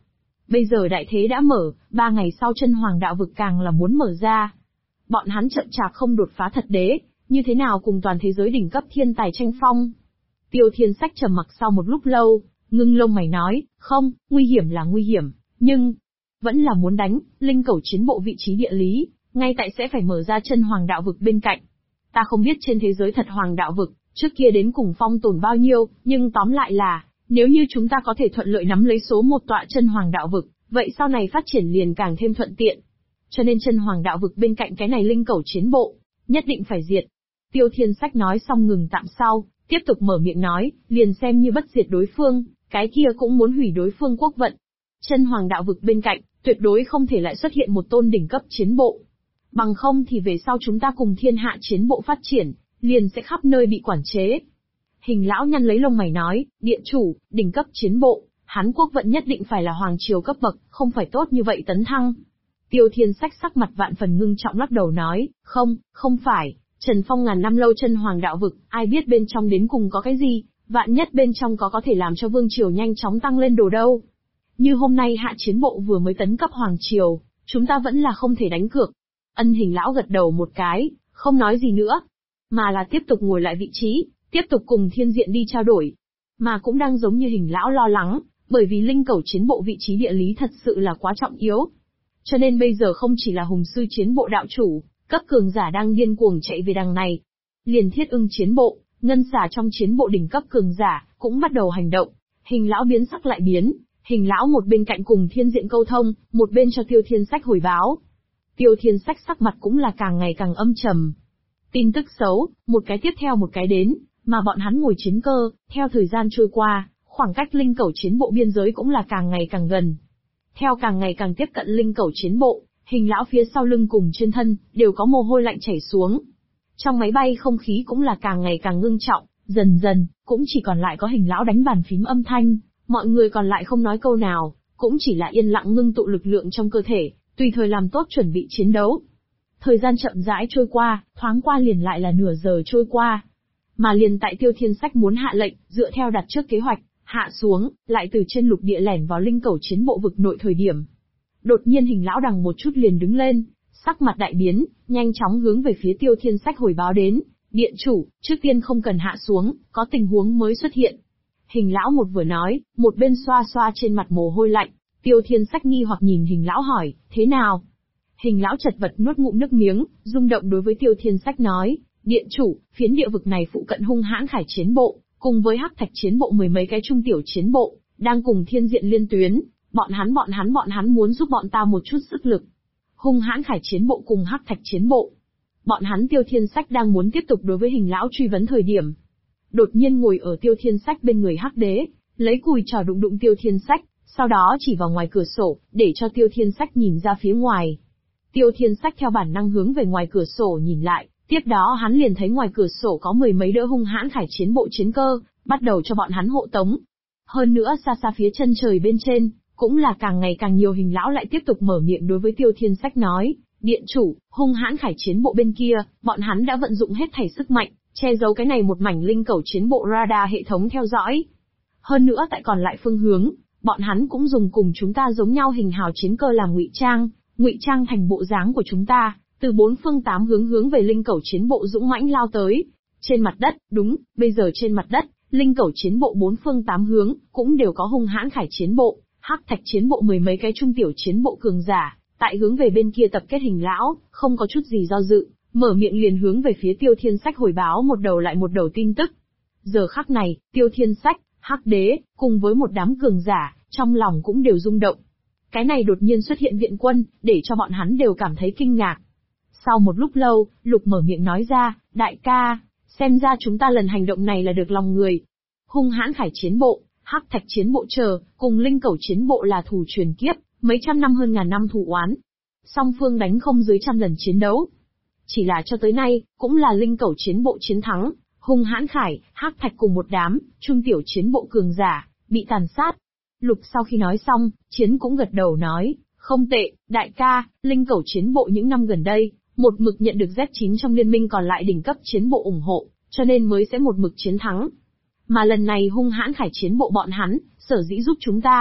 Bây giờ đại thế đã mở, 3 ngày sau chân hoàng đạo vực càng là muốn mở ra. Bọn hắn chậm chạp không đột phá thật đế, như thế nào cùng toàn thế giới đỉnh cấp thiên tài tranh phong? Tiêu Thiên Sách trầm mặc sau một lúc lâu, ngưng lông mày nói, không, nguy hiểm là nguy hiểm, nhưng vẫn là muốn đánh, linh cẩu chiến bộ vị trí địa lý, ngay tại sẽ phải mở ra chân hoàng đạo vực bên cạnh. Ta không biết trên thế giới thật hoàng đạo vực, trước kia đến cùng phong tồn bao nhiêu, nhưng tóm lại là, nếu như chúng ta có thể thuận lợi nắm lấy số một tọa chân hoàng đạo vực, vậy sau này phát triển liền càng thêm thuận tiện. Cho nên chân hoàng đạo vực bên cạnh cái này linh cẩu chiến bộ, nhất định phải diệt. Tiêu Thiên Sách nói xong ngừng tạm sau, tiếp tục mở miệng nói, liền xem như bất diệt đối phương, cái kia cũng muốn hủy đối phương quốc vận. Chân hoàng đạo vực bên cạnh, tuyệt đối không thể lại xuất hiện một tôn đỉnh cấp chiến bộ. Bằng không thì về sau chúng ta cùng thiên hạ chiến bộ phát triển, liền sẽ khắp nơi bị quản chế. Hình lão nhăn lấy lông mày nói, điện chủ, đỉnh cấp chiến bộ, hắn quốc vận nhất định phải là hoàng triều cấp bậc, không phải tốt như vậy tấn thăng. Tiêu Thiên Sách sắc mặt vạn phần ngưng trọng lắc đầu nói, không phải, Trần Phong ngàn năm lâu chân hoàng đạo vực, ai biết bên trong đến cùng có cái gì, vạn nhất bên trong có thể làm cho vương triều nhanh chóng tăng lên đồ đâu. Như hôm nay hạ chiến bộ vừa mới tấn cấp hoàng triều, chúng ta vẫn là không thể đánh cược. Ân Hình lão gật đầu một cái, không nói gì nữa, mà là tiếp tục ngồi lại vị trí, tiếp tục cùng Thiên Diện đi trao đổi. Mà cũng đang giống như Hình lão lo lắng, bởi vì linh cẩu chiến bộ vị trí địa lý thật sự là quá trọng yếu. Cho nên bây giờ không chỉ là hùng sư chiến bộ đạo chủ, cấp cường giả đang điên cuồng chạy về đằng này. Liền Thiết Ưng chiến bộ, ngân xà trong chiến bộ đỉnh cấp cường giả, cũng bắt đầu hành động. Hình lão biến sắc lại biến, Hình lão một bên cạnh cùng Thiên Diện câu thông, một bên cho Tiêu Thiên Sách hồi báo. Tiêu Thiên Sách sắc mặt cũng là càng ngày càng âm trầm. Tin tức xấu, một cái tiếp theo một cái đến, mà bọn hắn ngồi chiến cơ, theo thời gian trôi qua, khoảng cách linh cẩu chiến bộ biên giới cũng là càng ngày càng gần. Theo càng ngày càng tiếp cận linh cẩu chiến bộ, Hình lão phía sau lưng cùng trên thân, đều có mồ hôi lạnh chảy xuống. Trong máy bay không khí cũng là càng ngày càng ngưng trọng, dần dần, cũng chỉ còn lại có Hình lão đánh bàn phím âm thanh, mọi người còn lại không nói câu nào, cũng chỉ là yên lặng ngưng tụ lực lượng trong cơ thể, tùy thời làm tốt chuẩn bị chiến đấu. Thời gian chậm rãi trôi qua, thoáng qua liền lại là nửa giờ trôi qua. Mà liền tại Tiêu Thiên Sách muốn hạ lệnh, dựa theo đặt trước kế hoạch, hạ xuống, lại từ trên lục địa lẻn vào linh cẩu chiến bộ vực nội thời điểm. Đột nhiên Hình lão đằng một chút liền đứng lên, sắc mặt đại biến, nhanh chóng hướng về phía Tiêu Thiên Sách hồi báo đến, điện chủ, trước tiên không cần hạ xuống, có tình huống mới xuất hiện. Hình lão một vừa nói, một bên xoa xoa trên mặt mồ hôi lạnh, Tiêu Thiên Sách nghi hoặc nhìn Hình lão hỏi, thế nào? Hình lão chật vật nuốt ngụm nước miếng, rung động đối với Tiêu Thiên Sách nói, điện chủ, phiến địa vực này phụ cận hung hãn khải chiến bộ, cùng với hắc thạch chiến bộ mười mấy cái trung tiểu chiến bộ, đang cùng Thiên Diện liên tuyến, bọn hắn muốn giúp bọn ta một chút sức lực. Hung hãn khải chiến bộ cùng hắc thạch chiến bộ. Bọn hắn Tiêu Thiên Sách đang muốn tiếp tục đối với Hình lão truy vấn thời điểm. Đột nhiên ngồi ở Tiêu Thiên Sách bên người hắc đế, lấy cùi trò đụng đụng Tiêu Thiên Sách, sau đó chỉ vào ngoài cửa sổ, để cho Tiêu Thiên Sách nhìn ra phía ngoài. Tiêu Thiên Sách theo bản năng hướng về ngoài cửa sổ nhìn lại, tiếp đó hắn liền thấy ngoài cửa sổ có mười mấy đỡ hung hãn khải chiến bộ chiến cơ, bắt đầu cho bọn hắn hộ tống. Hơn nữa xa xa phía chân trời bên trên, cũng là càng ngày càng nhiều. Hình lão lại tiếp tục mở miệng đối với Tiêu Thiên Sách nói, điện chủ, hung hãn khải chiến bộ bên kia, bọn hắn đã vận dụng hết thảy sức mạnh, che giấu cái này một mảnh linh cẩu chiến bộ radar hệ thống theo dõi. Hơn nữa tại còn lại phương hướng, bọn hắn cũng dùng cùng chúng ta giống nhau hình hào chiến cơ làm ngụy trang thành bộ dáng của chúng ta, từ bốn phương tám hướng về linh cẩu chiến bộ dũng mãnh lao tới. Trên mặt đất, đúng, bây giờ trên mặt đất, linh cẩu chiến bộ bốn phương tám hướng, cũng đều có hung hãn khải chiến bộ, hắc thạch chiến bộ mười mấy cái trung tiểu chiến bộ cường giả, tại hướng về bên kia tập kết. Hình lão, không có chút gì do dự, mở miệng liền hướng về phía Tiêu Thiên Sách hồi báo một đầu lại một đầu tin tức. Giờ khắc này, Tiêu Thiên Sách, hắc đế, cùng với một đám cường giả, trong lòng cũng đều rung động. Cái này đột nhiên xuất hiện viện quân, để cho bọn hắn đều cảm thấy kinh ngạc. Sau một lúc lâu, Lục mở miệng nói ra, đại ca, xem ra chúng ta lần hành động này là được lòng người. Hung hãn khải chiến bộ, hắc thạch chiến bộ cùng linh cẩu chiến bộ là thù truyền kiếp, mấy trăm năm hơn ngàn năm thù oán. Song phương đánh không dưới 100 lần chiến đấu. Chỉ là cho tới nay, cũng là linh cẩu chiến bộ chiến thắng, hung hãn khải, hắc thạch cùng một đám, trung tiểu chiến bộ cường giả, bị tàn sát. Lục sau khi nói xong, Chiến cũng gật đầu nói, không tệ, đại ca, linh cẩu chiến bộ những năm gần đây, một mực nhận được Z9 trong liên minh còn lại đỉnh cấp chiến bộ ủng hộ, cho nên mới sẽ một mực chiến thắng. Mà lần này hung hãn khải chiến bộ bọn hắn, sở dĩ giúp chúng ta,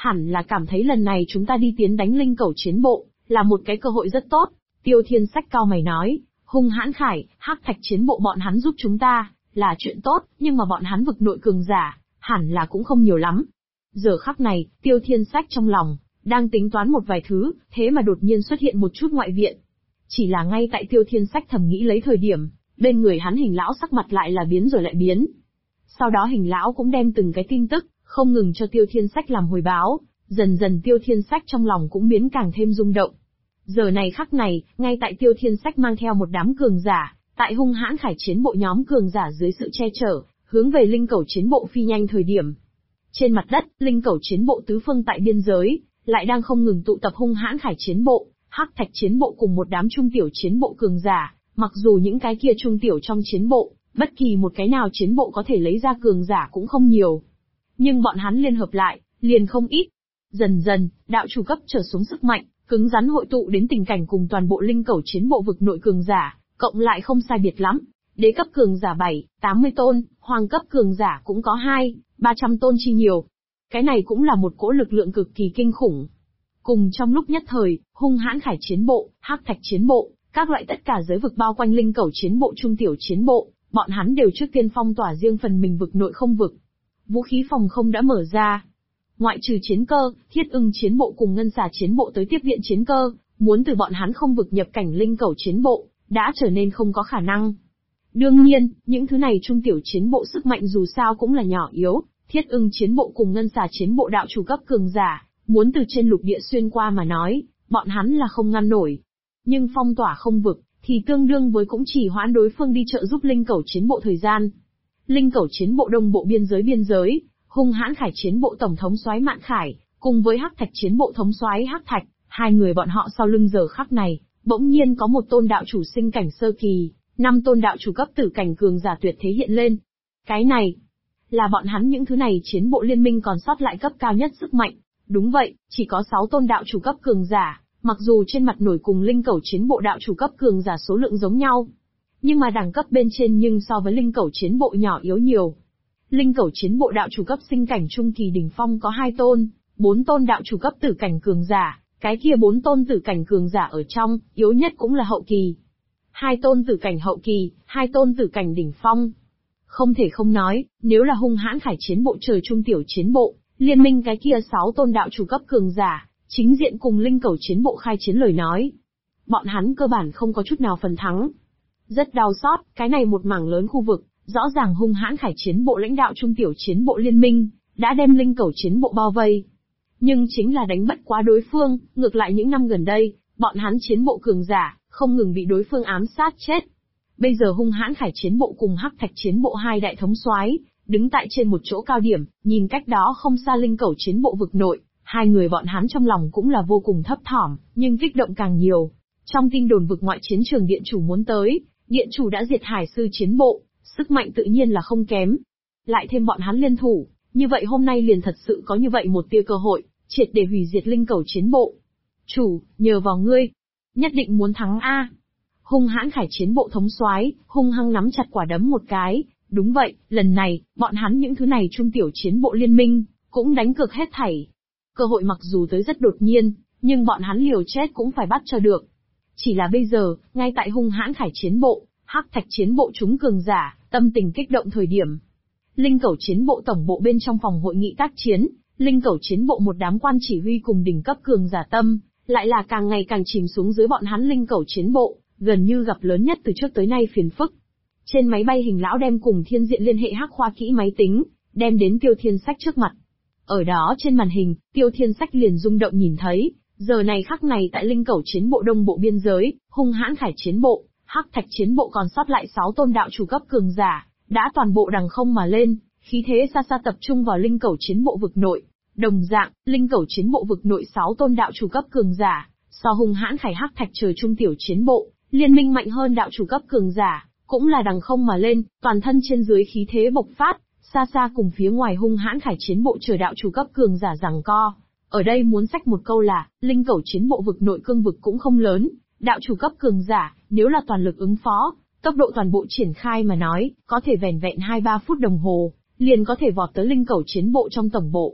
hẳn là cảm thấy lần này chúng ta đi tiến đánh linh cẩu chiến bộ, là một cái cơ hội rất tốt. Tiêu Thiên Sách cau mày nói, Hung Hãn Khải, Hắc Thạch chiến bộ bọn hắn giúp chúng ta, là chuyện tốt, nhưng mà bọn hắn vực nội cường giả, hẳn là cũng không nhiều lắm. Giờ khắc này, Tiêu Thiên Sách trong lòng, đang tính toán một vài thứ, thế mà đột nhiên xuất hiện một chút ngoại viện. Chỉ là ngay tại Tiêu Thiên Sách thầm nghĩ lấy thời điểm, bên người hắn Hình lão sắc mặt lại là biến rồi lại biến. Sau đó Hình lão cũng đem từng cái tin tức, không ngừng cho Tiêu Thiên Sách làm hồi báo, dần dần Tiêu Thiên Sách trong lòng cũng biến càng thêm rung động. Giờ này khắc này, ngay tại Tiêu Thiên Sách mang theo một đám cường giả, tại Hung Hãn Khải chiến bộ nhóm cường giả dưới sự che chở, hướng về linh cẩu chiến bộ phi nhanh thời điểm. Trên mặt đất, linh cẩu chiến bộ tứ phương tại biên giới, lại đang không ngừng tụ tập Hung Hãn Khải chiến bộ, Hắc Thạch chiến bộ cùng một đám trung tiểu chiến bộ cường giả, mặc dù những cái kia trung tiểu trong chiến bộ, bất kỳ một cái nào chiến bộ có thể lấy ra cường giả cũng không nhiều. Nhưng bọn hắn liên hợp lại, liền không ít. Dần dần, đạo chủ cấp trở xuống sức mạnh, cứng rắn hội tụ đến tình cảnh cùng toàn bộ linh cẩu chiến bộ vực nội cường giả, cộng lại không sai biệt lắm. Đế cấp cường giả 7-80 tôn, hoàng cấp cường giả cũng có 200-300 tôn chi nhiều. Cái này cũng là một cỗ lực lượng cực kỳ kinh khủng. Cùng trong lúc nhất thời, Hung Hãn Khải chiến bộ, Hắc Thạch chiến bộ, các loại tất cả giới vực bao quanh linh cẩu chiến bộ trung tiểu chiến bộ, bọn hắn đều trước tiên phong tỏa riêng phần mình vực nội không vực. Vũ khí phòng không đã mở ra. Ngoại trừ chiến cơ, Thiết Ưng chiến bộ cùng Ngân Xà chiến bộ tới tiếp viện chiến cơ, muốn từ bọn hắn không vực nhập cảnh linh cẩu chiến bộ, đã trở nên không có khả năng. Đương nhiên, những thứ này trung tiểu chiến bộ sức mạnh dù sao cũng là nhỏ yếu, Thiết Ưng chiến bộ cùng Ngân Xà chiến bộ đạo chủ cấp cường giả, muốn từ trên lục địa xuyên qua mà nói, bọn hắn là không ngăn nổi. Nhưng phong tỏa không vực, thì tương đương với cũng chỉ hoãn đối phương đi trợ giúp linh cẩu chiến bộ thời gian. Linh cẩu chiến bộ đông bộ biên giới, Hung Hãn Khải chiến bộ tổng thống soái Mạn Khải, cùng với Hắc Thạch chiến bộ thống soái Hắc Thạch, hai người bọn họ sau lưng giờ khắc này, bỗng nhiên có một tôn đạo chủ sinh cảnh sơ kỳ, 5 tôn đạo chủ cấp tử cảnh cường giả tuyệt thế hiện lên. Cái này, là bọn hắn những thứ này chiến bộ liên minh còn sót lại cấp cao nhất sức mạnh. Đúng vậy, chỉ có 6 tôn đạo chủ cấp cường giả, mặc dù trên mặt nổi cùng linh cẩu chiến bộ đạo chủ cấp cường giả số lượng giống nhau. Nhưng mà đẳng cấp bên trên nhưng so với linh cẩu chiến bộ nhỏ yếu nhiều. Linh cẩu chiến bộ đạo chủ cấp sinh cảnh trung kỳ đỉnh phong có 2 tôn, 4 tôn đạo chủ cấp tử cảnh cường giả, cái kia 4 tôn tử cảnh cường giả ở trong, yếu nhất cũng là hậu kỳ. 2 tôn tử cảnh hậu kỳ, 2 tôn tử cảnh đỉnh phong. Không thể không nói, nếu là Hung Hãn Khải chiến bộ trời trung tiểu chiến bộ, liên minh cái kia 6 tôn đạo chủ cấp cường giả, chính diện cùng linh cẩu chiến bộ khai chiến lời nói. Bọn hắn cơ bản không có chút nào phần thắng. Rất đau xót, cái này một mảng lớn khu vực, rõ ràng Hung Hãn Khải chiến bộ lãnh đạo trung tiểu chiến bộ liên minh, đã đem linh cẩu chiến bộ bao vây. Nhưng chính là đánh bất quá đối phương, ngược lại những năm gần đây, bọn hắn chiến bộ cường giả, không ngừng bị đối phương ám sát chết. Bây giờ Hung Hãn Khải chiến bộ cùng Hắc Thạch chiến bộ hai đại thống soái, đứng tại trên một chỗ cao điểm, nhìn cách đó không xa linh cẩu chiến bộ vực nội, hai người bọn hắn trong lòng cũng là vô cùng thấp thỏm, nhưng kích động càng nhiều. Trong tin đồn vực ngoại chiến trường điện chủ muốn tới, điện chủ đã diệt Hải sư chiến bộ, sức mạnh tự nhiên là không kém. Lại thêm bọn hắn liên thủ, như vậy hôm nay liền thật sự có như vậy một tia cơ hội, triệt để hủy diệt linh cẩu chiến bộ. Chủ, nhờ vào ngươi, nhất định muốn thắng a. Hung Hãn Khải chiến bộ thống soái, hung hăng nắm chặt quả đấm một cái, đúng vậy, lần này, bọn hắn những thứ này trung tiểu chiến bộ liên minh, cũng đánh cược hết thảy. Cơ hội mặc dù tới rất đột nhiên, nhưng bọn hắn liều chết cũng phải bắt cho được. Chỉ là bây giờ, ngay tại Hung Hãn Khải chiến bộ, Hắc Thạch chiến bộ chúng cường giả, tâm tình kích động thời điểm. Linh cẩu chiến bộ tổng bộ bên trong phòng hội nghị tác chiến, linh cẩu chiến bộ một đám quan chỉ huy cùng đỉnh cấp cường giả tâm, lại là càng ngày càng chìm xuống dưới bọn hắn linh cẩu chiến bộ, gần như gặp lớn nhất từ trước tới nay phiền phức. Trên máy bay Hình lão đem cùng thiên diện liên hệ hắc khoa kỹ máy tính, đem đến Tiêu Thiên Sách trước mặt. Ở đó trên màn hình, Tiêu Thiên Sách liền rung động nhìn thấy, giờ này khắc này tại linh cẩu chiến bộ đông bộ biên giới, Hung Hãn Khải chiến bộ, Hắc Thạch chiến bộ còn sót lại 6 tôn đạo chủ cấp cường giả, đã toàn bộ đằng không mà lên, khí thế xa xa tập trung vào linh cẩu chiến bộ vực nội. Đồng dạng, linh cẩu chiến bộ vực nội 6 tôn đạo chủ cấp cường giả, so Hung Hãn Khải Hắc Thạch trời trung tiểu chiến bộ, liên minh mạnh hơn đạo chủ cấp cường giả, cũng là đằng không mà lên, toàn thân trên dưới khí thế bộc phát, xa xa cùng phía ngoài Hung Hãn Khải chiến bộ trời đạo chủ cấp cường giả giằng co. Ở đây muốn xách một câu là, linh cẩu chiến bộ vực nội cương vực cũng không lớn, đạo chủ cấp cường giả, nếu là toàn lực ứng phó, tốc độ toàn bộ triển khai mà nói, có thể vẻn vẹn 2-3 phút đồng hồ, liền có thể vọt tới linh cẩu chiến bộ trong tổng bộ.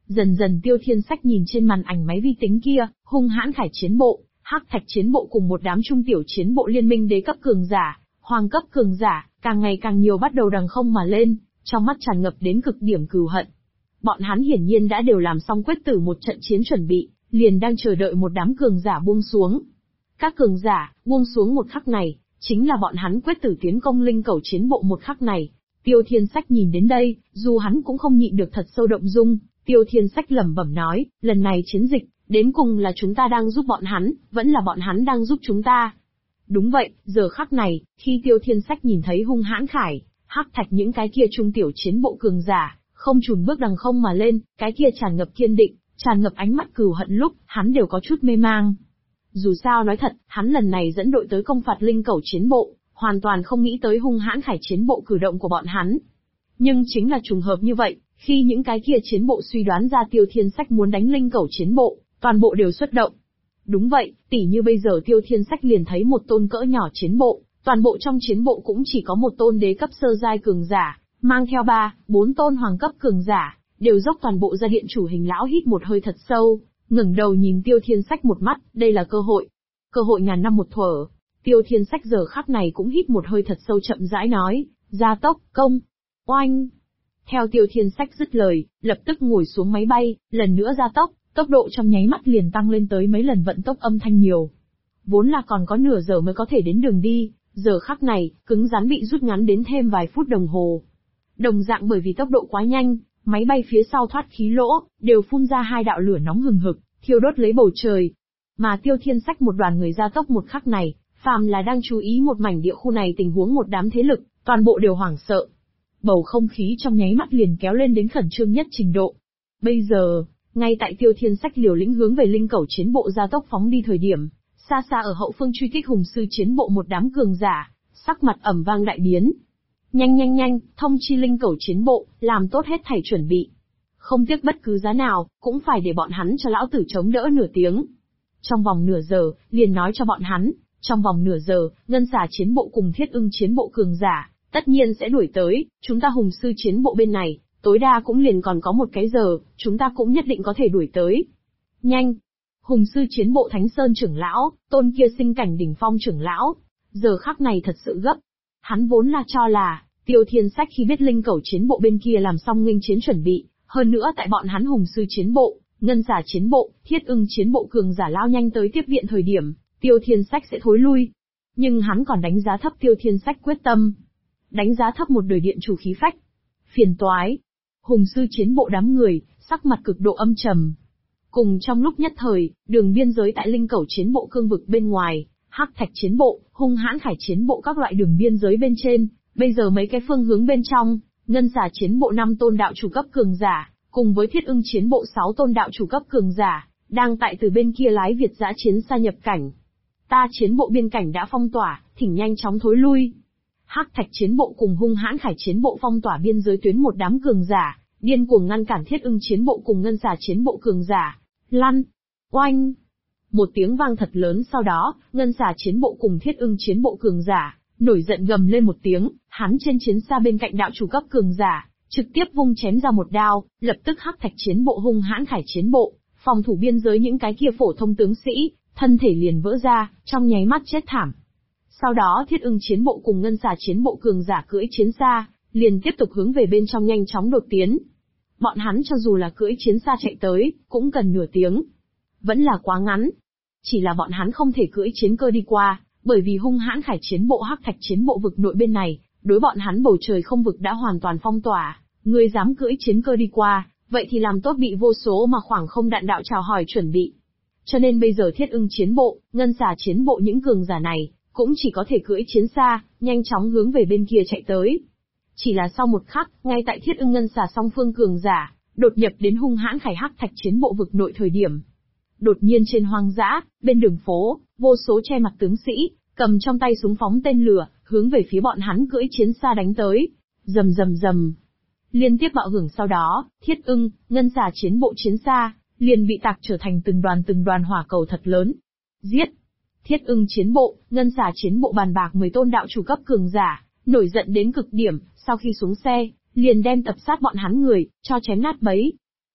Dần dần Tiêu Thiên Sách nhìn trên màn ảnh máy vi tính kia, hung hãn khải chiến bộ, hắc thạch chiến bộ cùng một đám trung tiểu chiến bộ liên minh đế cấp cường giả, hoàng cấp cường giả, càng ngày càng nhiều bắt đầu đằng không mà lên, trong mắt tràn ngập đến cực điểm cừu hận. Bọn hắn hiển nhiên đã đều làm xong quyết tử một trận chiến chuẩn bị, liền đang chờ đợi một đám cường giả buông xuống. Các cường giả, buông xuống một khắc này, chính là bọn hắn quyết tử tiến công linh cẩu chiến bộ một khắc này. Tiêu Thiên Sách nhìn đến đây, dù hắn cũng không nhịn được thật sâu động dung, Tiêu Thiên Sách lẩm bẩm nói, lần này chiến dịch, đến cùng là chúng ta đang giúp bọn hắn, vẫn là bọn hắn đang giúp chúng ta. Đúng vậy, giờ khắc này, khi Tiêu Thiên Sách nhìn thấy hung hãn khải, hắc thạch những cái kia trung tiểu chiến bộ cường giả, không chùn bước đằng không mà lên, cái kia tràn ngập kiên định, tràn ngập ánh mắt cừu hận lúc, hắn đều có chút mê mang. Dù sao nói thật, hắn lần này dẫn đội tới công phạt linh cẩu chiến bộ, hoàn toàn không nghĩ tới hung hãn khải chiến bộ cử động của bọn hắn. Nhưng chính là trùng hợp như vậy, khi những cái kia chiến bộ suy đoán ra Tiêu Thiên Sách muốn đánh linh cẩu chiến bộ, toàn bộ đều xuất động. Đúng vậy, tỉ như bây giờ Tiêu Thiên Sách liền thấy một tôn cỡ nhỏ chiến bộ, toàn bộ trong chiến bộ cũng chỉ có một tôn đế cấp sơ giai cường giả, mang theo 3-4 tôn hoàng cấp cường giả, đều dốc toàn bộ ra điện chủ hình lão hít một hơi thật sâu, ngẩng đầu nhìn Tiêu Thiên Sách một mắt, đây là cơ hội ngàn năm một thuở. Tiêu Thiên Sách giờ khắc này cũng hít một hơi thật sâu chậm rãi nói, gia tốc, công, oanh. Theo Tiêu Thiên Sách dứt lời, lập tức ngồi xuống máy bay, lần nữa gia tốc, tốc độ trong nháy mắt liền tăng lên tới mấy lần vận tốc âm thanh nhiều. Vốn là còn có nửa giờ mới có thể đến đường đi, giờ khắc này, cứng rắn bị rút ngắn đến thêm vài phút đồng hồ. Đồng dạng bởi vì tốc độ quá nhanh, máy bay phía sau thoát khí lỗ, đều phun ra hai đạo lửa nóng hừng hực, thiêu đốt lấy bầu trời. Mà Tiêu Thiên Sách một đoàn người gia tốc một khắc này, phàm là đang chú ý một mảnh địa khu này tình huống một đám thế lực, toàn bộ đều hoảng sợ. Bầu không khí trong nháy mắt liền kéo lên đến khẩn trương nhất trình độ. Bây giờ, ngay tại Tiêu Thiên Sách liều lĩnh hướng về linh cẩu chiến bộ gia tốc phóng đi thời điểm, xa xa ở hậu phương truy kích hùng sư chiến bộ một đám cường giả, sắc mặt ầm vang đại biến. Nhanh nhanh nhanh, thông chi linh cẩu chiến bộ, làm tốt hết thảy chuẩn bị. Không tiếc bất cứ giá nào, cũng phải để bọn hắn cho lão tử chống đỡ nửa tiếng. Trong vòng nửa giờ, liền nói cho bọn hắn, trong vòng nửa giờ, ngân xà chiến bộ cùng thiết ưng chiến bộ cường giả, tất nhiên sẽ đuổi tới, chúng ta hùng sư chiến bộ bên này, tối đa cũng liền còn có một cái giờ, chúng ta cũng nhất định có thể đuổi tới. Nhanh! Hùng sư chiến bộ Thánh Sơn trưởng lão, tôn kia sinh cảnh đỉnh phong trưởng lão, giờ khắc này thật sự gấp. Hắn vốn là cho là, Tiêu Thiên Sách khi biết linh cẩu chiến bộ bên kia làm xong nghênh chiến chuẩn bị, hơn nữa tại bọn hắn hùng sư chiến bộ, ngân xà chiến bộ, thiết ưng chiến bộ cường giả lao nhanh tới tiếp viện thời điểm, Tiêu Thiên Sách sẽ thối lui. Nhưng hắn còn đánh giá thấp Tiêu Thiên Sách quyết tâm. Đánh giá thấp một đời điện chủ khí phách. Phiền toái. Hùng sư chiến bộ đám người, sắc mặt cực độ âm trầm. Cùng trong lúc nhất thời, đường biên giới tại linh cẩu chiến bộ cương vực bên ngoài, hắc thạch chiến bộ, hung hãn khải chiến bộ các loại đường biên giới bên trên, bây giờ mấy cái phương hướng bên trong, ngân xà chiến bộ 5 tôn đạo chủ cấp cường giả, cùng với thiết ưng chiến bộ 6 tôn đạo chủ cấp cường giả, đang tại từ bên kia lái Việt giã chiến xa nhập cảnh. Ta chiến bộ biên cảnh đã phong tỏa, thỉnh nhanh chóng thối lui. Hắc thạch chiến bộ cùng hung hãn khải chiến bộ phong tỏa biên giới tuyến một đám cường giả, điên cuồng ngăn cản thiết ưng chiến bộ cùng ngân xà chiến bộ cường giả. Lăn! Oanh! Một tiếng vang thật lớn sau đó, ngân xà chiến bộ cùng thiết ưng chiến bộ cường giả, nổi giận gầm lên một tiếng, hắn trên chiến xa bên cạnh đạo chủ cấp cường giả, trực tiếp vung chém ra một đao, lập tức hắc thạch chiến bộ hung hãn khải chiến bộ, phòng thủ biên giới những cái kia phổ thông tướng sĩ, thân thể liền vỡ ra, trong nháy mắt chết thảm. Sau đó thiết ưng chiến bộ cùng ngân xà chiến bộ cường giả cưỡi chiến xa, liền tiếp tục hướng về bên trong nhanh chóng đột tiến. Bọn hắn cho dù là cưỡi chiến xa chạy tới, cũng cần nửa tiếng. Vẫn là quá ngắn. Chỉ là bọn hắn không thể cưỡi chiến cơ đi qua, bởi vì hung hãn khải chiến bộ hắc thạch chiến bộ vực nội bên này, đối bọn hắn bầu trời không vực đã hoàn toàn phong tỏa, người dám cưỡi chiến cơ đi qua, vậy thì làm tốt bị vô số mà khoảng không đạn đạo chào hỏi chuẩn bị. Cho nên bây giờ thiết ưng chiến bộ, ngân xà chiến bộ những cường giả này, cũng chỉ có thể cưỡi chiến xa, nhanh chóng hướng về bên kia chạy tới. Chỉ là sau một khắc, ngay tại thiết ưng ngân xà song phương cường giả, đột nhập đến hung hãn khải hắc thạch chiến bộ vực nội thời điểm. Đột nhiên trên hoang dã, bên đường phố, vô số che mặt tướng sĩ, cầm trong tay súng phóng tên lửa, hướng về phía bọn hắn cưỡi chiến xa đánh tới. Rầm rầm rầm. Liên tiếp bạo hưởng sau đó, thiết ưng, ngân xà chiến bộ chiến xa, liền bị tạc trở thành từng đoàn hỏa cầu thật lớn. Giết! Thiết ưng chiến bộ, ngân xà chiến bộ bàn bạc 10 tôn đạo chủ cấp cường giả, nổi giận đến cực điểm, sau khi xuống xe, liền đem tập sát bọn hắn người, cho chém nát bấy.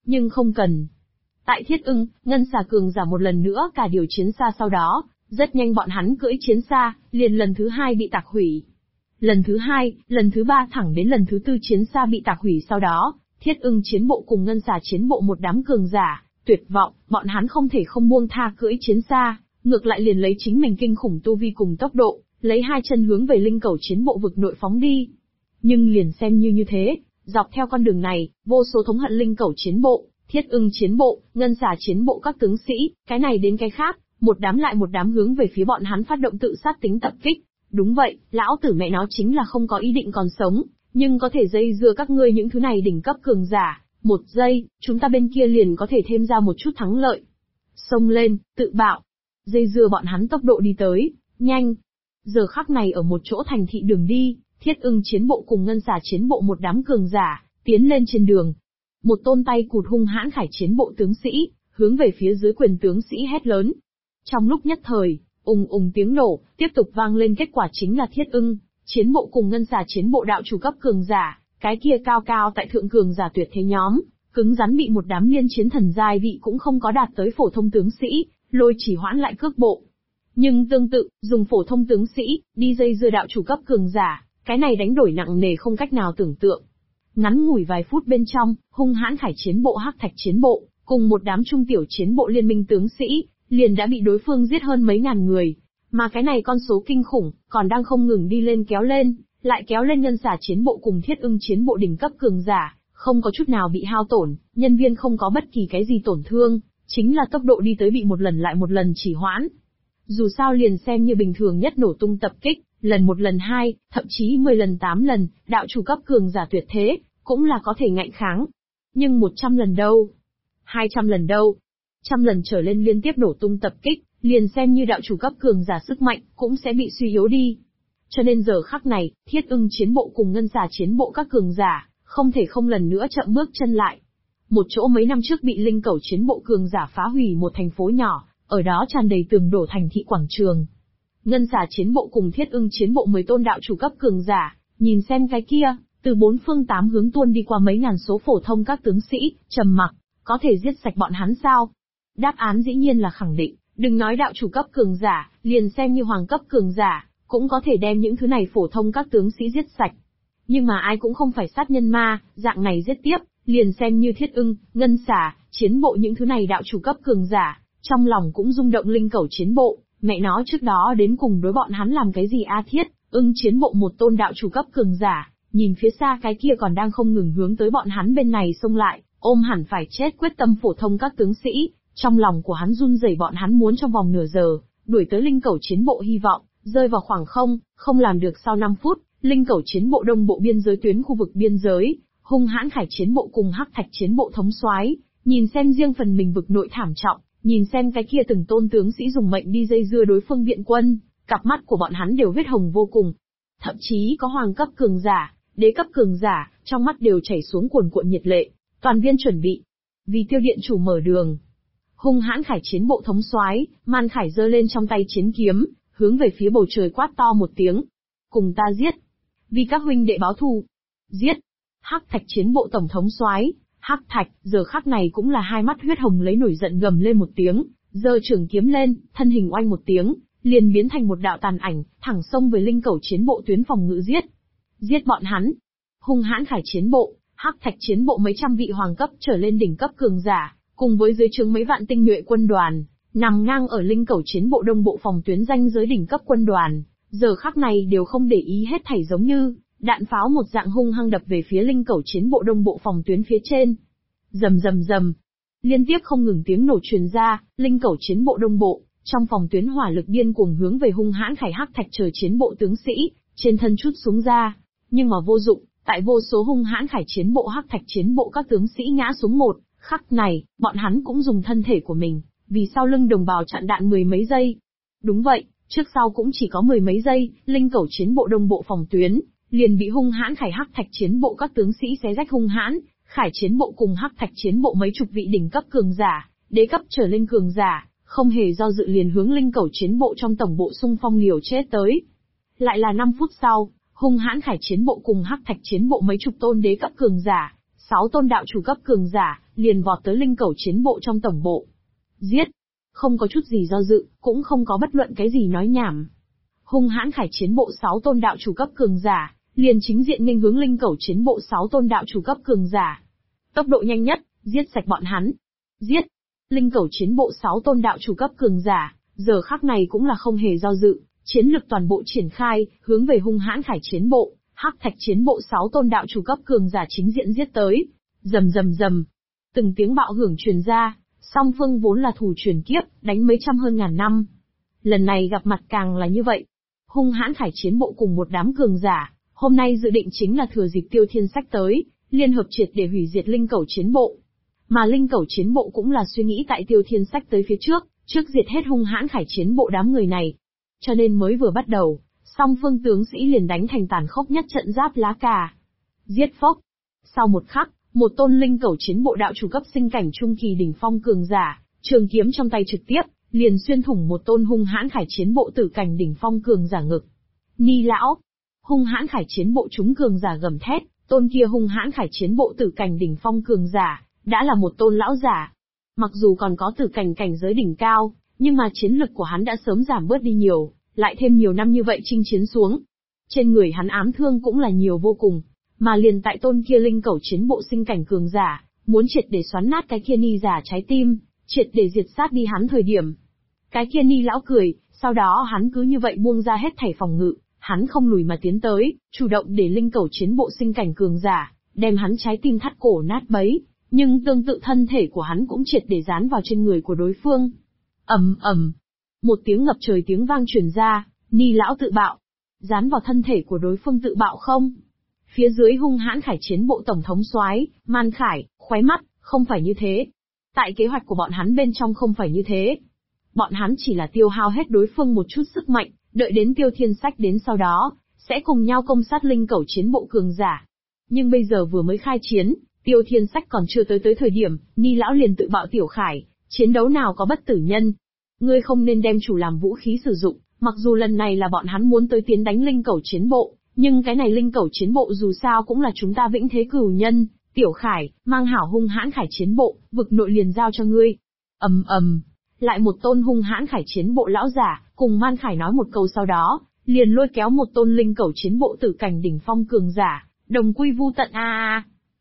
Nhưng không cần. Tại Thiết Ưng, Ngân Xà cường giả một lần nữa cả điều chiến xa sau đó, rất nhanh bọn hắn cưỡi chiến xa, liền lần thứ 2 bị tạc hủy. Lần thứ 2, lần thứ 3 thẳng đến lần thứ 4 chiến xa bị tạc hủy sau đó, Thiết Ưng chiến bộ cùng Ngân Xà chiến bộ một đám cường giả, tuyệt vọng, bọn hắn không thể không buông tha cưỡi chiến xa, ngược lại liền lấy chính mình kinh khủng tu vi cùng tốc độ, lấy hai chân hướng về linh cẩu chiến bộ vực nội phóng đi. Nhưng liền xem như thế, dọc theo con đường này, vô số thống hận linh cẩu chiến bộ, Thiết Ưng chiến bộ, Ngân Xà chiến bộ các tướng sĩ, cái này đến cái khác, một đám lại một đám hướng về phía bọn hắn phát động tự sát tính tập kích. Đúng vậy, lão tử mẹ nó chính là không có ý định còn sống, nhưng có thể dây dưa các ngươi những thứ này đỉnh cấp cường giả, một giây, chúng ta bên kia liền có thể thêm ra một chút thắng lợi. Xông lên, tự bạo. Dây dưa bọn hắn tốc độ đi tới, nhanh. Giờ khắc này ở một chỗ thành thị đường đi, Thiết Ưng chiến bộ cùng Ngân Xà chiến bộ một đám cường giả, tiến lên trên đường. Một tôn tay cụt hung hãn khải chiến bộ tướng sĩ, hướng về phía dưới quyền tướng sĩ hét lớn. Trong lúc nhất thời, ùng tiếng nổ, tiếp tục vang lên, kết quả chính là Thiết Ưng chiến bộ cùng Ngân Xà chiến bộ đạo chủ cấp cường giả, cái kia cao cao tại thượng cường giả tuyệt thế nhóm, cứng rắn bị một đám liên chiến thần giai vị cũng không có đạt tới phổ thông tướng sĩ, lôi chỉ hoãn lại cước bộ. Nhưng tương tự, dùng phổ thông tướng sĩ, đi dây dưa đạo chủ cấp cường giả, cái này đánh đổi nặng nề không cách nào tưởng tượng. Ngắn ngủi vài phút bên trong, hung hãn khải chiến bộ hắc thạch chiến bộ, cùng một đám trung tiểu chiến bộ liên minh tướng sĩ, liền đã bị đối phương giết hơn mấy ngàn người. Mà cái này con số kinh khủng, còn đang không ngừng đi lên, lại kéo lên Ngân Xà chiến bộ cùng Thiết Ưng chiến bộ đỉnh cấp cường giả, không có chút nào bị hao tổn, nhân viên không có bất kỳ cái gì tổn thương, chính là tốc độ đi tới bị một lần lại một lần chỉ hoãn. Dù sao liền xem như bình thường nhất nổ tung tập kích, lần 1 lần 2, thậm chí 10 lần 8 lần, đạo chủ cấp cường giả tuyệt thế, cũng là có thể ngạnh kháng. Nhưng 100 lần đâu? 200 lần đâu? 100 lần trở lên liên tiếp nổ tung tập kích, liền xem như đạo chủ cấp cường giả sức mạnh, cũng sẽ bị suy yếu đi. Cho nên giờ khắc này, Thiết Ưng chiến bộ cùng Ngân Xà chiến bộ các cường giả, không thể không lần nữa chậm bước chân lại. Một chỗ mấy năm trước bị linh cẩu chiến bộ cường giả phá hủy một thành phố nhỏ, ở đó tràn đầy tường đổ thành thị quảng trường. Ngân Xà chiến bộ cùng Thiết Ưng chiến bộ 10 tôn đạo chủ cấp cường giả, nhìn xem cái kia, từ 4 phương 8 hướng tuôn đi qua mấy ngàn số phổ thông các tướng sĩ, trầm mặc, có thể giết sạch bọn hắn sao? Đáp án dĩ nhiên là khẳng định, đừng nói đạo chủ cấp cường giả, liền xem như hoàng cấp cường giả, cũng có thể đem những thứ này phổ thông các tướng sĩ giết sạch. Nhưng mà ai cũng không phải sát nhân ma, dạng này giết tiếp, liền xem như Thiết Ưng, Ngân Xà, chiến bộ những thứ này đạo chủ cấp cường giả, trong lòng cũng rung động linh cẩu chiến bộ, mẹ nó trước đó đến cùng đối bọn hắn làm cái gì a? Thiết Ưng chiến bộ một tôn đạo chủ cấp cường giả, nhìn phía xa cái kia còn đang không ngừng hướng tới bọn hắn bên này xông lại, ôm hẳn phải chết quyết tâm phổ thông các tướng sĩ, trong lòng của hắn run rẩy, bọn hắn muốn trong vòng nửa giờ, đuổi tới linh cẩu chiến bộ hy vọng, rơi vào khoảng không làm được sau 5 phút, linh cẩu chiến bộ đông bộ biên giới tuyến khu vực biên giới, hung hãn khải chiến bộ cùng hắc thạch chiến bộ thống soái, nhìn xem riêng phần mình vực nội thảm trọng, nhìn xem cái kia từng tôn tướng sĩ dùng mệnh đi dây dưa đối phương viện quân, cặp mắt của bọn hắn đều huyết hồng vô cùng. Thậm chí có hoàng cấp cường giả, đế cấp cường giả, trong mắt đều chảy xuống cuồn cuộn nhiệt lệ, toàn viên chuẩn bị. Vì tiêu điện chủ mở đường. Hung hãn khải chiến bộ thống soái, Man Khải giơ lên trong tay chiến kiếm, hướng về phía bầu trời quát to một tiếng. Cùng ta giết. Vì các huynh đệ báo thù. Giết. Hắc thạch chiến bộ tổng thống soái, Hắc thạch, giờ khắc này cũng là hai mắt huyết hồng lấy nổi giận gầm lên một tiếng, giơ trường kiếm lên, thân hình oanh một tiếng, liền biến thành một đạo tàn ảnh, thẳng xông về linh cẩu chiến bộ tuyến phòng ngự giết. Giết bọn hắn. Hung hãn khải chiến bộ, Hắc thạch chiến bộ mấy trăm vị hoàng cấp trở lên đỉnh cấp cường giả, cùng với dưới trướng mấy vạn tinh nhuệ quân đoàn, nằm ngang ở linh cẩu chiến bộ đông bộ phòng tuyến ranh giới đỉnh cấp quân đoàn, giờ khắc này đều không để ý hết thảy, giống như đạn pháo một dạng hung hăng đập về phía linh cẩu chiến bộ đông bộ phòng tuyến phía trên. Rầm rầm rầm, liên tiếp không ngừng tiếng nổ truyền ra, linh cẩu chiến bộ đông bộ, trong phòng tuyến hỏa lực điên cuồng hướng về hung hãn khải hắc thạch chờ chiến bộ tướng sĩ, trên thân chút xuống ra, nhưng mà vô dụng, tại vô số hung hãn khải chiến bộ hắc thạch chiến bộ các tướng sĩ ngã xuống một khắc này, bọn hắn cũng dùng thân thể của mình, vì sau lưng đồng bào chặn đạn 10 mấy giây. Đúng vậy, trước sau cũng chỉ có 10 mấy giây, linh cẩu chiến bộ đông bộ phòng tuyến, liền bị hung hãn khải hắc thạch chiến bộ các tướng sĩ xé rách. Hung hãn khải chiến bộ cùng hắc thạch chiến bộ mấy chục vị đỉnh cấp cường giả, đế cấp trở lên cường giả, không hề do dự liền hướng linh cẩu chiến bộ trong tổng bộ xung phong liều chết tới. Lại là 5 phút sau, hung hãn khải chiến bộ cùng hắc thạch chiến bộ mấy chục tôn đế cấp cường giả, 6 tôn đạo chủ cấp cường giả, liền vọt tới linh cẩu chiến bộ trong tổng bộ. Giết! Không có chút gì do dự, cũng không có bất luận cái gì nói nhảm. Hung hãn khải chiến bộ 6 tôn đạo chủ cấp cường giả, liền chính diện nghênh hướng linh cẩu chiến bộ 6 tôn đạo chủ cấp cường giả. Tốc độ nhanh nhất, giết sạch bọn hắn. Giết! Linh cẩu chiến bộ 6 tôn đạo chủ cấp cường giả, giờ khắc này cũng là không hề do dự, chiến lực toàn bộ triển khai, hướng về hung hãn khải chiến bộ, hắc thạch chiến bộ 6 tôn đạo chủ cấp cường giả chính diện giết tới. Rầm rầm rầm. Từng tiếng bạo hưởng truyền ra, song phương vốn là thù truyền kiếp, đánh mấy trăm hơn ngàn năm. Lần này gặp mặt càng là như vậy. Hung hãn khải chiến bộ cùng một đám cường giả, hôm nay dự định chính là thừa dịp Tiêu Thiên Sách tới, liên hợp triệt để hủy diệt linh cẩu chiến bộ. Mà linh cẩu chiến bộ cũng là suy nghĩ tại Tiêu Thiên Sách tới phía trước diệt hết hung hãn khải chiến bộ đám người này. Cho nên mới vừa bắt đầu, song phương tướng sĩ liền đánh thành tàn khốc nhất trận giáp lá cà. Giết phốc. Sau một khắc, một tôn linh cẩu chiến bộ đạo chủ cấp sinh cảnh trung kỳ đỉnh phong cường giả, trường kiếm trong tay trực tiếp, liền xuyên thủng một tôn hung hãn khải chiến bộ tử cảnh đỉnh phong cường giả ngực. Ni lão! Hung hãn khải chiến bộ chúng cường giả gầm thét, tôn kia hung hãn khải chiến bộ tử cảnh đỉnh phong cường giả, đã là một tôn lão giả. Mặc dù còn có tử cảnh cảnh giới đỉnh cao, nhưng mà chiến lực của hắn đã sớm giảm bớt đi nhiều, lại thêm nhiều năm như vậy chinh chiến xuống. Trên người hắn ám thương cũng là nhiều vô cùng, mà liền tại tôn kia linh cẩu chiến bộ sinh cảnh cường giả, muốn triệt để xoắn nát cái kia ni giả trái tim, triệt để diệt sát đi hắn thời điểm. Cái kia ni lão cười, sau đó hắn cứ như vậy buông ra hết thảy phòng ngự, hắn không lùi mà tiến tới, chủ động để linh cẩu chiến bộ sinh cảnh cường giả, đem hắn trái tim thắt cổ nát bấy, nhưng tương tự thân thể của hắn cũng triệt để dán vào trên người của đối phương. Ầm ầm, một tiếng ngập trời tiếng vang truyền ra, ni lão tự bạo, dán vào thân thể của đối phương tự bạo không? Phía dưới hung hãn khải chiến bộ tổng thống soái Man Khải, khóe mắt, không phải như thế. Tại kế hoạch của bọn hắn bên trong không phải như thế. Bọn hắn chỉ là tiêu hao hết đối phương một chút sức mạnh, đợi đến Tiêu Thiên Sách đến sau đó, sẽ cùng nhau công sát linh cẩu chiến bộ cường giả. Nhưng bây giờ vừa mới khai chiến, Tiêu Thiên Sách còn chưa tới thời điểm, ni lão liền tự bạo Tiểu Khải, chiến đấu nào có bất tử nhân. Ngươi không nên đem chủ làm vũ khí sử dụng, mặc dù lần này là bọn hắn muốn tới tiến đánh linh cẩu chiến bộ, nhưng cái này linh cẩu chiến bộ dù sao cũng là chúng ta vĩnh thế cửu nhân. Tiểu Khải, mang hảo hung hãn khải chiến bộ, vực nội liền giao cho ngươi. Ầm ầm, lại một tôn hung hãn khải chiến bộ lão giả, cùng Man Khải nói một câu sau đó, liền lôi kéo một tôn linh cẩu chiến bộ tử cảnh đỉnh phong cường giả, đồng quy vu tận a.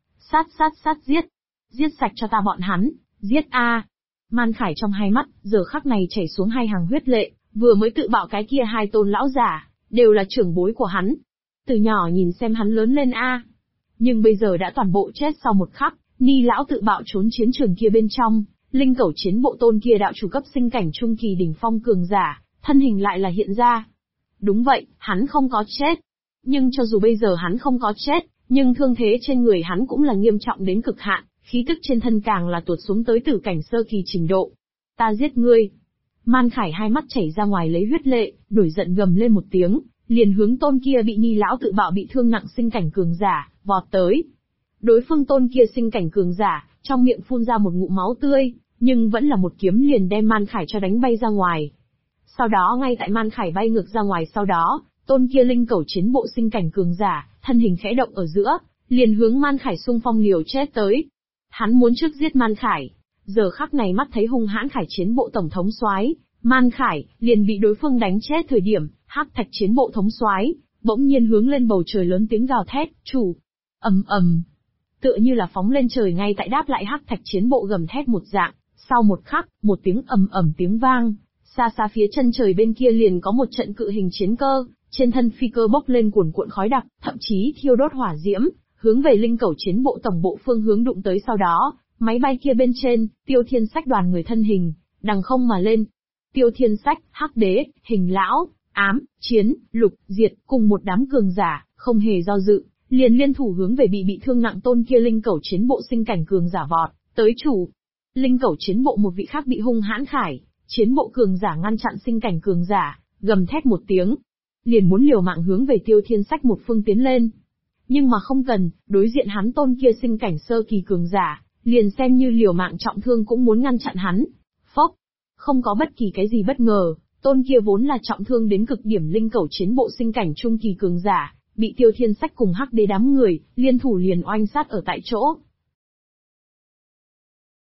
Sát giết. Giết sạch cho ta bọn hắn, giết a. Man Khải trong hai mắt, giờ khắc này chảy xuống hai hàng huyết lệ, vừa mới tự bạo cái kia hai tôn lão giả, đều là trưởng bối của hắn. Từ nhỏ nhìn xem hắn lớn lên a. Nhưng bây giờ đã toàn bộ chết sau một khắc, ni lão tự bạo trốn chiến trường kia bên trong, linh cẩu chiến bộ tôn kia đạo chủ cấp sinh cảnh trung kỳ đỉnh phong cường giả, thân hình lại là hiện ra. Đúng vậy, hắn không có chết. Nhưng cho dù bây giờ hắn không có chết, nhưng thương thế trên người hắn cũng là nghiêm trọng đến cực hạn, khí tức trên thân càng là tuột xuống tới tử cảnh sơ kỳ trình độ. Ta giết ngươi. Man Khải hai mắt chảy ra ngoài lấy huyết lệ, nổi giận gầm lên một tiếng, liền hướng tôn kia bị ni lão tự bạo bị thương nặng sinh cảnh cường giả, vọt tới. Đối phương tôn kia sinh cảnh cường giả, trong miệng phun ra một ngụm máu tươi, nhưng vẫn là một kiếm liền đem Man Khải cho đánh bay ra ngoài. Sau đó ngay tại Man Khải bay ngược ra ngoài sau đó, tôn kia linh cẩu chiến bộ sinh cảnh cường giả, thân hình khẽ động ở giữa, liền hướng Man Khải xung phong liều chết tới. Hắn muốn trước giết Man Khải, giờ khắc này mắt thấy hung hãn khải chiến bộ tổng thống soái Man Khải, liền bị đối phương đánh chết thời điểm, hắc thạch chiến bộ thống soái bỗng nhiên hướng lên bầu trời lớn tiếng gào thét, chủ. Ầm ầm, tựa như là phóng lên trời ngay tại đáp lại hắc thạch chiến bộ gầm thét một dạng. Sau một khắc, một tiếng ầm ầm tiếng vang, xa xa phía chân trời bên kia liền có một trận cự hình chiến cơ, trên thân phi cơ bốc lên cuồn cuộn khói đặc, thậm chí thiêu đốt hỏa diễm, hướng về linh cẩu chiến bộ tổng bộ phương hướng đụng tới. Sau đó, máy bay kia bên trên, Tiêu Thiên Sách đoàn người thân hình, đằng không mà lên. Tiêu Thiên Sách, Hắc Đế, Hình Lão, Ám, Chiến, Lục, Diệt, cùng một đám cường giả, không hề do dự, liền liên thủ hướng về bị thương nặng tôn kia linh cẩu chiến bộ sinh cảnh cường giả vọt tới. Chủ. Linh cẩu chiến bộ một vị khác bị hung hãn khải chiến bộ cường giả ngăn chặn sinh cảnh cường giả, gầm thét một tiếng, liền muốn liều mạng hướng về Tiêu Thiên Sách một phương tiến lên. Nhưng mà không cần, đối diện hắn tôn kia sinh cảnh sơ kỳ cường giả, liền xem như liều mạng trọng thương cũng muốn ngăn chặn hắn. Phốc, không có bất kỳ cái gì bất ngờ, tôn kia vốn là trọng thương đến cực điểm linh cẩu chiến bộ sinh cảnh trung kỳ cường giả, bị Tiêu Thiên Sách cùng Hắc Đế đám người liên thủ liền oanh sát ở tại chỗ.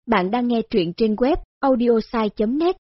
Bạn đang nghe truyện trên web audiosai.net.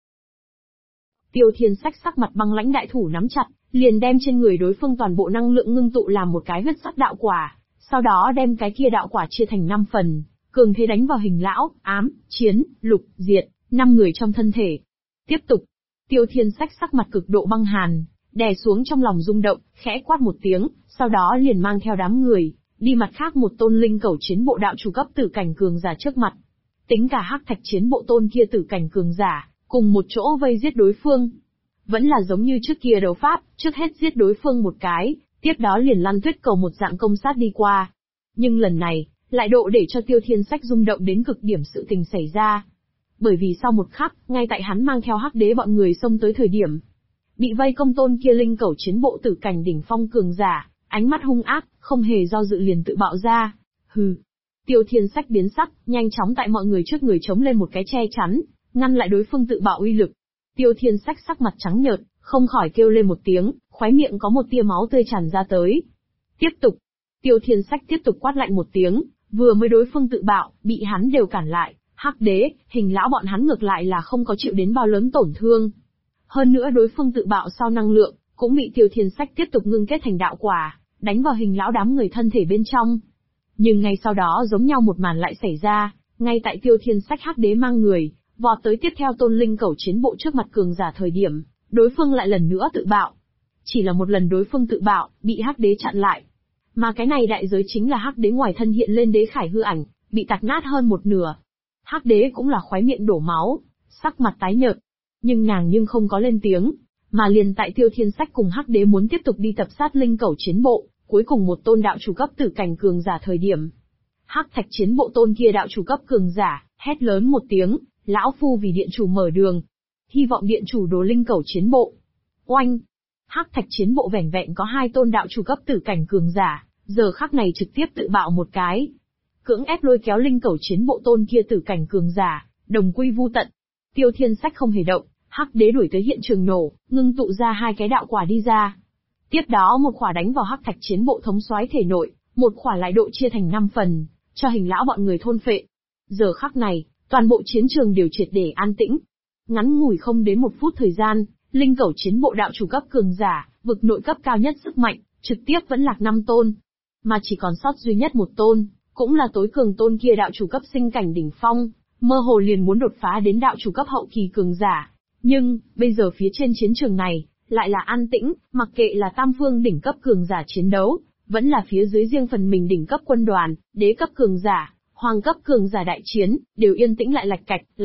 Tiêu Thiên Sách sắc mặt băng lãnh, đại thủ nắm chặt, liền đem trên người đối phương toàn bộ năng lượng ngưng tụ làm một cái huyết sắc đạo quả, sau đó đem cái kia đạo quả chia thành 5 phần, cường thế đánh vào Hình Lão, Ám, Chiến, Lục, Diệt, 5 người trong thân thể. Tiếp tục, Tiêu Thiên Sách sắc mặt cực độ băng hàn, đè xuống trong lòng rung động, khẽ quát một tiếng, sau đó liền mang theo đám người, đi mặt khác một tôn linh cẩu chiến bộ đạo chủ cấp tử cảnh cường giả trước mặt. Tính cả Hắc Thạch chiến bộ tôn kia tử cảnh cường giả, cùng một chỗ vây giết đối phương. Vẫn là giống như trước kia đấu pháp, trước hết giết đối phương một cái, tiếp đó liền lăn tuyết cầu một dạng công sát đi qua. Nhưng lần này, lại độ để cho Tiêu Thiên Sách rung động đến cực điểm sự tình xảy ra. Bởi vì sau một khắc, ngay tại hắn mang theo Hắc Đế bọn người xông tới thời điểm, bị vây công tôn kia linh cẩu chiến bộ tử cảnh đỉnh phong cường giả, ánh mắt hung ác, không hề do dự liền tự bạo ra. Hừ. Tiêu Thiên Sách biến sắc, nhanh chóng tại mọi người trước người chống lên một cái che chắn, ngăn lại đối phương tự bạo uy lực. Tiêu Thiên Sách sắc mặt trắng nhợt, không khỏi kêu lên một tiếng, khóe miệng có một tia máu tươi tràn ra tới. Tiếp tục. Tiêu Thiên Sách tiếp tục quát lạnh một tiếng, vừa mới đối phương tự bạo, bị hắn đều cản lại, Hắc Đế, Hình Lão bọn hắn ngược lại là không có chịu đến bao lớn tổn thương. Hơn nữa đối phương tự bạo sau năng lượng, cũng bị Tiêu Thiên Sách tiếp tục ngưng kết thành đạo quả, đánh vào Hình Lão đám người thân thể bên trong. Nhưng ngay sau đó giống nhau một màn lại xảy ra, ngay tại Tiêu Thiên Sách Hắc Đế mang người, vọt tới tiếp theo tôn linh cẩu chiến bộ trước mặt cường giả thời điểm, đối phương lại lần nữa tự bạo. Chỉ là một lần đối phương tự bạo, bị Hắc Đế chặn lại. Mà cái này đại giới chính là Hắc Đế ngoài thân hiện lên đế khải hư ảnh, bị tạc nát hơn một nửa. Hắc Đế cũng là khóe miệng đổ máu, sắc mặt tái nhợt. Nhưng nàng không có lên tiếng, mà liền tại Tiêu Thiên Sách cùng Hắc Đế muốn tiếp tục đi tập sát linh cẩu chiến bộ, cuối cùng một tôn đạo chủ cấp tử cảnh cường giả thời điểm. Hắc Thạch chiến bộ tôn kia đạo chủ cấp cường giả, hét lớn một tiếng, lão phu vì điện chủ mở đường. Hy vọng điện chủ đồ linh cẩu chiến bộ. Oanh! Hắc Thạch chiến bộ vẻn vẹn có 2 tôn đạo chủ cấp tử cảnh cường giả, giờ khắc này trực tiếp tự bạo một cái. Cưỡng ép lôi kéo linh cẩu chiến bộ tôn kia tử cảnh cường giả, đồng quy vu tận. Tiêu Thiên Sách không hề động, Hắc Đế đuổi tới hiện trường nổ, ngưng tụ ra 2 cái đạo quả đi ra. Tiếp đó một khỏa đánh vào Hắc Thạch chiến bộ thống soái thể nội, một khỏa lại độ chia thành 5 phần, cho Hình Lão bọn người thôn phệ. Giờ khắc này, toàn bộ chiến trường đều triệt để an tĩnh. Ngắn ngủi không đến 1 phút thời gian, linh cẩu chiến bộ đạo chủ cấp cường giả, vực nội cấp cao nhất sức mạnh, trực tiếp vẫn lạc 5 tôn. Mà chỉ còn sót duy nhất 1 tôn, cũng là tối cường tôn kia đạo chủ cấp sinh cảnh đỉnh phong, mơ hồ liền muốn đột phá đến đạo chủ cấp hậu kỳ cường giả. Nhưng, bây giờ phía trên chiến trường này, lại là an tĩnh, mặc kệ là tam phương đỉnh cấp cường giả chiến đấu, vẫn là phía dưới riêng phần mình đỉnh cấp quân đoàn, đế cấp cường giả, hoàng cấp cường giả đại chiến, đều yên tĩnh lại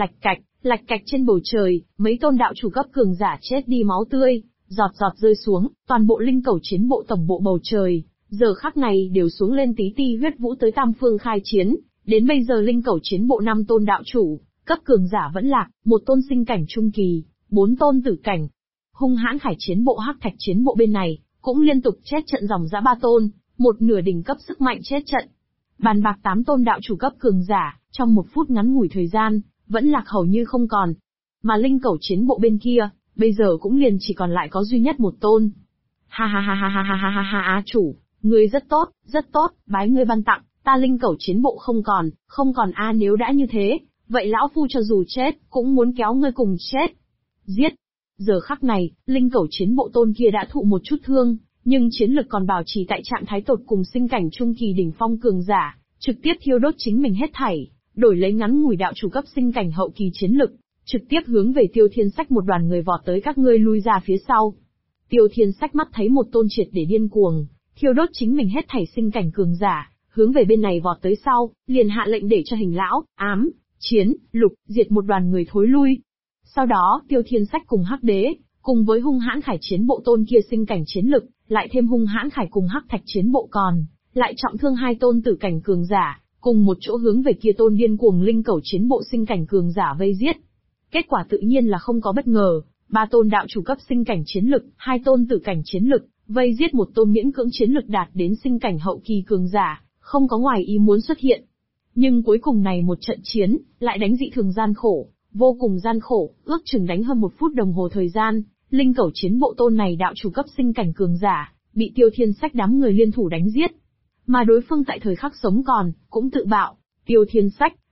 lạch cạch trên bầu trời, mấy tôn đạo chủ cấp cường giả chết đi máu tươi, giọt giọt rơi xuống, toàn bộ linh cẩu chiến bộ tổng bộ bầu trời, giờ khắc này đều xuống lên tí ti huyết vũ tới tam phương khai chiến, đến bây giờ linh cẩu chiến bộ 5 tôn đạo chủ, cấp cường giả vẫn lạc, 1 tôn sinh cảnh trung kỳ, 4 tôn tử cảnh. Hung hãn khải chiến bộ Hắc Thạch chiến bộ bên này, cũng liên tục chết trận dòng dã 3 tôn, một nửa đỉnh cấp sức mạnh chết trận. Bàn bạc 8 tôn đạo chủ cấp cường giả, trong 1 phút ngắn ngủi thời gian, vẫn lạc hầu như không còn. Mà linh cẩu chiến bộ bên kia, bây giờ cũng liền chỉ còn lại có duy nhất 1 tôn. Ha ha ha ha ha ha ha ha ha chủ, ngươi rất tốt, bái ngươi ban tặng, ta linh cẩu chiến bộ không còn nếu đã như thế, vậy lão phu cho dù chết, cũng muốn kéo ngươi cùng chết. Giết! Giờ khắc này, linh cẩu chiến bộ tôn kia đã thụ một chút thương, nhưng chiến lực còn bảo trì tại trạng thái tột cùng sinh cảnh trung kỳ đỉnh phong cường giả, trực tiếp thiêu đốt chính mình hết thảy, đổi lấy ngắn ngủi đạo chủ cấp sinh cảnh hậu kỳ chiến lực, trực tiếp hướng về Tiêu Thiên Sách một đoàn người vọt tới, các ngươi lui ra phía sau. Tiêu Thiên Sách mắt thấy một tôn triệt để điên cuồng, thiêu đốt chính mình hết thảy sinh cảnh cường giả, hướng về bên này vọt tới sau, liền hạ lệnh để cho Hình Lão, Ám, Chiến, Lục, Diệt một đoàn người thối lui. Sau đó, Tiêu Thiên Sách cùng Hắc Đế, cùng với hung hãn khải chiến bộ tôn kia sinh cảnh chiến lực, lại thêm hung hãn khải cùng Hắc Thạch chiến bộ còn, lại trọng thương 2 tôn tử cảnh cường giả, cùng một chỗ hướng về kia tôn điên cuồng linh cẩu chiến bộ sinh cảnh cường giả vây giết. Kết quả tự nhiên là không có bất ngờ, 3 tôn đạo chủ cấp sinh cảnh chiến lực, 2 tôn tử cảnh chiến lực, vây giết một tôn miễn cưỡng chiến lực đạt đến sinh cảnh hậu kỳ cường giả, không có ngoài ý muốn xuất hiện. Nhưng cuối cùng này một trận chiến, lại đánh dị thường gian khổ, vô cùng gian khổ, ước chừng đánh hơn 1 phút đồng hồ thời gian, linh cẩu chiến bộ tôn này đạo chủ cấp sinh cảnh cường giả, bị Tiêu Thiên Sách đám người liên thủ đánh giết. Mà đối phương tại thời khắc sống còn, cũng tự bạo, Tiêu Thiên Sách,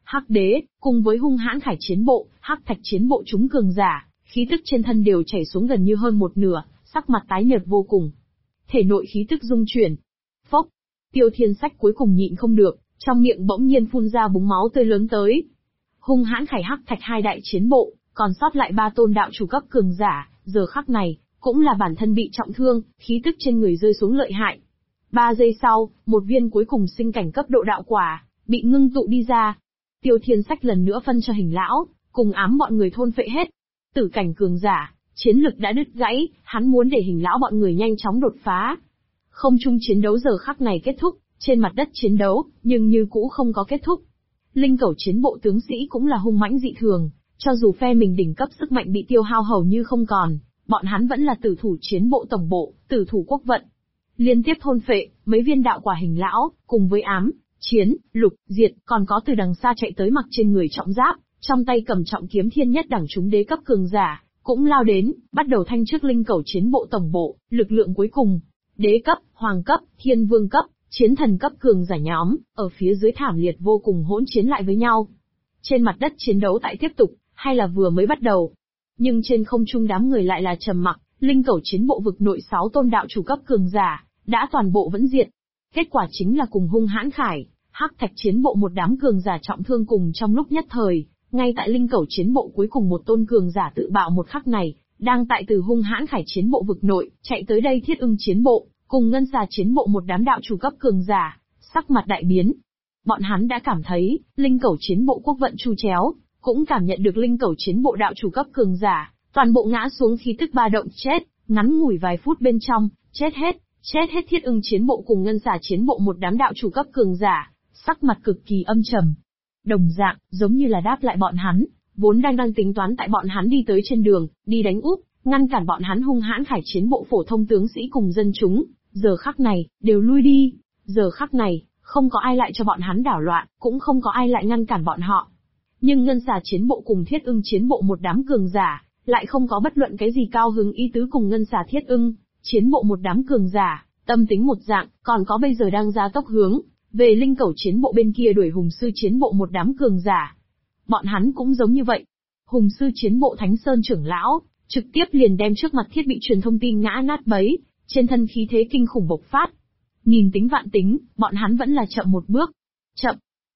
Hắc Đế, cùng với hung hãn Khải chiến bộ, Hắc Thạch chiến bộ chúng cường giả, khí tức trên thân đều chảy xuống gần như hơn một nửa, sắc mặt tái nhợt vô cùng. Thể nội khí tức rung chuyển. Phốc, Tiêu Thiên Sách cuối cùng nhịn không được, trong miệng bỗng nhiên phun ra búng máu tươi lớn tới. Hung hãn Khải Hắc Thạch hai đại chiến bộ, còn sót lại ba tôn đạo chủ cấp cường giả, giờ khắc này, cũng là bản thân bị trọng thương, khí tức trên người rơi xuống lợi hại. 3 giây sau, một viên cuối cùng sinh cảnh cấp độ đạo quả, bị ngưng tụ đi ra. Tiêu Thiên Sách lần nữa phân cho Hình lão, cùng ám bọn người thôn phệ hết. Tử cảnh cường giả, chiến lực đã đứt gãy, hắn muốn để Hình lão bọn người nhanh chóng đột phá. Không trung chiến đấu giờ khắc này kết thúc, trên mặt đất chiến đấu, nhưng như cũ không có kết thúc. Linh Cẩu chiến bộ tướng sĩ cũng là hung mãnh dị thường, cho dù phe mình đỉnh cấp sức mạnh bị tiêu hao hầu như không còn, bọn hắn vẫn là tử thủ chiến bộ tổng bộ, tử thủ quốc vận. Liên tiếp thôn phệ, mấy viên đạo quả Hình lão, cùng với ám, chiến, lục, diệt, còn có từ đằng xa chạy tới mặc trên người trọng giáp, trong tay cầm trọng kiếm thiên nhất đẳng chúng đế cấp cường giả, cũng lao đến, bắt đầu thanh trước Linh Cẩu chiến bộ tổng bộ, lực lượng cuối cùng. Đế cấp, hoàng cấp, thiên vương cấp, chiến thần cấp cường giả nhóm, ở phía dưới thảm liệt vô cùng hỗn chiến lại với nhau. Trên mặt đất chiến đấu tại tiếp tục, hay là vừa mới bắt đầu. Nhưng trên không trung đám người lại là trầm mặc, Linh Cẩu chiến bộ vực nội 6 tôn đạo chủ cấp cường giả, đã toàn bộ vẫn diệt. Kết quả chính là cùng hung hãn Khải, Hắc Thạch chiến bộ một đám cường giả trọng thương cùng trong lúc nhất thời, ngay tại Linh Cẩu chiến bộ cuối cùng một tôn cường giả tự bạo một khắc này, đang tại từ hung hãn Khải chiến bộ vực nội, chạy tới đây Thiết Ưng chiến bộ, cùng Ngân Xà chiến bộ một đám đạo chủ cấp cường giả, sắc mặt đại biến. Bọn hắn đã cảm thấy, Linh Cẩu chiến bộ quốc vận chu chéo, cũng cảm nhận được Linh Cẩu chiến bộ đạo chủ cấp cường giả, toàn bộ ngã xuống khí tức ba động chết, ngắn ngủi vài phút bên trong, chết hết Thiết Ưng chiến bộ cùng Ngân Xà chiến bộ một đám đạo chủ cấp cường giả, sắc mặt cực kỳ âm trầm. Đồng dạng, giống như là đáp lại bọn hắn, vốn đang tính toán tại bọn hắn đi tới trên đường, đi đánh úp, ngăn cản bọn hắn hung hãn Khải chiến bộ phổ thông tướng sĩ cùng dân chúng, giờ khắc này, đều lui đi. Giờ khắc này, không có ai lại cho bọn hắn đảo loạn, cũng không có ai lại ngăn cản bọn họ. Nhưng Ngân Xà chiến bộ cùng Thiết Ưng chiến bộ một đám cường giả, lại không có bất luận cái gì cao hứng ý tứ cùng Ngân Xà Thiết Ưng chiến bộ một đám cường giả, tâm tính một dạng, còn có bây giờ đang ra tốc hướng về Linh Cẩu chiến bộ bên kia đuổi Hùng Sư chiến bộ một đám cường giả. Bọn hắn cũng giống như vậy. Hùng Sư chiến bộ Thánh Sơn trưởng lão, trực tiếp liền đem trước mặt thiết bị truyền thông tin ngã nát bấy, trên thân khí thế kinh khủng bộc phát. Nhìn tính vạn tính, bọn hắn vẫn là chậm một bước. Chậm.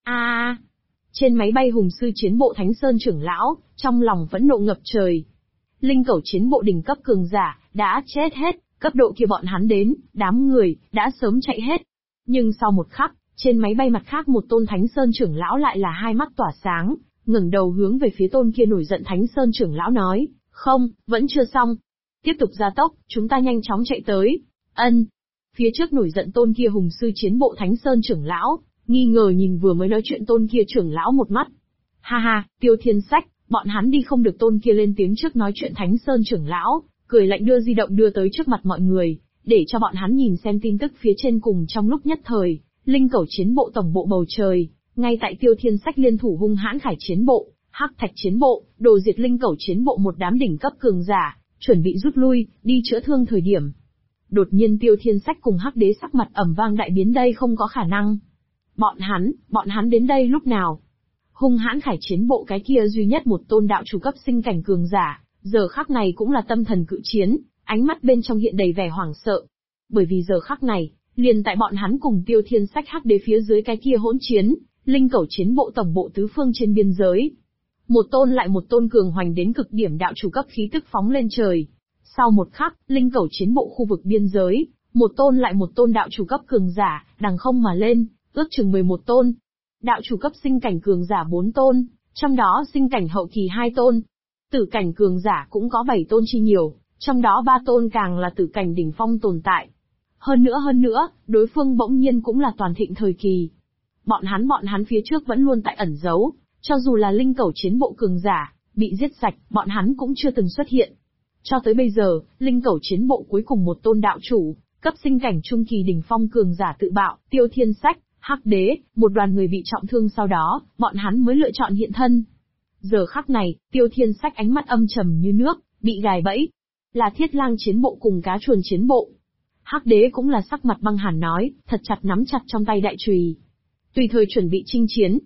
Trên máy bay Hùng Sư chiến bộ Thánh Sơn trưởng lão, trong lòng phẫn nộ ngập trời. Linh Cẩu chiến bộ đỉnh cấp cường giả, đã chết hết, cấp độ kia bọn hắn đến, đám người, đã sớm chạy hết. Nhưng sau một khắc, trên máy bay mặt khác một tôn Thánh Sơn trưởng lão lại là hai mắt tỏa sáng, ngẩng đầu hướng về phía tôn kia nổi giận Thánh Sơn trưởng lão nói, không, vẫn chưa xong. Tiếp tục gia tốc, chúng ta nhanh chóng chạy tới. Phía trước nổi giận tôn kia Hùng Sư chiến bộ Thánh Sơn trưởng lão, nghi ngờ nhìn vừa mới nói chuyện tôn kia trưởng lão một mắt. Ha ha, Tiêu Thiên Sách, bọn hắn đi không được. Tôn kia lên tiếng trước nói chuyện Thánh Sơn trưởng lão, cười lạnh đưa di động đưa tới trước mặt mọi người, để cho bọn hắn nhìn xem tin tức phía trên cùng trong lúc nhất thời, Linh Cẩu chiến bộ tổng bộ bầu trời, ngay tại Tiêu Thiên Sách liên thủ hung hãn Khải chiến bộ, Hắc Thạch chiến bộ, đồ diệt Linh Cẩu chiến bộ một đám đỉnh cấp cường giả, chuẩn bị rút lui, đi chữa thương thời điểm. Đột nhiên Tiêu Thiên Sách cùng Hắc Đế sắc mặt ầm vang đại biến, đây không có khả năng. Bọn hắn đến đây lúc nào? Hung hãn Khải chiến bộ cái kia duy nhất một tôn đạo chủ cấp sinh cảnh cường giả, giờ khắc này cũng là tâm thần cự chiến, ánh mắt bên trong hiện đầy vẻ hoảng sợ. Bởi vì giờ khắc này, liền tại bọn hắn cùng Tiêu Thiên Sách Hắc Đế phía dưới cái kia hỗn chiến, Linh Cẩu chiến bộ tổng bộ tứ phương trên biên giới. Một tôn lại một tôn cường hoành đến cực điểm đạo chủ cấp khí tức phóng lên trời. Sau một khắc, Linh Cẩu chiến bộ khu vực biên giới, một tôn lại một tôn đạo chủ cấp cường giả, đằng không mà lên, ước chừng 11 tôn. Đạo chủ cấp sinh cảnh cường giả 4 tôn, trong đó sinh cảnh hậu kỳ 2 tôn. Tử cảnh cường giả cũng có 7 tôn chi nhiều, trong đó 3 tôn càng là tử cảnh đỉnh phong tồn tại. Hơn nữa, đối phương bỗng nhiên cũng là toàn thịnh thời kỳ. Bọn hắn phía trước vẫn luôn tại ẩn giấu, cho dù là Linh Cẩu chiến bộ cường giả, bị giết sạch, bọn hắn cũng chưa từng xuất hiện. Cho tới bây giờ, Linh Cẩu chiến bộ cuối cùng một tôn đạo chủ, cấp sinh cảnh trung kỳ đỉnh phong cường giả tự bạo, Tiêu Thiên Sách, Hắc Đế, một đoàn người bị trọng thương sau đó, bọn hắn mới lựa chọn hiện thân. Giờ khắc này, Tiêu Thiên Sách ánh mắt âm trầm như nước, bị gài bẫy. Là Thiết Lang chiến bộ cùng Cá Chuồn chiến bộ. Hắc Đế cũng là sắc mặt băng hàn nói, thật chặt nắm chặt trong tay đại chùy. Tùy thời chuẩn bị chinh chiến.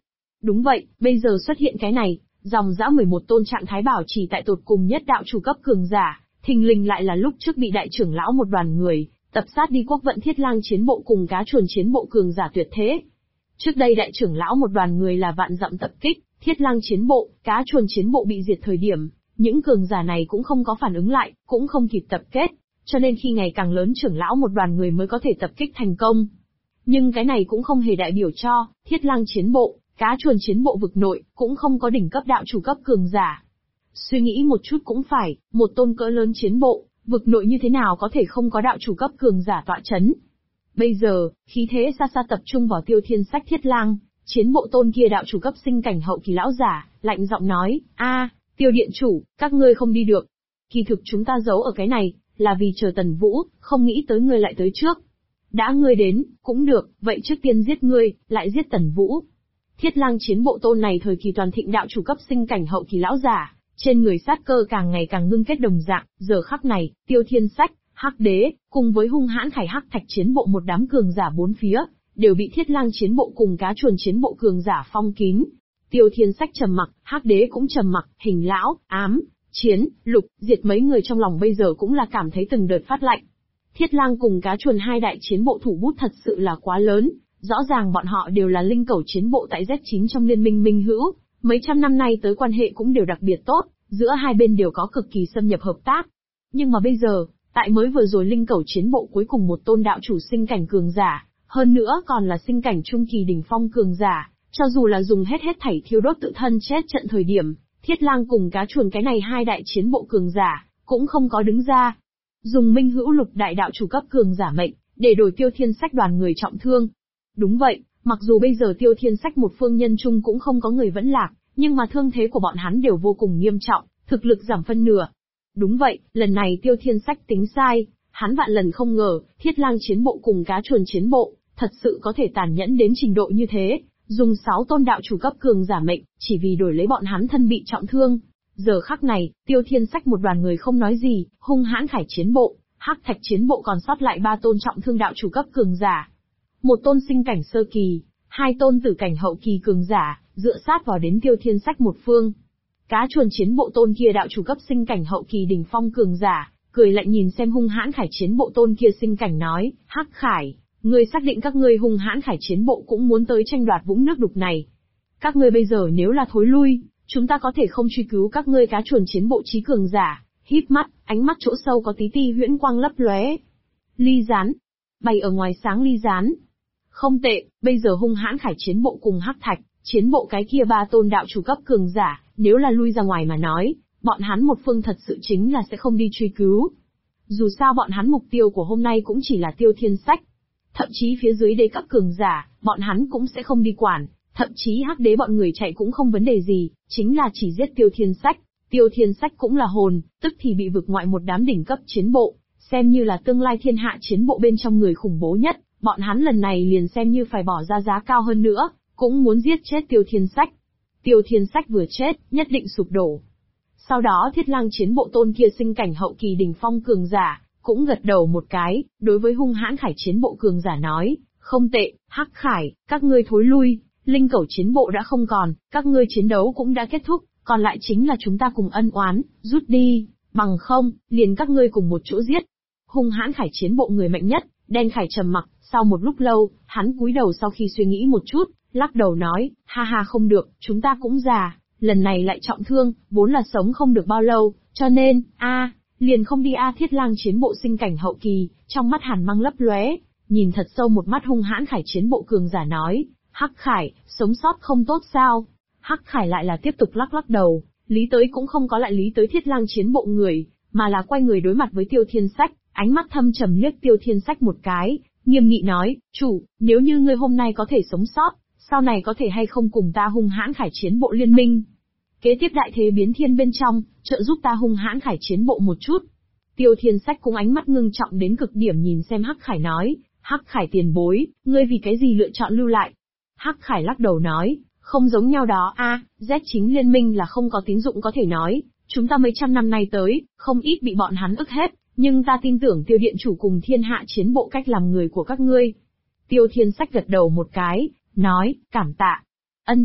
Đúng vậy, bây giờ xuất hiện cái này, dòng dã 11 tôn trạng thái bảo trì tại tột cùng nhất đạo chủ cấp cường giả, thình lình lại là lúc trước bị đại trưởng lão một đoàn người, tập sát đi quốc vận Thiết Lang chiến bộ cùng cá chuồn chiến bộ cường giả tuyệt thế. Trước đây đại trưởng lão một đoàn người là vạn dặm tập kích, Thiết Lang chiến bộ, cá chuồn chiến bộ bị diệt thời điểm, những cường giả này cũng không có phản ứng lại, cũng không kịp tập kết, cho nên khi ngày càng lớn trưởng lão một đoàn người mới có thể tập kích thành công. Nhưng cái này cũng không hề đại biểu cho, Thiết Lang chiến bộ, cá chuồn chiến bộ vực nội, cũng không có đỉnh cấp đạo chủ cấp cường giả. Suy nghĩ một chút cũng phải, một tôn cỡ lớn chiến bộ, vực nội như thế nào có thể không có đạo chủ cấp cường giả tọa chấn. Bây giờ, khí thế xa xa tập trung vào Tiêu Thiên Sách Thiết Lang, chiến bộ tôn kia đạo chủ cấp sinh cảnh hậu kỳ lão giả, lạnh giọng nói, Tiêu điện chủ, các ngươi không đi được. Kỳ thực chúng ta giấu ở cái này, là vì chờ Tần Vũ, không nghĩ tới ngươi lại tới trước. Đã ngươi đến, cũng được, vậy trước tiên giết ngươi, lại giết Tần Vũ. Thiết Lang chiến bộ tôn này thời kỳ toàn thịnh đạo chủ cấp sinh cảnh hậu kỳ lão giả, trên người sát cơ càng ngày càng ngưng kết đồng dạng, giờ khắc này, Tiêu Thiên Sách, Hắc Đế, cùng với hung hãn Khải Hắc Thạch chiến bộ một đám cường giả bốn phía, đều bị Thiết Lang chiến bộ cùng cá chuồn chiến bộ cường giả phong kín. Tiêu Thiên Sách trầm mặc, Hắc Đế cũng trầm mặc, Hình lão, Ám, Chiến, Lục, Diệt mấy người trong lòng bây giờ cũng là cảm thấy từng đợt phát lạnh. Thiết Lang cùng cá chuồn hai đại chiến bộ thủ bút thật sự là quá lớn, rõ ràng bọn họ đều là linh cẩu chiến bộ tại Z9 trong liên minh minh hữu, mấy trăm năm nay tới quan hệ cũng đều đặc biệt tốt, giữa hai bên đều có cực kỳ xâm nhập hợp tác. Nhưng mà bây giờ, tại mới vừa rồi linh cẩu chiến bộ cuối cùng một tôn đạo chủ sinh cảnh cường giả, hơn nữa còn là sinh cảnh trung kỳ đỉnh phong cường giả, cho dù là dùng hết thảy thiêu đốt tự thân chết trận thời điểm, Thiết Lang cùng cá chuồn cái này hai đại chiến bộ cường giả, cũng không có đứng ra. Dùng minh hữu lục đại đạo chủ cấp cường giả mệnh, để đổi Tiêu Thiên Sách đoàn người trọng thương. Đúng vậy, mặc dù bây giờ Tiêu Thiên Sách một phương nhân chung cũng không có người vẫn lạc, nhưng mà thương thế của bọn hắn đều vô cùng nghiêm trọng, thực lực giảm phân nửa. Đúng vậy, lần này Tiêu Thiên Sách tính sai, hắn vạn lần không ngờ, Thiết Lang chiến bộ cùng cá chuồn chiến bộ, thật sự có thể tàn nhẫn đến trình độ như thế, dùng 6 tôn đạo chủ cấp cường giả mệnh, chỉ vì đổi lấy bọn hắn thân bị trọng thương. Giờ khắc này, Tiêu Thiên Sách một đoàn người không nói gì, hung hãn Khải chiến bộ, Hắc Thạch chiến bộ còn sót lại 3 tôn trọng thương đạo chủ cấp cường giả. Một tôn sinh cảnh sơ kỳ, 2 tôn tử cảnh hậu kỳ cường giả, dựa sát vào đến Tiêu Thiên Sách một phương. Cá chuồn chiến bộ tôn kia đạo chủ cấp sinh cảnh hậu kỳ đỉnh phong cường giả, cười lạnh nhìn xem hung hãn Khải chiến bộ tôn kia sinh cảnh nói, Hắc Khải, ngươi xác định các ngươi hung hãn Khải chiến bộ cũng muốn tới tranh đoạt vũng nước đục này. Các ngươi bây giờ nếu là thối lui, chúng ta có thể không truy cứu các ngươi cá chuồn chiến bộ trí cường giả. Híp mắt, ánh mắt chỗ sâu có tí ti huyễn quang lấp lóe. Ly gián, bày ở ngoài sáng ly gián. Không tệ, bây giờ hung hãn Khải chiến bộ cùng Hắc Thạch, chiến bộ cái kia 3 tôn đạo chủ cấp cường giả, nếu là lui ra ngoài mà nói, bọn hắn một phương thật sự chính là sẽ không đi truy cứu. Dù sao bọn hắn mục tiêu của hôm nay cũng chỉ là Tiêu Thiên Sách. Thậm chí phía dưới đế cấp cường giả, bọn hắn cũng sẽ không đi quản, thậm chí Hắc Đế bọn người chạy cũng không vấn đề gì, chính là chỉ giết Tiêu Thiên Sách. Tiêu Thiên Sách cũng là hồn, tức thì bị vực ngoại một đám đỉnh cấp chiến bộ, xem như là tương lai thiên hạ chiến bộ bên trong người khủng bố nhất, bọn hắn lần này liền xem như phải bỏ ra giá cao hơn nữa, cũng muốn giết chết Tiêu Thiên Sách. Tiêu Thiên Sách vừa chết, nhất định sụp đổ. Sau đó Thiết Lang chiến bộ tôn kia sinh cảnh hậu kỳ đỉnh phong cường giả, cũng gật đầu một cái, đối với hung hãn Khải chiến bộ cường giả nói, không tệ, Hắc Khải, các ngươi thối lui, linh cẩu chiến bộ đã không còn, các ngươi chiến đấu cũng đã kết thúc, còn lại chính là chúng ta cùng ân oán, rút đi, bằng không, liền các ngươi cùng một chỗ giết. Hung hãn Khải chiến bộ người mạnh nhất, Đen Khải trầm mặc, sau một lúc lâu, hắn cúi đầu sau khi suy nghĩ một chút, lắc đầu nói, ha ha không được, chúng ta cũng già, lần này lại trọng thương, vốn là sống không được bao lâu, cho nên, liền không đi Thiết Lang chiến bộ sinh cảnh hậu kỳ, trong mắt hàn mang lấp lóe, nhìn thật sâu một mắt hung hãn Khải chiến bộ cường giả nói, Hắc Khải, sống sót không tốt sao? Hắc Khải lại là tiếp tục lắc đầu, lý tới cũng không có lại lý tới Thiết Lang chiến bộ người, mà là quay người đối mặt với Tiêu Thiên Sách, ánh mắt thâm trầm liếc Tiêu Thiên Sách một cái, nghiêm nghị nói, chủ, nếu như ngươi hôm nay có thể sống sót, sau này có thể hay không cùng ta hung hãn Khải chiến bộ liên minh? Kế tiếp đại thế biến thiên bên trong, trợ giúp ta hung hãn Khải chiến bộ một chút. Tiêu Thiên Sách cũng ánh mắt ngưng trọng đến cực điểm nhìn xem Hắc Khải nói, Hắc Khải tiền bối, ngươi vì cái gì lựa chọn lưu lại? Hắc Khải lắc đầu nói, không giống nhau đó Z chính liên minh là không có tín dụng có thể nói, chúng ta mấy trăm năm nay tới, không ít bị bọn hắn ức hết, nhưng ta tin tưởng Tiêu điện chủ cùng thiên hạ chiến bộ cách làm người của các ngươi. Tiêu Thiên Sách gật đầu một cái, nói, cảm tạ. Ân.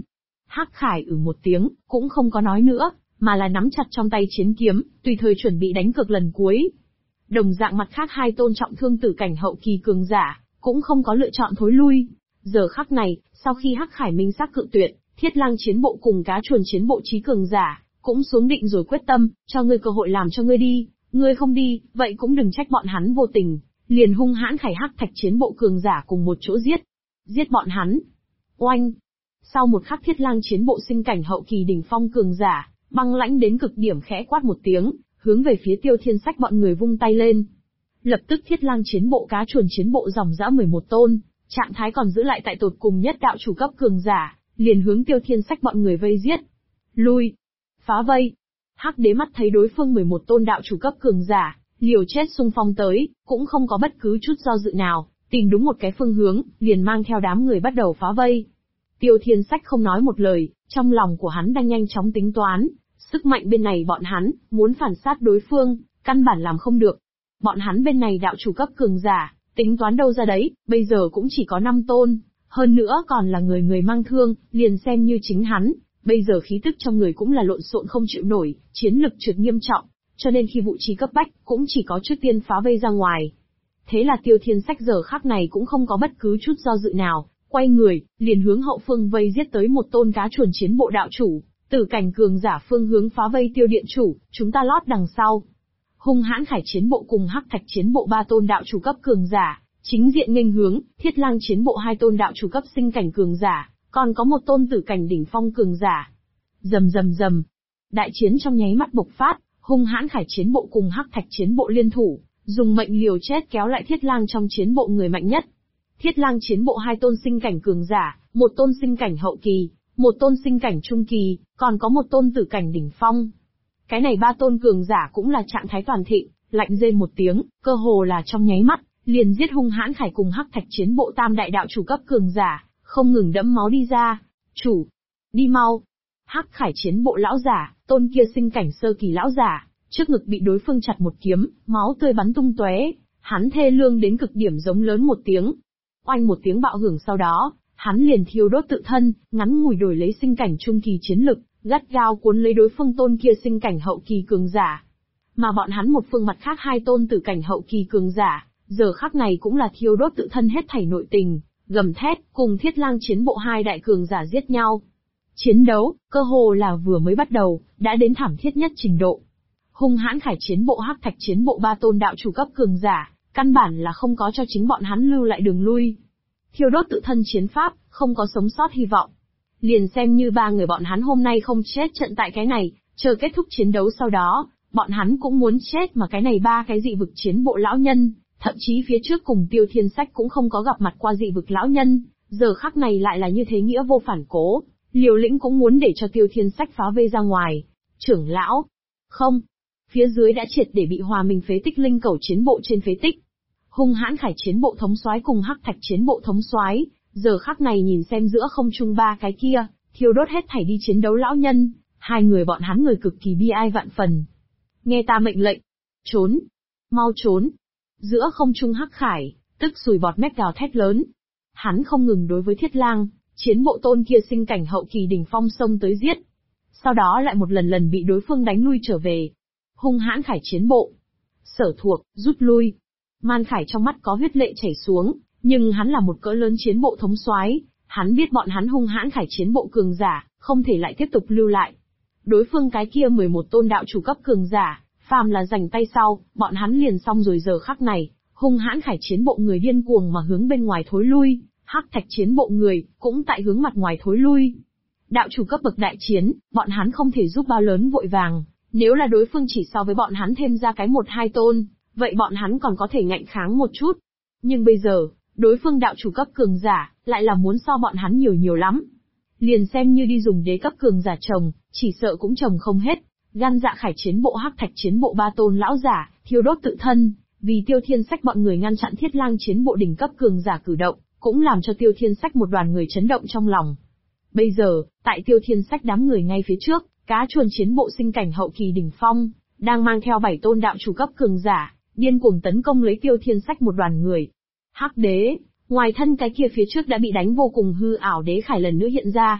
Hắc Khải một tiếng, cũng không có nói nữa, mà là nắm chặt trong tay chiến kiếm, tùy thời chuẩn bị đánh cược lần cuối. Đồng dạng mặt khác hai tôn trọng thương tử cảnh hậu kỳ cường giả, cũng không có lựa chọn thối lui. Giờ khắc này, sau khi Hắc Khải minh xác cự tuyệt, Thiết Lang chiến bộ cùng Cá Chuồn chiến bộ trí cường giả, cũng xuống định rồi quyết tâm, cho ngươi cơ hội làm cho ngươi đi, ngươi không đi, vậy cũng đừng trách bọn hắn vô tình, liền hung hãn khải Hắc Thạch chiến bộ cường giả cùng một chỗ giết. Giết bọn hắn. Oanh! Sau một khắc Thiết Lang chiến bộ sinh cảnh hậu kỳ đỉnh phong cường giả, băng lãnh đến cực điểm khẽ quát một tiếng, hướng về phía Tiêu Thiên Sách bọn người vung tay lên. Lập tức Thiết Lang chiến bộ Cá Chuồn chiến bộ dòng dã 11 tôn, trạng thái còn giữ lại tại tột cùng nhất đạo chủ cấp cường giả, liền hướng Tiêu Thiên Sách bọn người vây giết. Lui! Phá vây! Hắc Đế mắt thấy đối phương 11 tôn đạo chủ cấp cường giả, liều chết xung phong tới, cũng không có bất cứ chút do dự nào, tìm đúng một cái phương hướng, liền mang theo đám người bắt đầu phá vây. Tiêu Thiên Sách không nói một lời, trong lòng của hắn đang nhanh chóng tính toán, sức mạnh bên này bọn hắn, muốn phản sát đối phương, căn bản làm không được. Bọn hắn bên này đạo chủ cấp cường giả, tính toán đâu ra đấy, bây giờ cũng chỉ có 5 tôn, hơn nữa còn là người mang thương, liền xem như chính hắn, bây giờ khí tức trong người cũng là lộn xộn không chịu nổi, chiến lực trượt nghiêm trọng, cho nên khi vụ trí cấp bách, cũng chỉ có trước tiên phá vây ra ngoài. Thế là Tiêu Thiên Sách giờ khắc này cũng không có bất cứ chút do dự nào, quay người, liền hướng hậu phương vây giết tới một tôn Cá Chuồn chiến bộ đạo chủ, tử cảnh cường giả phương hướng phá vây Tiêu điện chủ, chúng ta lót đằng sau. Hung hãn khải chiến bộ cùng Hắc Thạch chiến bộ 3 tôn đạo chủ cấp cường giả, chính diện nghênh hướng, Thiết Lang chiến bộ 2 tôn đạo chủ cấp sinh cảnh cường giả, còn có một tôn tử cảnh đỉnh phong cường giả. Rầm rầm rầm. Đại chiến trong nháy mắt bộc phát, hung hãn khải chiến bộ cùng Hắc Thạch chiến bộ liên thủ, dùng mệnh liều chết kéo lại Thiết Lang trong chiến bộ người mạnh nhất. Thiết Lang chiến bộ 2 tôn sinh cảnh cường giả, một tôn sinh cảnh hậu kỳ, một tôn sinh cảnh trung kỳ, còn có một tôn tử cảnh đỉnh phong. Cái này 3 tôn cường giả cũng là trạng thái toàn thịnh, lạnh rên một tiếng, cơ hồ là trong nháy mắt, liền giết hung hãn khải cùng Hắc Thạch chiến bộ tam đại đạo chủ cấp cường giả, không ngừng đẫm máu đi ra. Chủ, đi mau. Hắc Khải chiến bộ lão giả, tôn kia sinh cảnh sơ kỳ lão giả, trước ngực bị đối phương chặt một kiếm, máu tươi bắn tung tóe, hắn thê lương đến cực điểm giống lớn một tiếng. Oanh một tiếng bạo hưởng sau đó, hắn liền thiêu đốt tự thân, ngắn ngủi đổi lấy sinh cảnh trung kỳ chiến lực, gắt gao cuốn lấy đối phương tôn kia sinh cảnh hậu kỳ cường giả. Mà bọn hắn một phương mặt khác 2 tôn tử cảnh hậu kỳ cường giả, giờ khắc này cũng là thiêu đốt tự thân hết thảy nội tình, gầm thét, cùng Thiết Lang chiến bộ 2 đại cường giả giết nhau. Chiến đấu, cơ hồ là vừa mới bắt đầu, đã đến thảm thiết nhất trình độ. Hung hãn khải chiến bộ Hắc Thạch chiến bộ 3 tôn đạo chủ cấp cường giả, căn bản là không có cho chính bọn hắn lưu lại đường lui. Thiêu đốt tự thân chiến pháp, không có sống sót hy vọng. Liền xem như 3 người bọn hắn hôm nay không chết trận tại cái này, chờ kết thúc chiến đấu sau đó, bọn hắn cũng muốn chết mà cái này 3 cái dị vực chiến bộ lão nhân, thậm chí phía trước cùng Tiêu Thiên Sách cũng không có gặp mặt qua dị vực lão nhân, giờ khắc này lại là như thế nghĩa vô phản cố, liều lĩnh cũng muốn để cho Tiêu Thiên Sách phá vây ra ngoài. Trưởng lão, không, phía dưới đã triệt để bị hòa mình phế tích linh cẩu chiến bộ trên phế tích. Hung hãn khải chiến bộ thống soái cùng Hắc Thạch chiến bộ thống soái, giờ khắc này nhìn xem giữa không trung 3 cái kia, thiêu đốt hết thảy đi chiến đấu lão nhân, 2 người bọn hắn người cực kỳ bi ai vạn phần. Nghe ta mệnh lệnh, trốn, mau trốn. Giữa không trung Hắc Khải, tức sùi bọt mép gào thét lớn. Hắn không ngừng đối với Thiết Lang, chiến bộ tôn kia sinh cảnh hậu kỳ đỉnh phong xông tới giết. Sau đó lại một lần lần bị đối phương đánh lui trở về. Hung hãn khải chiến bộ. Sở thuộc, rút lui. Man Khải trong mắt có huyết lệ chảy xuống, nhưng hắn là một cỡ lớn chiến bộ thống soái, hắn biết bọn hắn hung hãn khải chiến bộ cường giả, không thể lại tiếp tục lưu lại. Đối phương cái kia 11 tôn đạo chủ cấp cường giả, phàm là giành tay sau, bọn hắn liền xong rồi. Giờ khắc này, hung hãn khải chiến bộ người điên cuồng mà hướng bên ngoài thối lui, Hắc Thạch chiến bộ người, cũng tại hướng mặt ngoài thối lui. Đạo chủ cấp bậc đại chiến, bọn hắn không thể giúp bao lớn vội vàng, nếu là đối phương chỉ so với bọn hắn thêm ra cái 1-2 tôn, vậy bọn hắn còn có thể ngạnh kháng một chút. Nhưng bây giờ, đối phương đạo chủ cấp cường giả, lại là muốn so bọn hắn nhiều lắm. Liền xem như đi dùng đế cấp cường giả trồng, chỉ sợ cũng trồng không hết. Gan dạ khải chiến bộ Hắc Thạch chiến bộ 3 tôn lão giả, thiêu đốt tự thân, vì Tiêu Thiên Sách bọn người ngăn chặn Thiết Lang chiến bộ đỉnh cấp cường giả cử động, cũng làm cho Tiêu Thiên Sách một đoàn người chấn động trong lòng. Bây giờ, tại Tiêu Thiên Sách đám người ngay phía trước, Cá Chuồn chiến bộ sinh cảnh hậu kỳ đỉnh phong, đang mang theo 7 tôn đạo chủ cấp cường giả, điên cuồng tấn công lấy Tiêu Thiên Sách một đoàn người. Hắc Đế, ngoài thân cái kia phía trước đã bị đánh vô cùng hư ảo Đế Khải lần nữa hiện ra.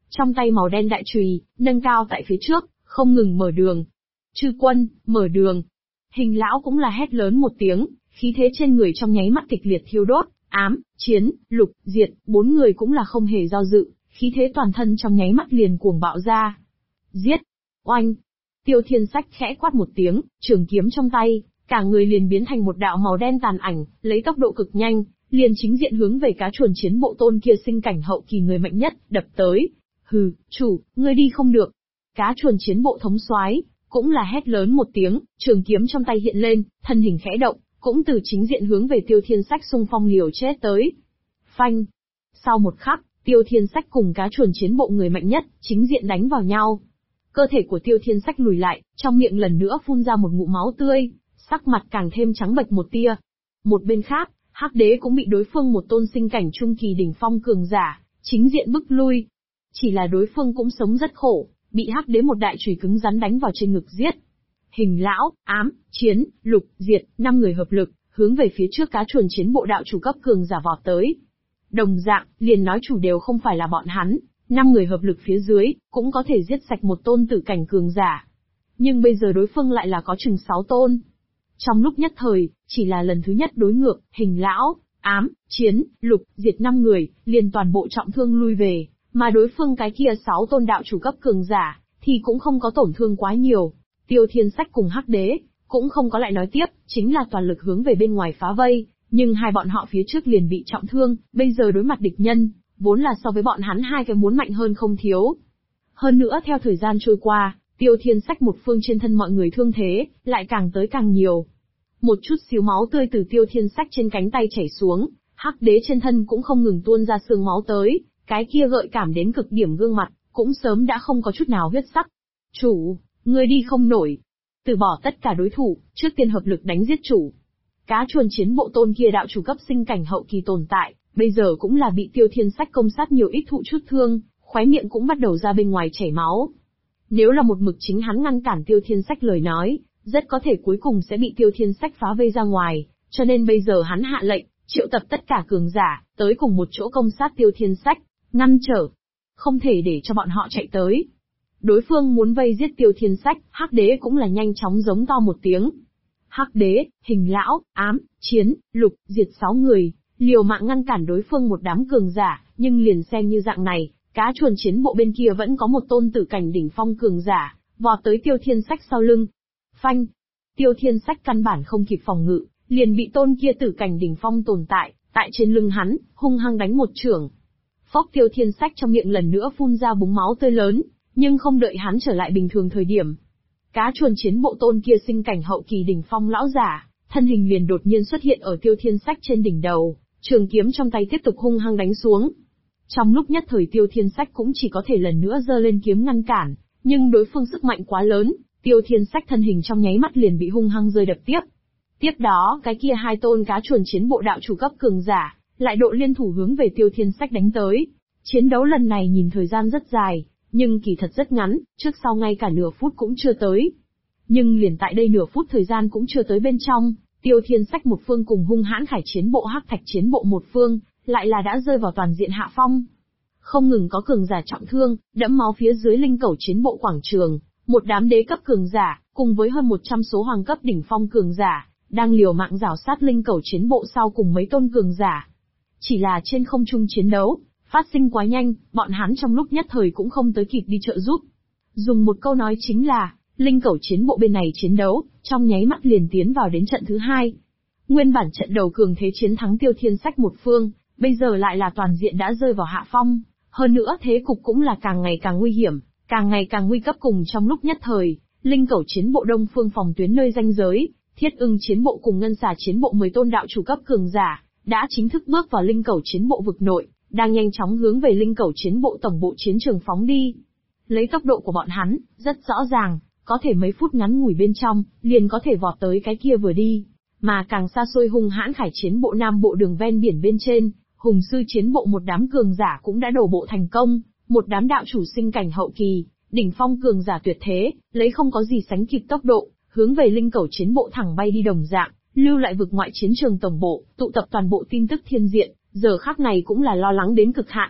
Trong tay màu đen đại chùy, nâng cao tại phía trước, không ngừng mở đường. Chư quân, mở đường. Hình lão cũng là hét lớn một tiếng, khí thế trên người trong nháy mắt kịch liệt thiêu đốt, ám, chiến, lục, diệt, 4 người cũng là không hề do dự, khí thế toàn thân trong nháy mắt liền cuồng bạo ra. Giết! Oanh! Tiêu Thiên Sách khẽ quát một tiếng, trường kiếm trong tay, cả người liền biến thành một đạo màu đen tàn ảnh, lấy tốc độ cực nhanh, liền chính diện hướng về cá chuồn chiến bộ tôn kia sinh cảnh hậu kỳ người mạnh nhất, đập tới. Hừ, chủ, ngươi đi không được. Cá chuồn chiến bộ thống soái cũng là hét lớn một tiếng, trường kiếm trong tay hiện lên, thân hình khẽ động, cũng từ chính diện hướng về Tiêu Thiên Sách xung phong liều chết tới. Phanh! Sau một khắc, Tiêu Thiên Sách cùng cá chuồn chiến bộ người mạnh nhất, chính diện đánh vào nhau. Cơ thể của Tiêu Thiên Sách lùi lại, trong miệng lần nữa phun ra một ngụm máu tươi, sắc mặt càng thêm trắng bệch một tia. Một bên khác, Hắc Đế cũng bị đối phương một tôn sinh cảnh trung kỳ đỉnh phong cường giả, chính diện bức lui. Chỉ là đối phương cũng sống rất khổ, bị Hắc Đế một đại chùy cứng rắn đánh vào trên ngực giết. Hình lão, ám, chiến, lục, diệt, 5 người hợp lực, hướng về phía trước cá chuồn chiến bộ đạo chủ cấp cường giả vọt tới. Đồng dạng, liền nói chủ đều không phải là bọn hắn, 5 người hợp lực phía dưới, cũng có thể giết sạch một tôn tử cảnh cường giả. Nhưng bây giờ đối phương lại là có chừng 6 tôn. Trong lúc nhất thời, chỉ là lần thứ nhất đối ngược, hình lão, ám, chiến, lục, diệt 5 người, liền toàn bộ trọng thương lui về, mà đối phương cái kia 6 tôn đạo chủ cấp cường giả, thì cũng không có tổn thương quá nhiều. Tiêu Thiên Sách cùng Hắc Đế, cũng không có lại nói tiếp, chính là toàn lực hướng về bên ngoài phá vây, nhưng hai bọn họ phía trước liền bị trọng thương, bây giờ đối mặt địch nhân, vốn là so với bọn hắn hai cái muốn mạnh hơn không thiếu. Hơn nữa theo thời gian trôi qua, Tiêu Thiên Sách một phương trên thân mọi người thương thế, lại càng tới càng nhiều. Một chút xíu máu tươi từ Tiêu Thiên Sách trên cánh tay chảy xuống, Hắc Đế trên thân cũng không ngừng tuôn ra xương máu tới, cái kia gợi cảm đến cực điểm gương mặt, cũng sớm đã không có chút nào huyết sắc. Chủ, ngươi đi không nổi. Từ bỏ tất cả đối thủ, trước tiên hợp lực đánh giết chủ. Cá chuồn chiến bộ tôn kia đạo chủ cấp sinh cảnh hậu kỳ tồn tại, bây giờ cũng là bị Tiêu Thiên Sách công sát nhiều ít thụ chút thương, khóe miệng cũng bắt đầu ra bên ngoài chảy máu. Nếu là một mực chính hắn ngăn cản Tiêu Thiên Sách lời nói, rất có thể cuối cùng sẽ bị Tiêu Thiên Sách phá vây ra ngoài, cho nên bây giờ hắn hạ lệnh, triệu tập tất cả cường giả, tới cùng một chỗ công sát Tiêu Thiên Sách, ngăn trở. Không thể để cho bọn họ chạy tới. Đối phương muốn vây giết Tiêu Thiên Sách, Hắc Đế cũng là nhanh chóng giống to một tiếng. Hắc Đế, hình lão, ám, chiến, lục, diệt 6 người, liều mạng ngăn cản đối phương một đám cường giả, nhưng liền xem như dạng này, cá chuồn chiến bộ bên kia vẫn có một tôn tử cảnh đỉnh phong cường giả, vọt tới Tiêu Thiên Sách sau lưng. Phanh! Tiêu Thiên Sách căn bản không kịp phòng ngự, liền bị tôn kia tử cảnh đỉnh phong tồn tại, tại trên lưng hắn, hung hăng đánh một chưởng. Phốc Tiêu Thiên Sách trong miệng lần nữa phun ra búng máu tươi lớn, nhưng không đợi hắn trở lại bình thường thời điểm. Cá chuồn chiến bộ tôn kia sinh cảnh hậu kỳ đỉnh phong lão giả, thân hình liền đột nhiên xuất hiện ở Tiêu Thiên Sách trên đỉnh đầu, trường kiếm trong tay tiếp tục hung hăng đánh xuống. Trong lúc nhất thời Tiêu Thiên Sách cũng chỉ có thể lần nữa giơ lên kiếm ngăn cản, nhưng đối phương sức mạnh quá lớn, Tiêu Thiên Sách thân hình trong nháy mắt liền bị hung hăng rơi đập tiếp. Tiếp đó, cái kia hai tôn cá chuồn chiến bộ đạo chủ cấp cường giả, lại độ liên thủ hướng về Tiêu Thiên Sách đánh tới. Chiến đấu lần này nhìn thời gian rất dài, nhưng kỳ thật rất ngắn, trước sau ngay cả nửa phút cũng chưa tới. Nhưng liền tại đây nửa phút thời gian cũng chưa tới bên trong, Tiêu Thiên Sách một phương cùng hung hãn khải chiến bộ hắc thạch chiến bộ một phương, lại là đã rơi vào toàn diện hạ phong. Không ngừng có cường giả trọng thương, đẫm máu phía dưới linh cẩu chiến bộ quảng trường, một đám đế cấp cường giả, cùng với hơn 100 số hoàng cấp đỉnh phong cường giả, đang liều mạng rảo sát linh cẩu chiến bộ sau cùng mấy tôn cường giả. Chỉ là trên không trung chiến đấu, phát sinh quá nhanh, bọn hắn trong lúc nhất thời cũng không tới kịp đi trợ giúp. Dùng một câu nói chính là, linh cẩu chiến bộ bên này chiến đấu, trong nháy mắt liền tiến vào đến trận thứ 2. Nguyên bản trận đầu cường thế chiến thắng Tiêu Thiên Sách một phương, bây giờ lại là toàn diện đã rơi vào hạ phong, hơn nữa thế cục cũng là càng ngày càng nguy hiểm, càng ngày càng nguy cấp cùng trong lúc nhất thời, linh cẩu chiến bộ đông phương phòng tuyến nơi ranh giới, thiết ưng chiến bộ cùng ngân xà chiến bộ 10 tôn đạo chủ cấp cường giả, đã chính thức bước vào linh cẩu chiến bộ vực nội, đang nhanh chóng hướng về linh cẩu chiến bộ tổng bộ chiến trường phóng đi. Lấy tốc độ của bọn hắn, rất rõ ràng, có thể mấy phút ngắn ngủi bên trong, liền có thể vọt tới cái kia vừa đi. Mà càng xa xôi hung hãn khải chiến bộ nam bộ đường ven biển bên trên, hùng sư chiến bộ một đám cường giả cũng đã đổ bộ thành công, một đám đạo chủ sinh cảnh hậu kỳ, đỉnh phong cường giả tuyệt thế, lấy không có gì sánh kịp tốc độ, hướng về linh cẩu chiến bộ thẳng bay đi đồng dạng, lưu lại vực ngoại chiến trường tổng bộ, tụ tập toàn bộ tin tức thiên diện, giờ khắc này cũng là lo lắng đến cực hạn.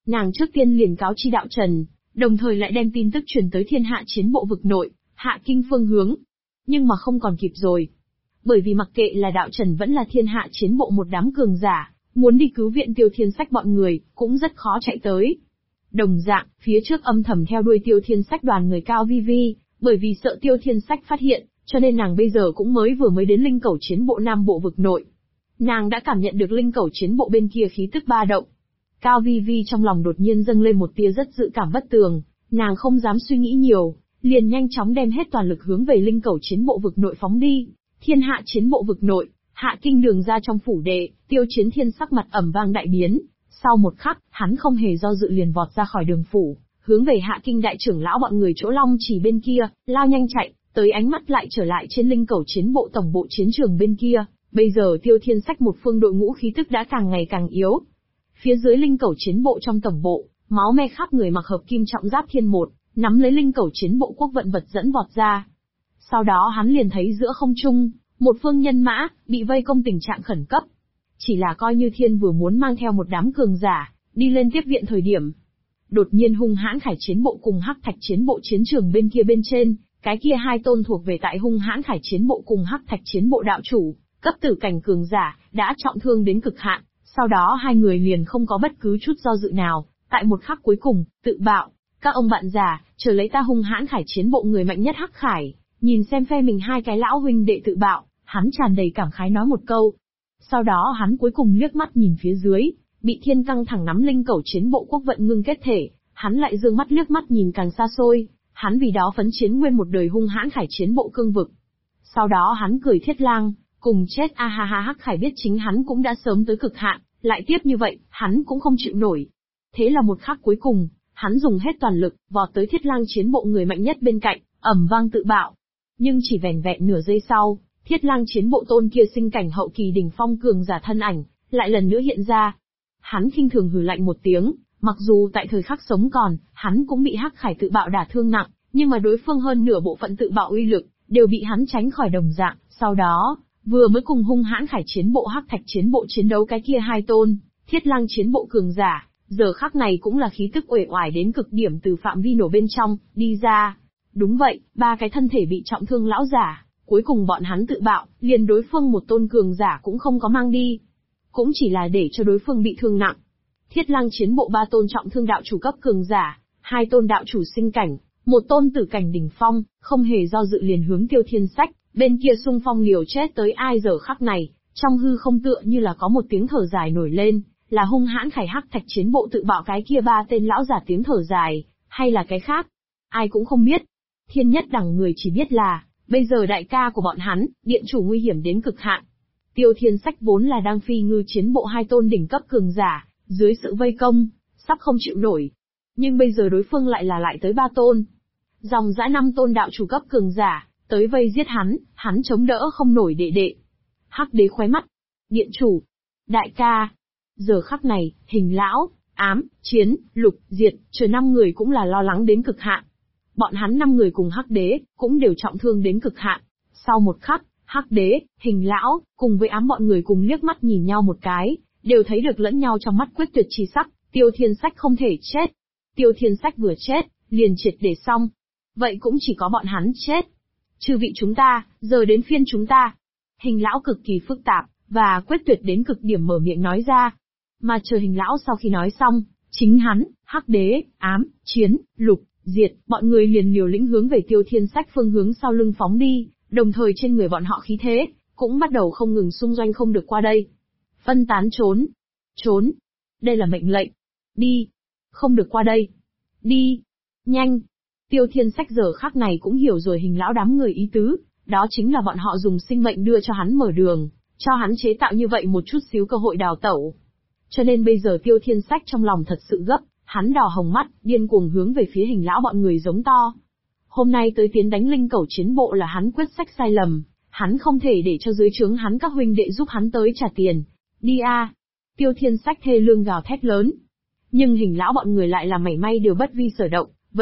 Nàng trước tiên liền cáo chi đạo trần, đồng thời lại đem tin tức truyền tới thiên hạ chiến bộ vực nội, hạ kinh phương hướng. Nhưng mà không còn kịp rồi. Bởi vì mặc kệ là đạo trần vẫn là thiên hạ chiến bộ một đám cường giả, muốn đi cứu viện Tiêu Thiên Sách bọn người, cũng rất khó chạy tới. Đồng dạng, phía trước âm thầm theo đuôi Tiêu Thiên Sách đoàn người Cao Vi Vi, bởi vì sợ Tiêu Thiên Sách phát hiện, cho nên nàng bây giờ cũng vừa mới đến linh cẩu chiến bộ Nam Bộ vực nội. Nàng đã cảm nhận được linh cẩu chiến bộ bên kia khí tức ba động. Cao Vi Vi trong lòng đột nhiên dâng lên một tia rất dự cảm bất tường, nàng không dám suy nghĩ nhiều, liền nhanh chóng đem hết toàn lực hướng về linh cẩu chiến bộ vực nội phóng đi. Thiên hạ chiến bộ vực nội, hạ kinh đường ra trong phủ đệ, Tiêu Chiến Thiên sắc mặt ẩm vang đại biến. Sau một khắc, hắn không hề do dự liền vọt ra khỏi đường phủ, hướng về hạ kinh đại trưởng lão bọn người chỗ Long Chỉ bên kia, lao nhanh chạy, tới ánh mắt lại trở lại trên linh cẩu chiến bộ tổng bộ chiến trường bên kia. Bây giờ Tiêu Thiên Sách một phương đội ngũ khí tức đã càng ngày càng yếu. Phía dưới linh cẩu chiến bộ trong tổng bộ, máu me khắp người mặc hợp kim trọng giáp thiên một, nắm lấy linh cẩu chiến bộ quốc vận vật dẫn vọt ra. Sau đó hắn liền thấy giữa không trung, một phương nhân mã, bị vây công tình trạng khẩn cấp. Chỉ là coi như thiên vừa muốn mang theo một đám cường giả, đi lên tiếp viện thời điểm. Đột nhiên hung hãn khải chiến bộ cùng hắc thạch chiến bộ chiến trường bên kia bên trên, cái kia hai tôn thuộc về tại hung hãn khải chiến bộ cùng hắc thạch chiến bộ đạo chủ, cấp tử cảnh cường giả, đã trọng thương đến cực hạn. Sau đó hai người liền không có bất cứ chút do dự nào, tại một khắc cuối cùng, tự bạo. Các ông bạn già, chờ lấy ta hung hãn khải chiến bộ người mạnh nhất hắc khải, nhìn xem phe mình hai cái lão huynh đệ tự bạo, hắn tràn đầy cảm khái nói một câu. Sau đó hắn cuối cùng liếc mắt nhìn phía dưới, bị thiên căng thẳng nắm linh cẩu chiến bộ quốc vận ngưng kết thể, hắn lại dương mắt liếc mắt nhìn càng xa xôi, hắn vì đó phấn chiến nguyên một đời hung hãn khải chiến bộ cương vực. Sau đó hắn cười thiết lang, cùng chết a ha ha hắc khải biết chính hắn cũng đã sớm tới cực hạn, lại tiếp như vậy, hắn cũng không chịu nổi. Thế là một khắc cuối cùng, hắn dùng hết toàn lực, vọt tới thiết lang chiến bộ người mạnh nhất bên cạnh, ầm vang tự bạo. Nhưng chỉ vẻn vẹn nửa giây sau, thiết lang chiến bộ tôn kia sinh cảnh hậu kỳ đỉnh phong cường giả thân ảnh, lại lần nữa hiện ra. Hắn khinh thường hừ lạnh một tiếng, mặc dù tại thời khắc sống còn, hắn cũng bị hắc khải tự bạo đả thương nặng, nhưng mà đối phương hơn nửa bộ phận tự bạo uy lực, đều bị hắn tránh khỏi đồng dạng. Sau đó, vừa mới cùng hung hãn khải chiến bộ hắc thạch chiến bộ chiến đấu cái kia hai tôn, thiết lang chiến bộ cường giả, giờ khắc này cũng là khí tức uể oải đến cực điểm từ phạm vi nổ bên trong, đi ra. Đúng vậy, ba cái thân thể bị trọng thương lão giả, cuối cùng bọn hắn tự bạo, liền đối phương một tôn cường giả cũng không có mang đi. Cũng chỉ là để cho đối phương bị thương nặng. Thiết lang chiến bộ ba tôn trọng thương đạo chủ cấp cường giả, hai tôn đạo chủ sinh cảnh, một tôn tử cảnh đỉnh phong, không hề do dự liền hướng Tiêu Thiên Sách, bên kia xung phong liều chết tới ai giờ khắc này, trong hư không tựa như là có một tiếng thở dài nổi lên, là hung hãn khải hắc thạch chiến bộ tự bạo cái kia ba tên lão giả tiếng thở dài, hay là cái khác. Ai cũng không biết. Thiên nhất đẳng người chỉ biết là, bây giờ đại ca của bọn hắn, điện chủ nguy hiểm đến cực hạn. Tiêu Thiên Sách vốn là đang phi ngư chiến bộ hai tôn đỉnh cấp cường giả, dưới sự vây công, sắp không chịu nổi. Nhưng bây giờ đối phương lại tới ba tôn. Dòng dã 5 tôn đạo chủ cấp cường giả, tới vây giết hắn chống đỡ không nổi đệ đệ. Hắc đế khóe mắt. Điện chủ. Đại ca. Giờ khắc này, Hình lão, Ám, Chiến, Lục, Diệt, chờ 5 người cũng là lo lắng đến cực hạn. Bọn hắn 5 người cùng Hắc đế, cũng đều trọng thương đến cực hạn. Sau một khắc, Hắc đế, Hình lão, cùng với Ám bọn người cùng liếc mắt nhìn nhau một cái, đều thấy được lẫn nhau trong mắt quyết tuyệt chi sắc, Tiêu Thiên Sách không thể chết. Tiêu Thiên Sách vừa chết, liền triệt để xong. Vậy cũng chỉ có bọn hắn chết. Chư vị chúng ta, giờ đến phiên chúng ta. Hình lão cực kỳ phức tạp, và quyết tuyệt đến cực điểm mở miệng nói ra. Mà chờ Hình lão sau khi nói xong, chính hắn, Hắc đế, Ám, Chiến, Lục, Diệt, bọn người liền liều lĩnh hướng về Tiêu Thiên Sách phương hướng sau lưng phóng đi, đồng thời trên người bọn họ khí thế, cũng bắt đầu không ngừng xung doanh không được qua đây. Phân tán trốn. Trốn. Đây là mệnh lệnh. Đi. Không được qua đây. Đi. Nhanh. Tiêu Thiên Sách giờ khắc này cũng hiểu rồi Hình lão đám người ý tứ, đó chính là bọn họ dùng sinh mệnh đưa cho hắn mở đường, cho hắn chế tạo như vậy một chút xíu cơ hội đào tẩu. Cho nên bây giờ Tiêu Thiên Sách trong lòng thật sự gấp, hắn đỏ hồng mắt, điên cuồng hướng về phía Hình lão bọn người giống to. Hôm nay tới tiến đánh linh cẩu chiến bộ là hắn quyết sách sai lầm, hắn không thể để cho dưới trướng hắn các huynh đệ giúp hắn tới trả tiền. Đi a! Tiêu Thiên Sách thê lương gào thét lớn. Nhưng Hình lão bọn người lại là mảy may đều bất vi sở động,